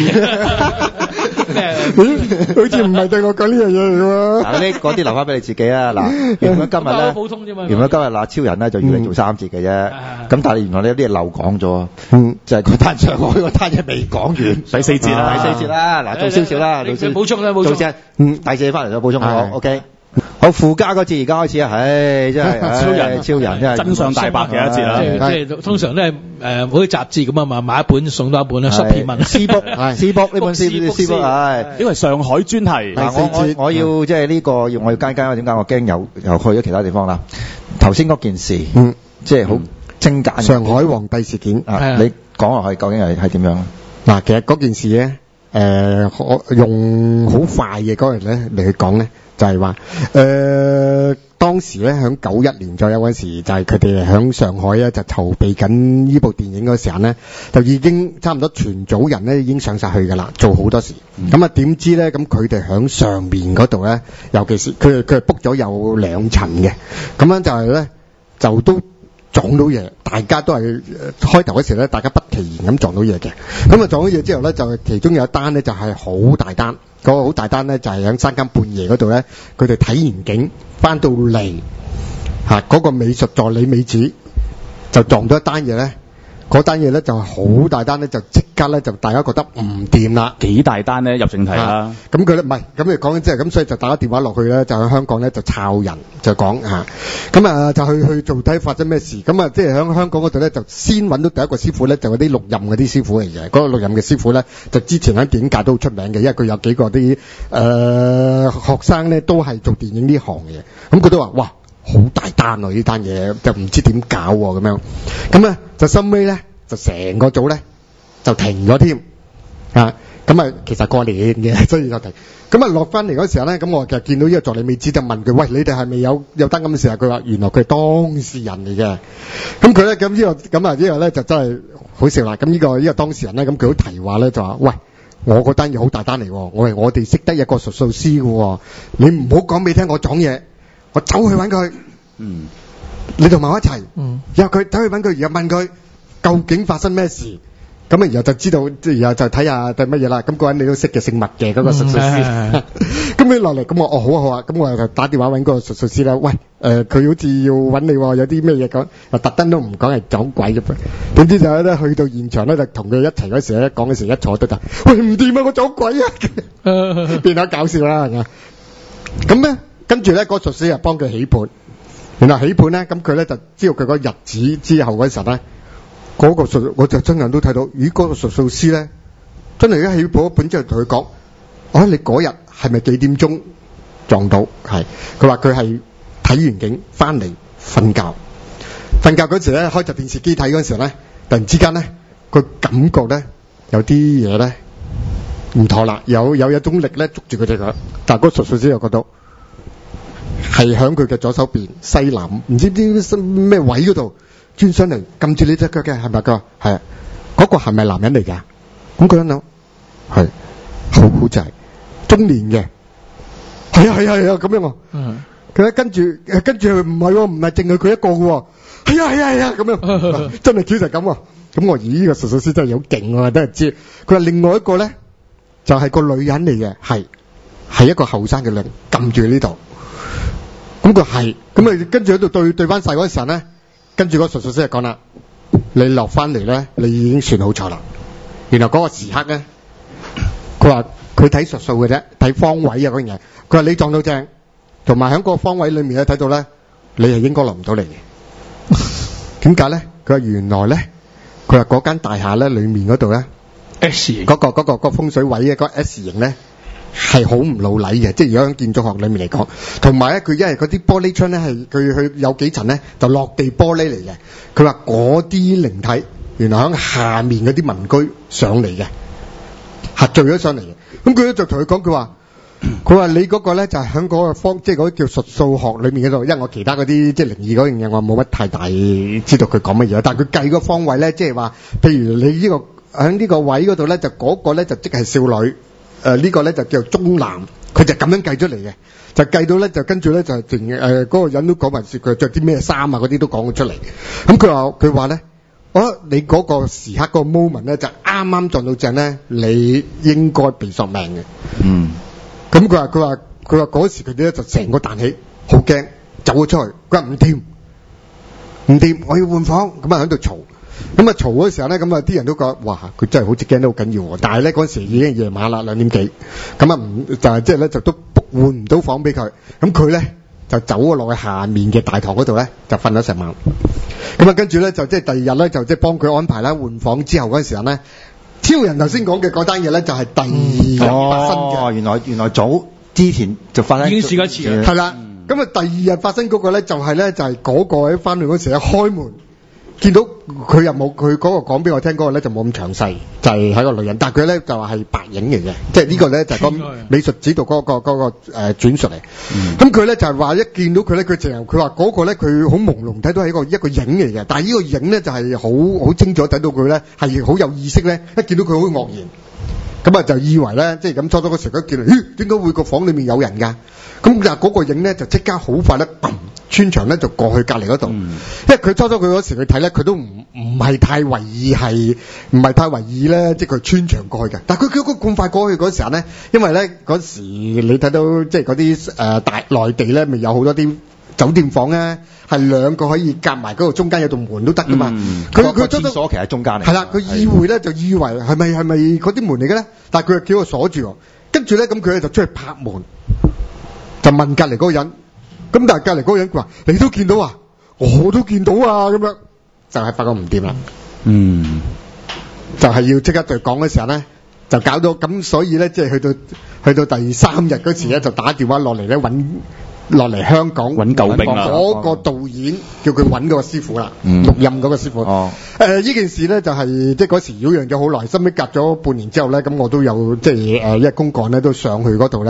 好似唔係對我講呢樣嘢嚟喎。嗱，呢嗰啲留翻俾你自己啊。嗱，原本今日咧，普通啫嘛。原本今日嗱，超人咧就要你做三節嘅啫。咁、嗯、但係原來呢有啲嘢漏講咗。嗯，就係嗰單上海嗰單嘢未講完。第四節啦，第四節啦。嗱，做少少啦，做少。補充啦，補充。做嗯，第四節翻嚟再補充好。OK。好，附加嗰節而家開始啊！唉，真係超人，超人真係真相大白嘅一節啦。即係通常都係誒，好似雜誌咁啊嘛，買一本送多一本啦。十篇文，私 book，私 book 呢本私 book，係因為上海專題。嗱，我我我要即係呢個要我要間間，點解我驚又又去咗其他地方啦？頭先嗰件事，嗯，即係好精簡。上海皇帝事件啊，你講落去究竟係係點樣？嗱，其實嗰件事咧，誒，我用好快嘅嗰日咧嚟去講咧。就係話，誒、呃、當時咧喺九一年左右嗰時，就係佢哋喺上海咧就籌備緊呢部電影嗰時候咧，就已經差唔多全組人咧已經上晒去㗎啦，做好多事。咁啊點知咧，咁佢哋喺上面嗰度咧，尤其是佢佢係 book 咗有兩層嘅，咁樣就係咧就都撞到嘢，大家都係開頭嗰時咧，大家不其然咁撞到嘢嘅。咁啊撞到嘢之後咧，就其中有一單咧就係好大單。嗰個好大單咧，就係喺三更半夜嗰度咧，佢哋睇完景翻到嚟嚇，嗰個美術助理美子就撞到一單嘢咧，嗰單嘢咧就好大單咧，就即刻咧就大家覺得唔掂啦。幾大單咧入正題啦。咁佢咧唔係，咁你講緊即係咁，所以就打個電話落去咧，就喺香港咧就抄人就講嚇，咁啊就去去做睇發生咩事。咁啊即係喺香港嗰度咧就先揾到第一個師傅咧，就嗰啲錄音嗰啲師傅嚟嘅。嗰、嗰個錄音嘅師傅咧就之前喺電影界都好出名嘅，因為佢有幾個啲誒、呃、學生咧都係做電影呢行嘅。咁佢都話哇好大單喎呢單嘢，就唔知點搞喎咁樣。咁啊就收尾咧就成個組咧就停咗添啊！咁啊其實過年嘅，所以就停。咁啊落翻嚟嗰時候咧，咁我其實見到呢個助理美子就問佢：喂，你哋係咪有有單咁嘅事啊？佢話原來佢係當事人嚟嘅。咁佢咧咁呢個咁啊呢個咧就真係好笑啦。咁呢個呢個當事人咧，咁佢好提話咧就話：喂，我嗰單嘢好大單嚟，我係我哋識得一個術數師嘅，你唔好講俾聽我撞嘢，我走去揾佢。嗯，你同埋我一齊。嗯，然後佢走去揾佢，然後問佢究竟發生咩事。 咁啊然後就知道，即係然後就睇下對乜嘢啦。咁嗰人你都識嘅，姓麥嘅嗰個術數師。咁你落嚟，咁我哦好啊好啊，咁我就打電話揾嗰個術數師啦。喂，誒佢好似要揾你喎，有啲咩嘢講，特登都唔講係走鬼嘅。點知就咧去到現場咧，就同佢一齊嗰時咧講嘅時一坐得得，喂唔掂啊，我走鬼啊！變咗搞笑啦，係嘛？咁咧跟住咧嗰個術師啊幫佢起盤，然後起盤咧咁佢咧就知道佢個日子之後嗰陣咧，嗰、嗰個術我就真人都睇到，咦嗰、嗰個術數師咧真係一起盤一盤之後同佢講，啊你嗰日係咪幾點鐘撞到？係佢話佢係睇完景翻嚟瞓覺，瞓覺嗰時咧開著電視機睇嗰時咧，突然之間咧佢感覺咧有啲嘢咧唔妥啦，有有一種力咧捉住佢隻腳，但係嗰個術數師又覺得係響佢嘅左手邊西南唔知啲咩位嗰度轉上嚟撳住你隻腳嘅，係咪？佢話係啊，嗰、嗰個係咪男人嚟㗎？咁佢諗諗係好好就係中年嘅，係啊係啊係啊咁樣喎。嗯，佢咧跟住跟住唔係喎，唔係淨係佢一個嘅喎，係啊係啊係啊咁樣，真係 Q 成咁喎。咁我咦呢個術數師真係好勁喎，真係知。佢話另外一個咧就係、係、個女人嚟嘅，係係一個後生嘅女撳住呢度。咁佢係咁啊，跟住喺度對對翻晒嗰陣咧，跟住嗰個術數師就講啦：你落翻嚟咧，你已經算好彩啦。然後嗰個時刻咧，佢話佢睇術數嘅啫，睇方位啊嗰樣嘢。佢話你撞到正，同埋喺嗰個方位裏面咧睇到咧，你係應該落唔到嚟嘅。點解咧？佢話原來咧，佢話嗰間大廈咧裏面嗰度咧 S 型嗰個嗰個嗰個風水位嘅嗰個 S 型咧。係好唔老禮嘅，即係如果喺建築學裏面嚟講，同埋咧佢因為嗰啲玻璃窗咧係佢佢有幾層咧就落地玻璃嚟嘅，佢話嗰啲靈體原來喺下面嗰啲民居上嚟嘅，係聚咗上嚟嘅。咁佢咧就同佢講，佢話佢話你嗰個咧就係喺嗰個方，即係嗰啲叫術數學裏面嗰度，因為我其他嗰啲即係靈異嗰樣嘢我冇乜太大知道佢講乜嘢，但係佢計個方位咧，即係話譬如你呢、這個喺呢個位嗰度咧，就嗰個咧就即係少女。誒、呃這個、呢個咧就叫中男，佢就咁樣計出嚟嘅，就計到咧就跟住咧就淨誒嗰個人都講埋説佢着啲咩衫啊嗰啲都講咗出嚟。咁佢話佢話咧，我你嗰個時刻嗰個 moment 咧就啱啱撞到正咧，你應該被索命嘅。嗯。咁佢話佢話佢話嗰時佢哋咧就成個彈起，好驚，走咗出去。佢話唔掂，唔掂，我要換房。咁啊喺度嘈。咁啊嘈嗰時候咧，咁啊啲人都覺哇，佢真係好似驚得好緊要喎。但係咧嗰時已經夜晚啦，兩點幾，咁啊唔就係即係咧就都換唔到房俾佢。咁佢咧就走咗落去下面嘅大堂嗰度咧，就瞓咗成晚。咁啊跟住咧就即係第二日咧就即係幫佢安排啦換房之後嗰陣時候咧，超人頭先講嘅嗰單嘢咧就係第二日發生嘅。 哦，原來原來早之前就發生已經試過一次嘅。 係啦，咁啊第二日發生嗰個咧就係咧就係嗰個喺翻去嗰時咧開門。見到佢又冇佢嗰個講俾我聽嗰個咧就冇咁詳細，就係、是、喺個女人，但係佢咧就話係白影嚟嘅，即係呢個咧就係、是、個美術指導嗰、那個嗰、那個誒、呃、轉述嚟。咁佢咧就係、是、話一見到佢咧，佢淨係佢話嗰個咧佢好朦朧睇到係一個一個影嚟嘅，但係呢個影咧就係好好清楚睇到佢咧係好有意識咧，一見到佢好愕然，咁啊就以為咧即係咁初初嗰時佢見到，咦點解會個房裡面有人㗎？咁但係嗰個影咧就即刻好快咧，砰！穿牆咧就過去隔離嗰度，嗯、因為佢初初佢嗰時去睇咧，佢都唔唔係太為意係，唔係太為意咧，即係佢穿牆過去嘅。但係佢佢咁快過去嗰時候咧，因為咧嗰時你睇到即係嗰啲誒大內地咧，咪有好多啲酒店房咧，係兩個可以夾埋嗰度，中間有道門都得噶嘛。佢佢廁所其實喺中間嚟。係啦，佢意會咧就以為係咪係咪嗰啲門嚟嘅咧？但係佢又叫佢鎖住，跟住咧咁佢咧就出去拍門，就問隔離嗰個人。咁但係隔離嗰個人佢話：你都見到啊，我都見到啊，咁樣就係、是、發覺唔掂啦。嗯，就係要即刻對講嘅時候咧，就搞到咁，所以咧即係去到去到第三日嗰時咧，就打電話落嚟咧揾落嚟香港揾救兵啦。 嗰個導演叫佢揾嗰個師傅啦，嗯、錄音嗰個師傅。哦，誒呢、呃、件事咧就係、是、即係嗰時擾攘咗好耐，收尾隔咗半年之後咧，咁我都有即係誒一公幹咧都上去嗰度咧。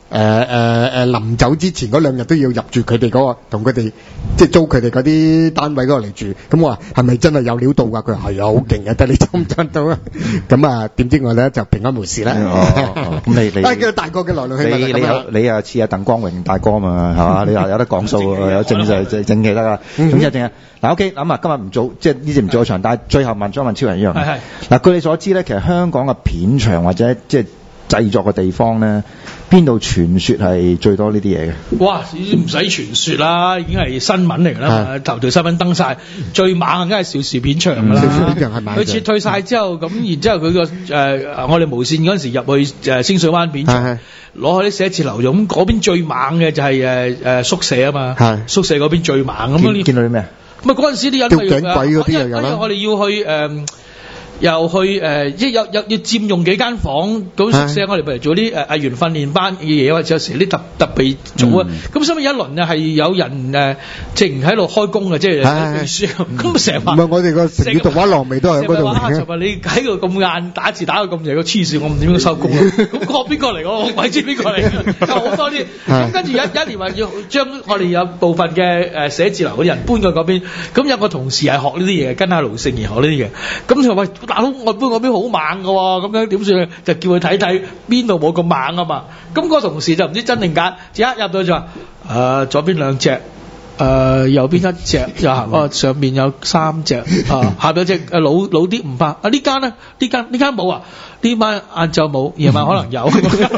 誒誒誒臨走之前嗰兩日都要入住佢哋嗰個，同佢哋即係租佢哋嗰啲單位嗰度嚟住。咁我話係咪真係有料到㗎？佢話係啊，好勁啊！得你裝唔裝到啊？咁啊，點知我咧就平安無事啦。 哦，咁你你啊，叫大哥嘅來龍去脈你你有你啊似阿鄧光榮大哥嘛係嘛？你話有得講數有證就就證記得啦。總之證啊嗱 OK 諗啊，今日唔做即係呢隻唔做場，但係最後問想問超人一樣。係係嗱，據你所知咧，其實香港嘅片場或者即係製作嘅地方咧，邊度傳說係最多呢啲嘢嘅？ 哇！唔使傳說啦，已經係新聞嚟㗎啦嘛，頭條新聞登晒，最猛梗係邵氏片場㗎啦。邵氏片場係咪？佢撤退晒之後，咁然之後佢個誒我哋無線嗰陣時入去誒清水灣片場，攞去啲寫字樓用，咁嗰邊最猛嘅就係誒誒宿舍啊嘛，宿舍嗰邊最猛咁樣。見到啲咩？咁啊嗰陣時啲人吊頸鬼嗰啲又有啦。因為我哋要去誒。呃又去誒，即係有有要佔用幾間房，咁宿舍我哋譬如做啲誒藝員訓練班嘅嘢，或者有時啲特特別組啊。咁所以一輪啊係有人誒，直喺度開工嘅，即係背書。咁成晚唔係我哋個成語讀畫廊尾都係嗰度嘅。成日你喺度咁晏打字打到咁夜，個黐線，我唔點樣收工啊？咁個邊個嚟？我鬼知邊個嚟？有好多啲。咁跟住一一年話要將我哋有部分嘅誒寫字樓嗰啲人搬過嗰邊。咁有個同事係學呢啲嘢，跟阿盧勝賢學呢啲嘢。咁佢話喂。大佬，我搬嗰邊好猛㗎喎，咁樣點算啊？就叫佢睇睇邊度冇咁猛啊嘛。咁個同事就唔知真定假，一入到就話：誒左邊兩隻，誒右邊一隻，又哦上面有三隻，啊下邊有隻誒老老啲唔怕。啊呢間咧，呢間呢間冇啊，呢晚晏晝冇，夜晚可能有。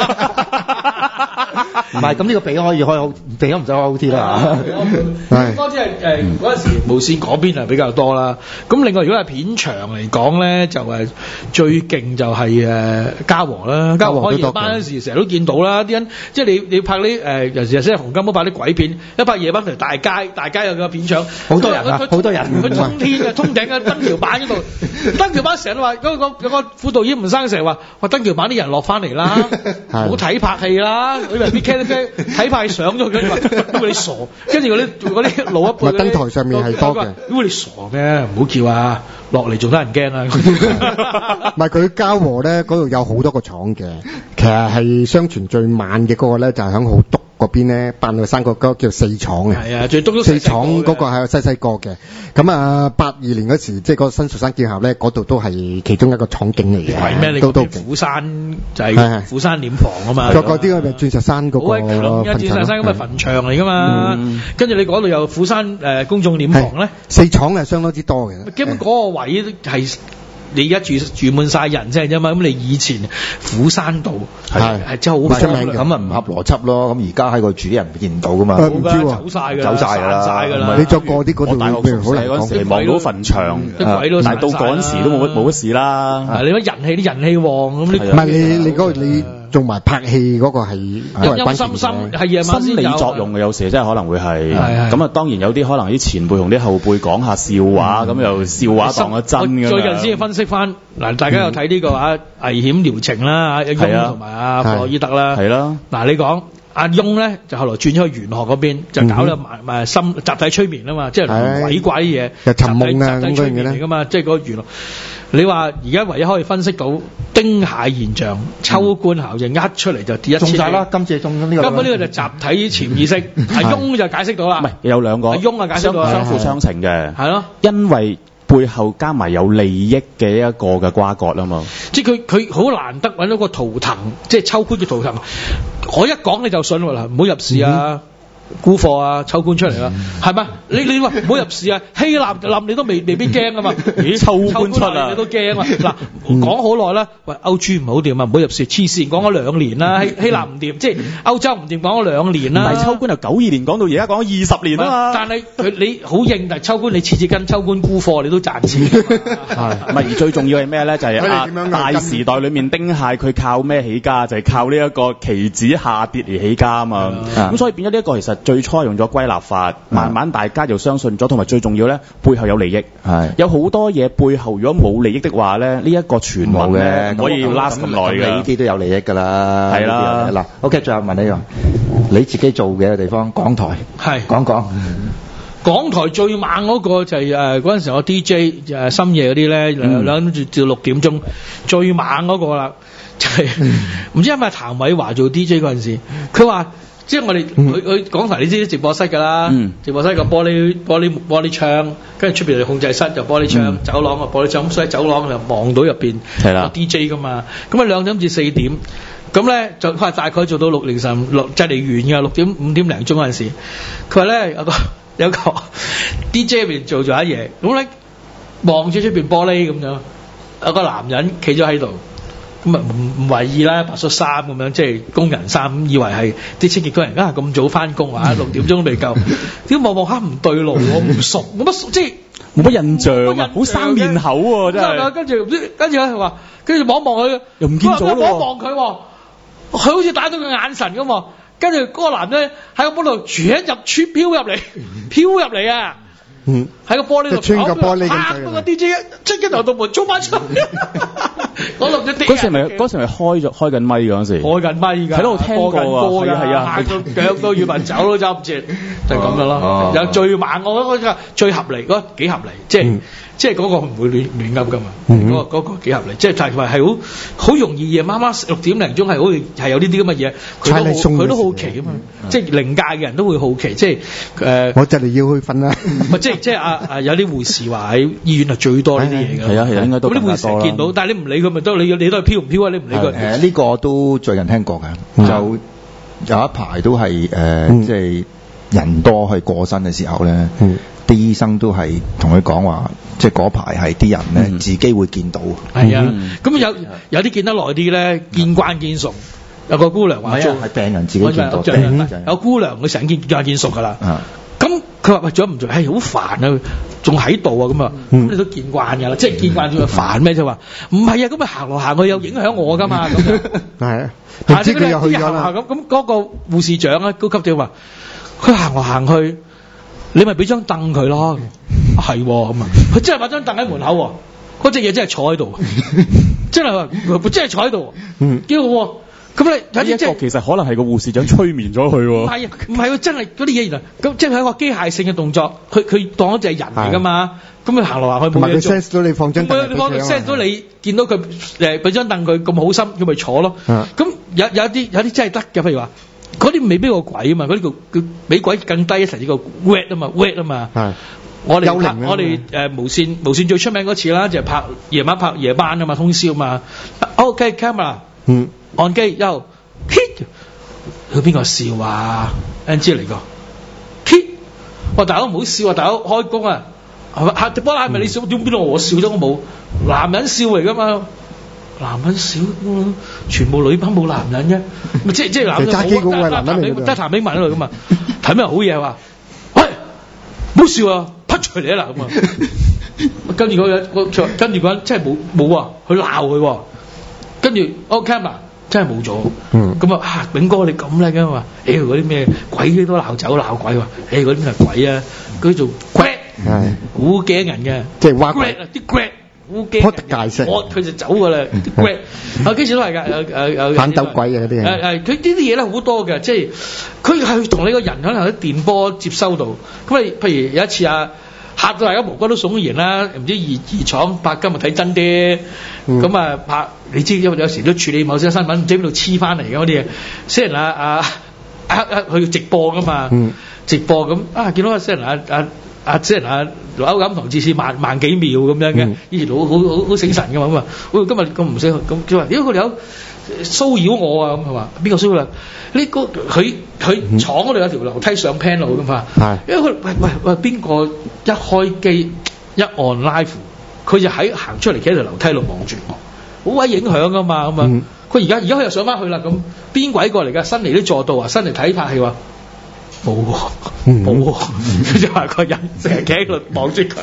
唔係，咁呢個鼻可以開好，鼻都唔使開 O T 啦。 係。多啲係誒嗰陣時無線嗰邊係比較多啦。咁另外如果係片場嚟講咧，就誒最勁就係誒嘉禾啦。嘉禾開夜班嗰時成日都見到啦，啲人即係你你拍啲誒尤其是即係洪金寶拍啲鬼片，一拍夜班譬如大街，大街有個片場，好多人啊，好多人。佢通天嘅，通頂嘅燈橋板嗰度，燈橋板成日都話嗰個有個副導演吳生成日話：話燈橋板啲人落翻嚟啦，唔好睇拍戲啦，佢咪睇派上咗佢話，因為你傻，跟住嗰啲嗰啲老一輩咧，燈台上面係多嘅，因為你傻咩？唔好叫啊，落嚟仲得人驚啊！ 唔係佢嘉禾咧，嗰度有好多個廠嘅，其實係相傳最猛嘅嗰個咧，就係響好篤嗰邊咧，扮到生個嗰個叫四廠嘅。係啊，最篤都四廠嗰個係細細個嘅。咁啊，八二年嗰時，即係嗰個新蜀山劍俠咧，嗰度都係其中一個廠景嚟嘅。係咩？你嗰邊虎山就係虎山殮房啊嘛。嗰啲我哋鑽石山嗰個。好鬼強嘅鑽石山咁嘅墳場嚟㗎嘛。跟住你嗰度有虎山誒公眾殮房咧。四廠係相當之多嘅。基本嗰個位係。你而家住住滿晒人啫啫嘛，咁你以前虎山道係係真係好出名嘅， 咁啊唔合邏輯咯。咁而家喺個住啲人見唔到噶嘛， 唔知走晒㗎， 走晒㗎啦， 曬㗎啦。 你再過啲嗰度， 大學宿舍嗰陣時望到墳場，但係到嗰陣時都冇乜冇乜事啦。 你乜人氣啲人氣旺咁，你唔係你你嗰個你。做埋拍戲嗰個係都係關心心係夜晚心理作用嘅，有時真係可能會係咁啊。當然有啲可能啲前輩同啲後輩講下笑話，咁又笑話當咗真㗎。 最近先分析翻嗱，大家有睇呢個啊危險療程啦，阿翁同埋阿弗洛伊德啦。係啦，嗱你講阿翁咧就後來轉咗去玄學嗰邊，就搞咗埋埋心集體催眠啊嘛，即係鬼怪啲嘢， 就尋夢啊咁樣嚟㗎嘛，即係嗰個玄學。你話而家唯一可以分析到丁蟹現象、秋官效應，一出嚟就跌一千。中晒啦， 今次中咗呢個。 根本呢個就集體潛意識，阿翁就解釋到啦。 唔係有兩個。阿翁啊解釋到相輔相成嘅。 係咯， 因為背後加埋有利益嘅一個嘅瓜葛啊嘛。 即係佢佢好難得揾到個圖騰，即係秋官嘅圖騰。我一講你就信喎啦，唔好入市啊！沽貨啊，秋官出嚟啦，係咪？你你話唔好入市啊，希臘冧你都未未必驚啊嘛。咦，秋官出啊，你都驚啊！嗱，講好耐啦，喂，歐豬唔好掂啊，唔好入市，黐線，講咗兩年啦，希希臘唔掂，即係歐洲唔掂，講咗兩年啦。 唔係秋官由九二年講到而家講咗二十年啊嘛。 但係佢你好認，但係秋官你次次跟秋官沽貨，你都賺錢。係， 唔係而最重要係咩咧？就係啊大時代裏面丁蟹佢靠咩起家？就係靠呢一個期指下跌而起家啊嘛。咁所以變咗呢一個其實。最初用咗歸納法，慢慢大家就相信咗，同埋最重要咧，背後有利益。係有好多嘢背後如果冇利益的話咧，呢、這、一個傳聞咧可以 last 咁耐嘅。 呢啲都有利益㗎啦。 係啦， 嗱 ，OK，最後問你樣，你自己做嘅地方港台係講講。 港台最猛嗰個就係誒嗰陣時我 D J 誒深夜嗰啲咧，兩兩至至六點鐘最猛嗰個啦，就係、是、唔知係咪譚偉華做 D J 嗰陣時，佢話即係我哋佢佢港台你知直播室㗎啦，嗯、直播室個玻璃玻璃玻璃窗，跟住出邊控制室就玻璃窗，嗯、走廊個玻璃窗，咁所以走廊就望到入邊有 D J 㗎嘛，咁啊兩點至四點。咁咧就佢話大概做到六凌晨六即係嚟完㗎，六點五點零鐘嗰陣時，佢話咧有個有個 D J 入邊做咗一嘢，咁咧望住出邊玻璃咁樣，有個男人企咗喺度，咁啊唔唔為意啦，白恤衫咁樣，即係工人衫，咁以為係啲清潔工人啊咁早翻工啊，六點鐘都未夠，點望望下唔對路，我唔熟，冇乜即係冇乜印象啊，好生面口喎真係。 跟住跟住咧佢話，跟住望望佢， 又唔見咗咯喎， 望望佢喎。佢好似打到佢眼神咁，跟住嗰個男咧喺個玻璃度全入穿飄入嚟，飄入嚟啊！嗯，喺個玻璃度穿個玻璃咁嚇，嗰個 D J 即刻由道門衝翻出嚟。嗰度嗰時咪嗰時咪開咗開緊咪嗰陣時， 開緊咪㗎，喺度聽過啊，係啊係啊，行到腳都要問走都走唔切，就係咁樣咯。有最猛我覺得嗰個最合理，嗰幾合理，即係。即係嗰個唔會亂亂噏㗎嘛，嗰、嗯嗰個嗰、嗰個幾合理，即係就係話係好好容易夜媽媽六點零鐘係好係有呢啲咁嘅嘢，佢都佢都好奇啊嘛，嗯、即係靈界嘅人都會好奇，即係誒。呃、 我就嚟要去瞓啦。 即係即係啊啊！有啲護士話喺醫院係最多呢啲嘢㗎。 係啊係啊，應該都咁啲護士成日見到，但係你唔理佢咪都你你都係飄唔飄啊？你唔理佢。 誒呢個都最近聽過㗎，嗯、就有一排都係誒、呃嗯、即係人多去過身嘅時候咧。嗯啲醫生都係同佢講話，即係嗰排係啲人咧、嗯、自己會見到。 係啊，咁、嗯、有有啲見得耐啲咧，見慣見熟。有個姑娘話做係病人自己見到， 有姑娘佢成日見慣見熟㗎啦。咁佢話喂做唔做？係好煩啊，仲喺度啊咁啊，咁你都見慣㗎啦，即係見慣咗煩咩？就話唔係啊，咁啊行來行去有影響我㗎嘛。咁樣係啊，唔知佢又去咗啦。咁咁嗰個護士長啊，高級啲話，佢行來行去。你咪俾張凳佢咯，係咁啊！佢真係擺張凳喺門口，嗰隻嘢真係坐喺度，真係佢真係坐喺度，嗯，幾好喎！咁你有啲即係其實可能係個護士長催眠咗佢喎， 唔係啊，唔係喎，真係嗰啲嘢原來咁即係一個機械性嘅動作，佢佢當咗隻人嚟㗎嘛，咁佢行來行去冇嘢做， 佢 sense 到你放張凳， 佢 sense 到你見到佢誒俾張凳佢咁好心，佢咪坐咯，咁有有啲有啲真係得嘅，譬如話。嗰啲未必個鬼啊嘛，嗰啲叫叫比鬼更低一層，呢個 wet 啊嘛 wet 啊嘛。係。我哋拍我哋誒無線無線最出名嗰次啦，就係拍夜晚拍夜班啊嘛，通宵嘛。OK camera，嗯，按機又 hit，佢邊個笑啊 ？Angie 嚟個 hit，我大佬唔好笑啊，大佬開工啊，嚇直播啦，係咪你笑？點邊度我笑咗？我冇男人笑嚟㗎嘛。男人少，全部女班冇男人嘅，咪即即係男人好。揸機嗰個係男人嚟㗎，得譚炳文喺度㗎嘛，譚炳文好嘢話，喂，唔好笑啊，啪出嚟啊嗱咁啊，跟住嗰人，跟住嗰人真係冇冇啊，佢鬧佢，跟住 OK 嗱，真係冇咗，咁啊啊炳哥你咁叻㗎嘛，誒嗰啲咩鬼都鬧走鬧鬼喎，誒嗰啲咩鬼啊，嗰啲做 grad，好驚人嘅， 即係挖鬼啲 grad。烏雞，我佢就走㗎啦，啲鬼，啊幾時都係㗎，有有有反斗鬼嘅嗰啲誒誒，佢呢啲嘢咧好多嘅，即係佢係同你個人可能喺電波接收到，咁你譬如有一次啊嚇到大家毛骨都悚然啦，唔知二二廠拍今日睇真啲，咁啊拍你知因為有時都處理某些新聞，唔知邊度黐翻嚟嘅嗰啲嘢，雖然啊啊啊啊去直播㗎嘛，直播咁啊見到啊雖然啊啊。啊！即係啊，歐錦棠次次萬萬幾秒咁樣嘅，嗯、以前好好好好醒神嘅嘛咁啊！喂，今日咁唔醒咁，佢話：咦，佢哋有騷擾我啊！咁佢話：邊個騷擾啊？呢個佢佢廠嗰度有條樓梯上 panel 咁嘛？係、嗯，因為佢喂喂喂邊個一開機一按 live，佢就喺行出嚟企喺條樓梯度望住我，好鬼影響噶嘛咁啊！佢而家而家佢又上翻去啦咁，邊鬼過嚟㗎？新嚟啲座道啊，新嚟睇拍戲話。冇喎，冇喎，佢就話個人成日企喺度望住佢。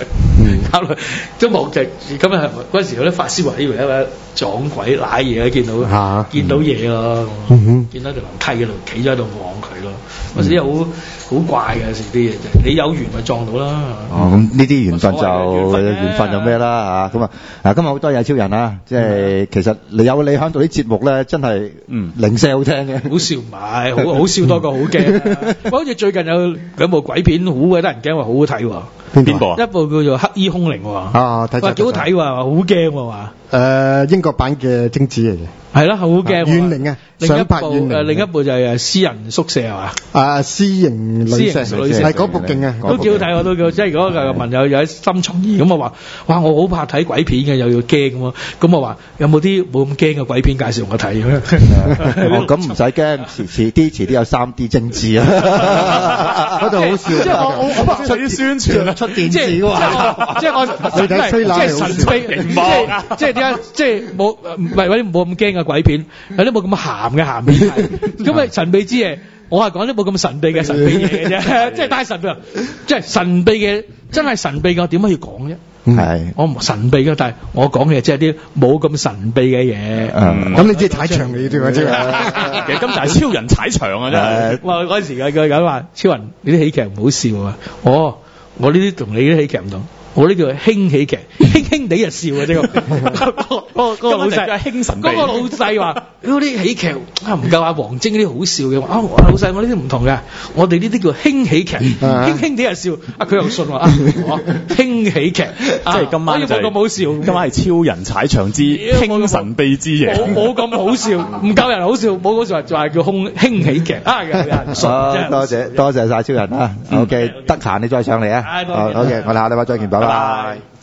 考慮都冇就咁啊！嗰陣時有啲法師話以為因為撞鬼瀨嘢，見到、啊、見到嘢咯，嗯、見到條樓梯嗰度企咗喺度望佢咯。嗰時好好怪嘅，有時啲嘢就你有緣咪撞到啦。 哦，咁呢啲緣分就緣分就咩啦嚇咁啊！嗱，今日好多嘢超人啊，即係其實你有你喺度啲節目咧，真係嗯零舍好聽嘅， 好笑唔係，好好笑多過好驚。我好似最近有兩部鬼片好鬼得人驚，話好好睇喎。 邊部啊？ 一部叫做《黑衣兇靈》喎。 啊，睇話幾好睇喎，好驚喎話。 誒，英國版嘅貞子嚟嘅。 係啦，好驚。怨靈啊！ 另一部誒，另一部就係私人宿舍係嘛？ 啊，私營旅社係嗰部勁啊， 都幾好睇，我都叫。即係如果個朋友有心從意咁，我話：哇，我好怕睇鬼片嘅，又要驚喎。咁我話：有冇啲冇咁驚嘅鬼片介紹我睇？ 哦，咁唔使驚，遲遲啲，遲啲有三 D 精緻啊！ 嗰度好笑。 即係我我我出啲宣傳出電視喎。 即係我你睇吹喇， 即係神秘，即係即係點解？即係冇唔係嗰啲冇咁驚嘅鬼片，有啲冇咁鹹嘅鹹片睇。咁咪神秘之夜，我係講啲冇咁神秘嘅神秘嘢嘅啫，即係太神秘，即係神秘嘅，真係神秘嘅，我點可以講啫？ 係我唔神秘嘅，但係我講嘅即係啲冇咁神秘嘅嘢。 咁你即係踩場你啲嘅啫。 其實今集係超人踩場啊，真係。 哇！嗰陣時佢佢咁話，超人你啲喜劇唔好笑啊！哦，我呢啲同你啲喜劇唔同。我呢叫輕喜劇，輕輕地就笑嘅啫。嗰個嗰個老細，輕神秘。嗰個老細話：嗰啲喜劇啊唔夠阿黃晶嗰啲好笑嘅。啊，老細我呢啲唔同嘅，我哋呢啲叫輕喜劇，輕輕地就笑。啊，佢又信話啊，輕喜劇，即係今晚就冇咁好笑。 今晚係超人踩場之輕神秘之夜。 冇冇咁好笑，唔夠人好笑，冇嗰時話就係叫輕輕喜劇。啊，有人信真係。 多謝多謝晒超人啊。OK，得閒你再上嚟啊。OK，我哋下禮拜再見，拜拜。